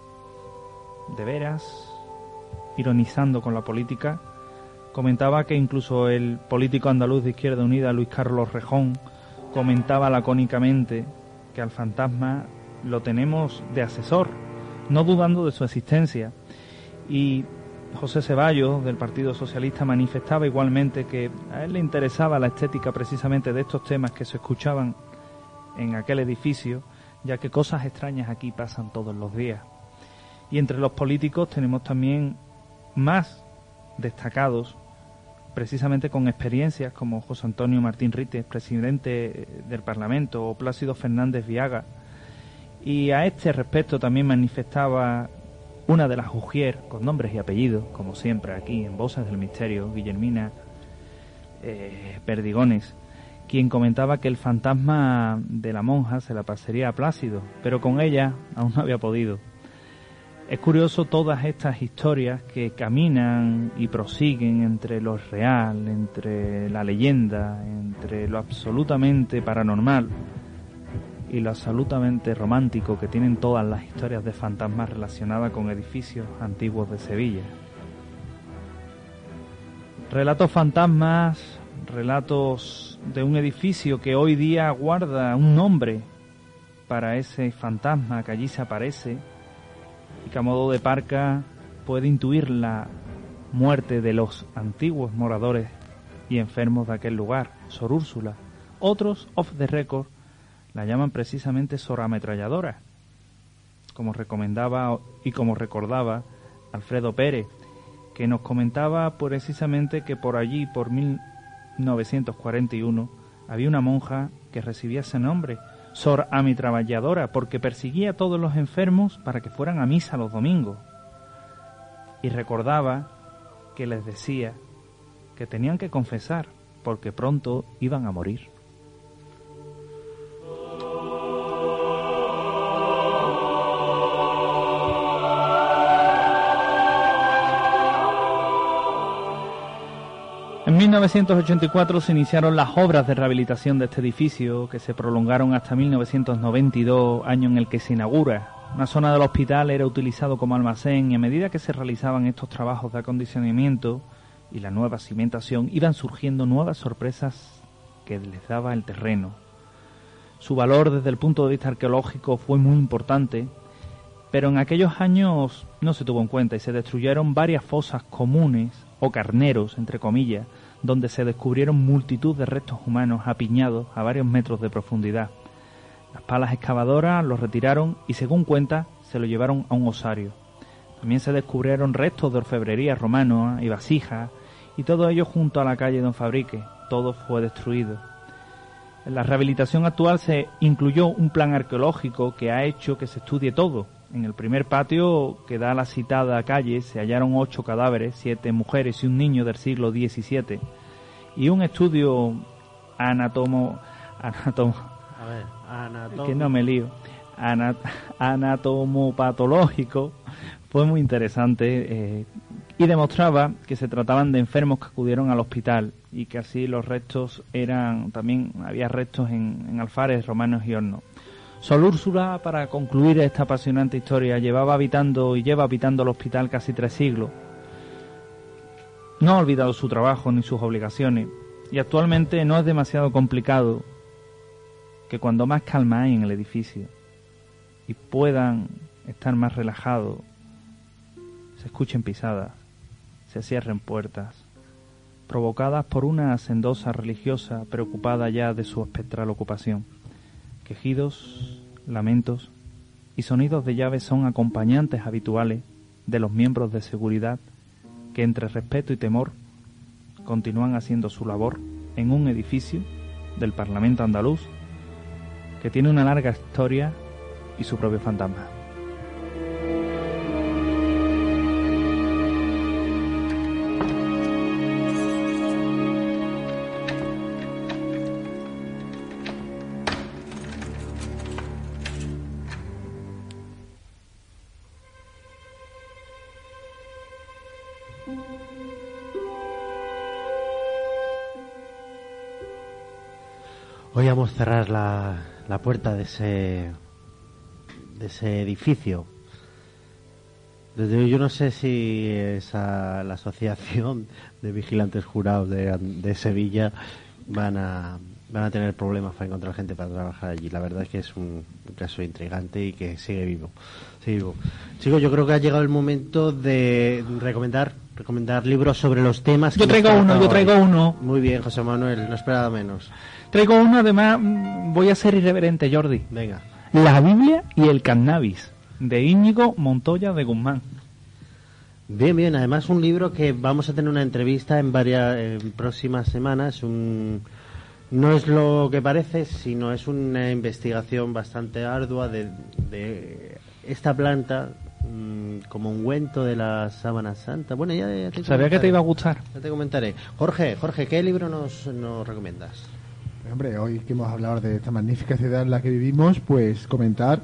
De veras, ironizando con la política, comentaba que incluso el político andaluz de Izquierda Unida, Luis Carlos Rejón, comentaba lacónicamente que al fantasma lo tenemos de asesor, no dudando de su existencia. Y José Ceballos, del Partido Socialista, manifestaba igualmente que a él le interesaba la estética precisamente de estos temas que se escuchaban en aquel edificio, ya que cosas extrañas aquí pasan todos los días. Y entre los políticos tenemos también más destacados, precisamente con experiencias como José Antonio Martín Rites, presidente del Parlamento, o Plácido Fernández Viaga. Y a este respecto también manifestaba una de las Ujier, con nombres y apellidos, como siempre aquí en Voces del Misterio, Guillermina eh, Perdigones, quien comentaba que el fantasma de la monja se la pasaría a Plácido, pero con ella aún no había podido. Es curioso todas estas historias que caminan y prosiguen entre lo real, entre la leyenda, entre lo absolutamente paranormal y lo absolutamente romántico que tienen todas las historias de fantasmas relacionadas con edificios antiguos de Sevilla. Relatos fantasmas, relatos de un edificio que hoy día guarda un nombre para ese fantasma que allí se aparece, y que a modo de parca puede intuir la muerte de los antiguos moradores y enfermos de aquel lugar, Sor Úrsula. Otros, off the record, la llaman precisamente Sor Ametralladora, como recomendaba y como recordaba Alfredo Pérez, que nos comentaba precisamente que por allí, por mil novecientos cuarenta y uno, había una monja que recibía ese nombre, Sor Ametralladora, porque perseguía a todos los enfermos para que fueran a misa los domingos. Y recordaba que les decía que tenían que confesar, porque pronto iban a morir. En mil novecientos ochenta y cuatro se iniciaron las obras de rehabilitación de este edificio, que se prolongaron hasta mil novecientos noventa y dos, año en el que se inaugura. Una zona del hospital era utilizado como almacén y a medida que se realizaban estos trabajos de acondicionamiento y la nueva cimentación, iban surgiendo nuevas sorpresas que les daba el terreno. Su valor desde el punto de vista arqueológico fue muy importante, pero en aquellos años no se tuvo en cuenta y se destruyeron varias fosas comunes o carneros, entre comillas, donde se descubrieron multitud de restos humanos apiñados a varios metros de profundidad. Las palas excavadoras los retiraron y, según cuenta, se lo llevaron a un osario. También se descubrieron restos de orfebrería romana y vasijas, y todo ello junto a la calle Don Fabrique. Todo fue destruido. En la rehabilitación actual se incluyó un plan arqueológico que ha hecho que se estudie todo. En el primer patio que da a la citada calle se hallaron ocho cadáveres, siete mujeres y un niño del siglo diecisiete, y un estudio anatomo... anatomo A ver, anatomo... que no me lío, anat, anatomopatológico, fue muy interesante eh, y demostraba que se trataban de enfermos que acudieron al hospital y que así los restos eran, también había restos en, en alfares romanos y hornos. Sor Úrsula, para concluir esta apasionante historia, llevaba habitando y lleva habitando el hospital casi tres siglos. No ha olvidado su trabajo ni sus obligaciones y actualmente no es demasiado complicado que cuando más calma hay en el edificio y puedan estar más relajados, se escuchen pisadas, se cierren puertas, provocadas por una hacendosa religiosa preocupada ya de su espectral ocupación. Quejidos, lamentos y sonidos de llaves son acompañantes habituales de los miembros de seguridad que entre respeto y temor continúan haciendo su labor en un edificio del Parlamento andaluz que tiene una larga historia y su propio fantasma. Hoy vamos a cerrar la, la puerta de ese de ese edificio. Desde yo no sé si esa, la asociación de vigilantes jurados de, de Sevilla van a van a tener problemas para encontrar gente para trabajar allí. La verdad es que es un, un caso intrigante y que sigue vivo. Sigue vivo. Chicos, yo creo que ha llegado el momento de recomendar recomendar libros sobre los temas. Yo traigo uno, yo traigo hoy. uno. Muy bien, José Manuel, no esperaba menos. Traigo uno, además, voy a ser irreverente, Jordi. Venga. La Biblia y el cannabis, de Íñigo Montoya de Guzmán. Bien, bien. Además, un libro que vamos a tener una entrevista en varias en próximas semanas. Un, no es lo que parece, sino es una investigación bastante ardua de, de esta planta mmm, como ungüento de la sábana santa. Bueno, ya, ya te Sabía que te iba a gustar. Ya te comentaré. Jorge, Jorge, ¿qué libro nos, nos recomiendas? Hombre, hoy que hemos hablado de esta magnífica ciudad en la que vivimos, pues comentar,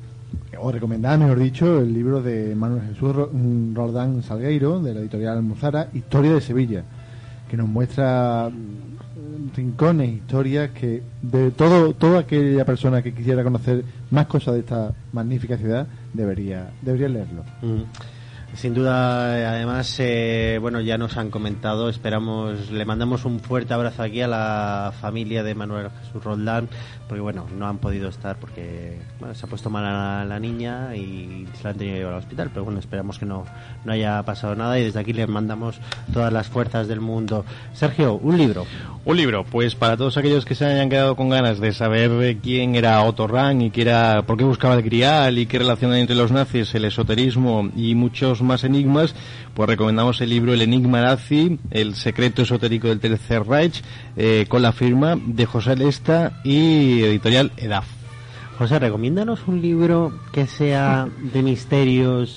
o recomendar, mejor dicho, el libro de Manuel Jesús Roldán Salgueiro, de la editorial Almuzara, Historia de Sevilla, que nos muestra rincones, historias que de todo toda aquella persona que quisiera conocer más cosas de esta magnífica ciudad debería debería leerlo. Mm. Sin duda, además, eh, bueno, ya nos han comentado, esperamos, le mandamos un fuerte abrazo aquí a la familia de Manuel Jesús Roldán, porque bueno, no han podido estar porque bueno, se ha puesto mal a la, la niña y se la han tenido que llevar al hospital, pero bueno, esperamos que no, no haya pasado nada y desde aquí les mandamos todas las fuerzas del mundo. Sergio, un libro. Un libro, pues para todos aquellos que se hayan quedado con ganas de saber quién era Otto Rahn y qué era, por qué buscaba el Grial y qué relación hay entre los nazis, el esoterismo y muchos más enigmas, pues recomendamos el libro El Enigma Nazi, el secreto esotérico del Tercer Reich, eh, con la firma de José Lesta y editorial EDAF. José, recomiéndanos un libro que sea de misterios,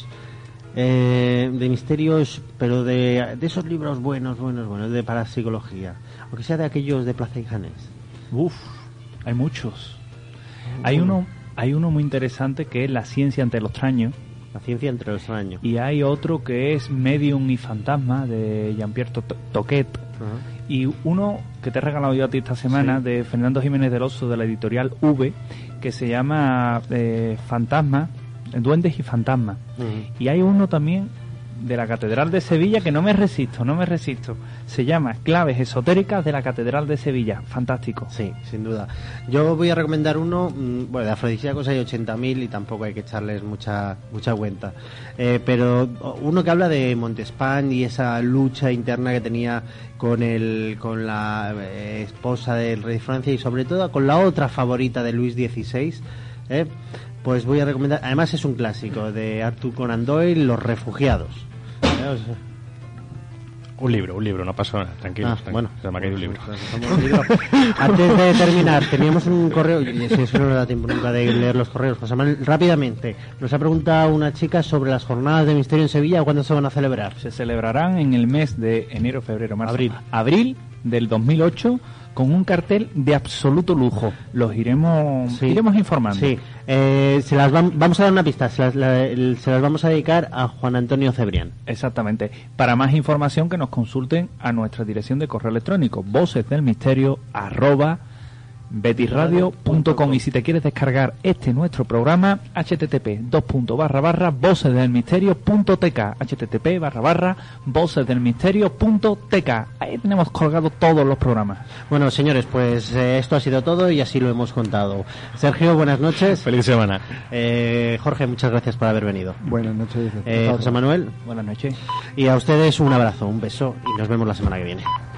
eh, de misterios, pero de, de esos libros buenos, buenos, buenos, de parapsicología, aunque sea de aquellos de Plaza y Janés. Uf, hay muchos. Hay uno, hay uno muy interesante que es La ciencia ante lo extraño. La ciencia entre los extraños. Y hay otro que es Medium y Fantasma, de Jean-Pierre To- Toquet. Uh-huh. Y uno que te he regalado yo a ti esta semana, sí, de Fernando Jiménez del Oso, de la editorial V, que se llama eh, Fantasma, Duendes y Fantasmas. Uh-huh. Y hay uno también de la Catedral de Sevilla que no me resisto, no me resisto. Se llama Claves Esotéricas de la Catedral de Sevilla. Fantástico. Sí, sin duda. Yo voy a recomendar uno, bueno, de afrodisíacos hay ochenta mil y tampoco hay que echarles mucha mucha cuenta. Eh, pero uno que habla de Montespan y esa lucha interna que tenía con el con la eh, esposa del rey de Francia y sobre todo con la otra favorita de Luis dieciséis, eh, pues voy a recomendar, además es un clásico de Arthur Conan Doyle, Los Refugiados. ¿Eh? O sea, un libro, un libro, no pasa nada, tranquilo. Ah, tranquilo. bueno, se me ha caído un libro. Antes de terminar, teníamos un correo, y si eso no nos da tiempo nunca de leer los correos, José Manuel, rápidamente, nos ha preguntado una chica sobre las jornadas de misterio en Sevilla, ¿cuándo se van a celebrar? Se celebrarán en el mes de enero, febrero, marzo, abril, abril del dos mil ocho, con un cartel de absoluto lujo. Los iremos sí, iremos informando. Sí, eh, se las vam- vamos a dar una pista, se las, la, el, se las vamos a dedicar a Juan Antonio Cebrián. Exactamente. Para más información que nos consulten a nuestra dirección de correo electrónico, voces del misterio arroba betisradio punto com. Y si te quieres descargar este nuestro programa, http dos punto barra barra voces del misterio punto tk, http barra barra voces del misterio punto tk. Ahí tenemos colgados todos los programas. Bueno, señores, pues eh, esto ha sido todo y así lo hemos contado. Sergio, buenas noches. Feliz semana. Eh, Jorge, muchas gracias por haber venido. Buenas noches. Eh, José Manuel. Buenas noches. Y a ustedes un abrazo, un beso y nos vemos la semana que viene.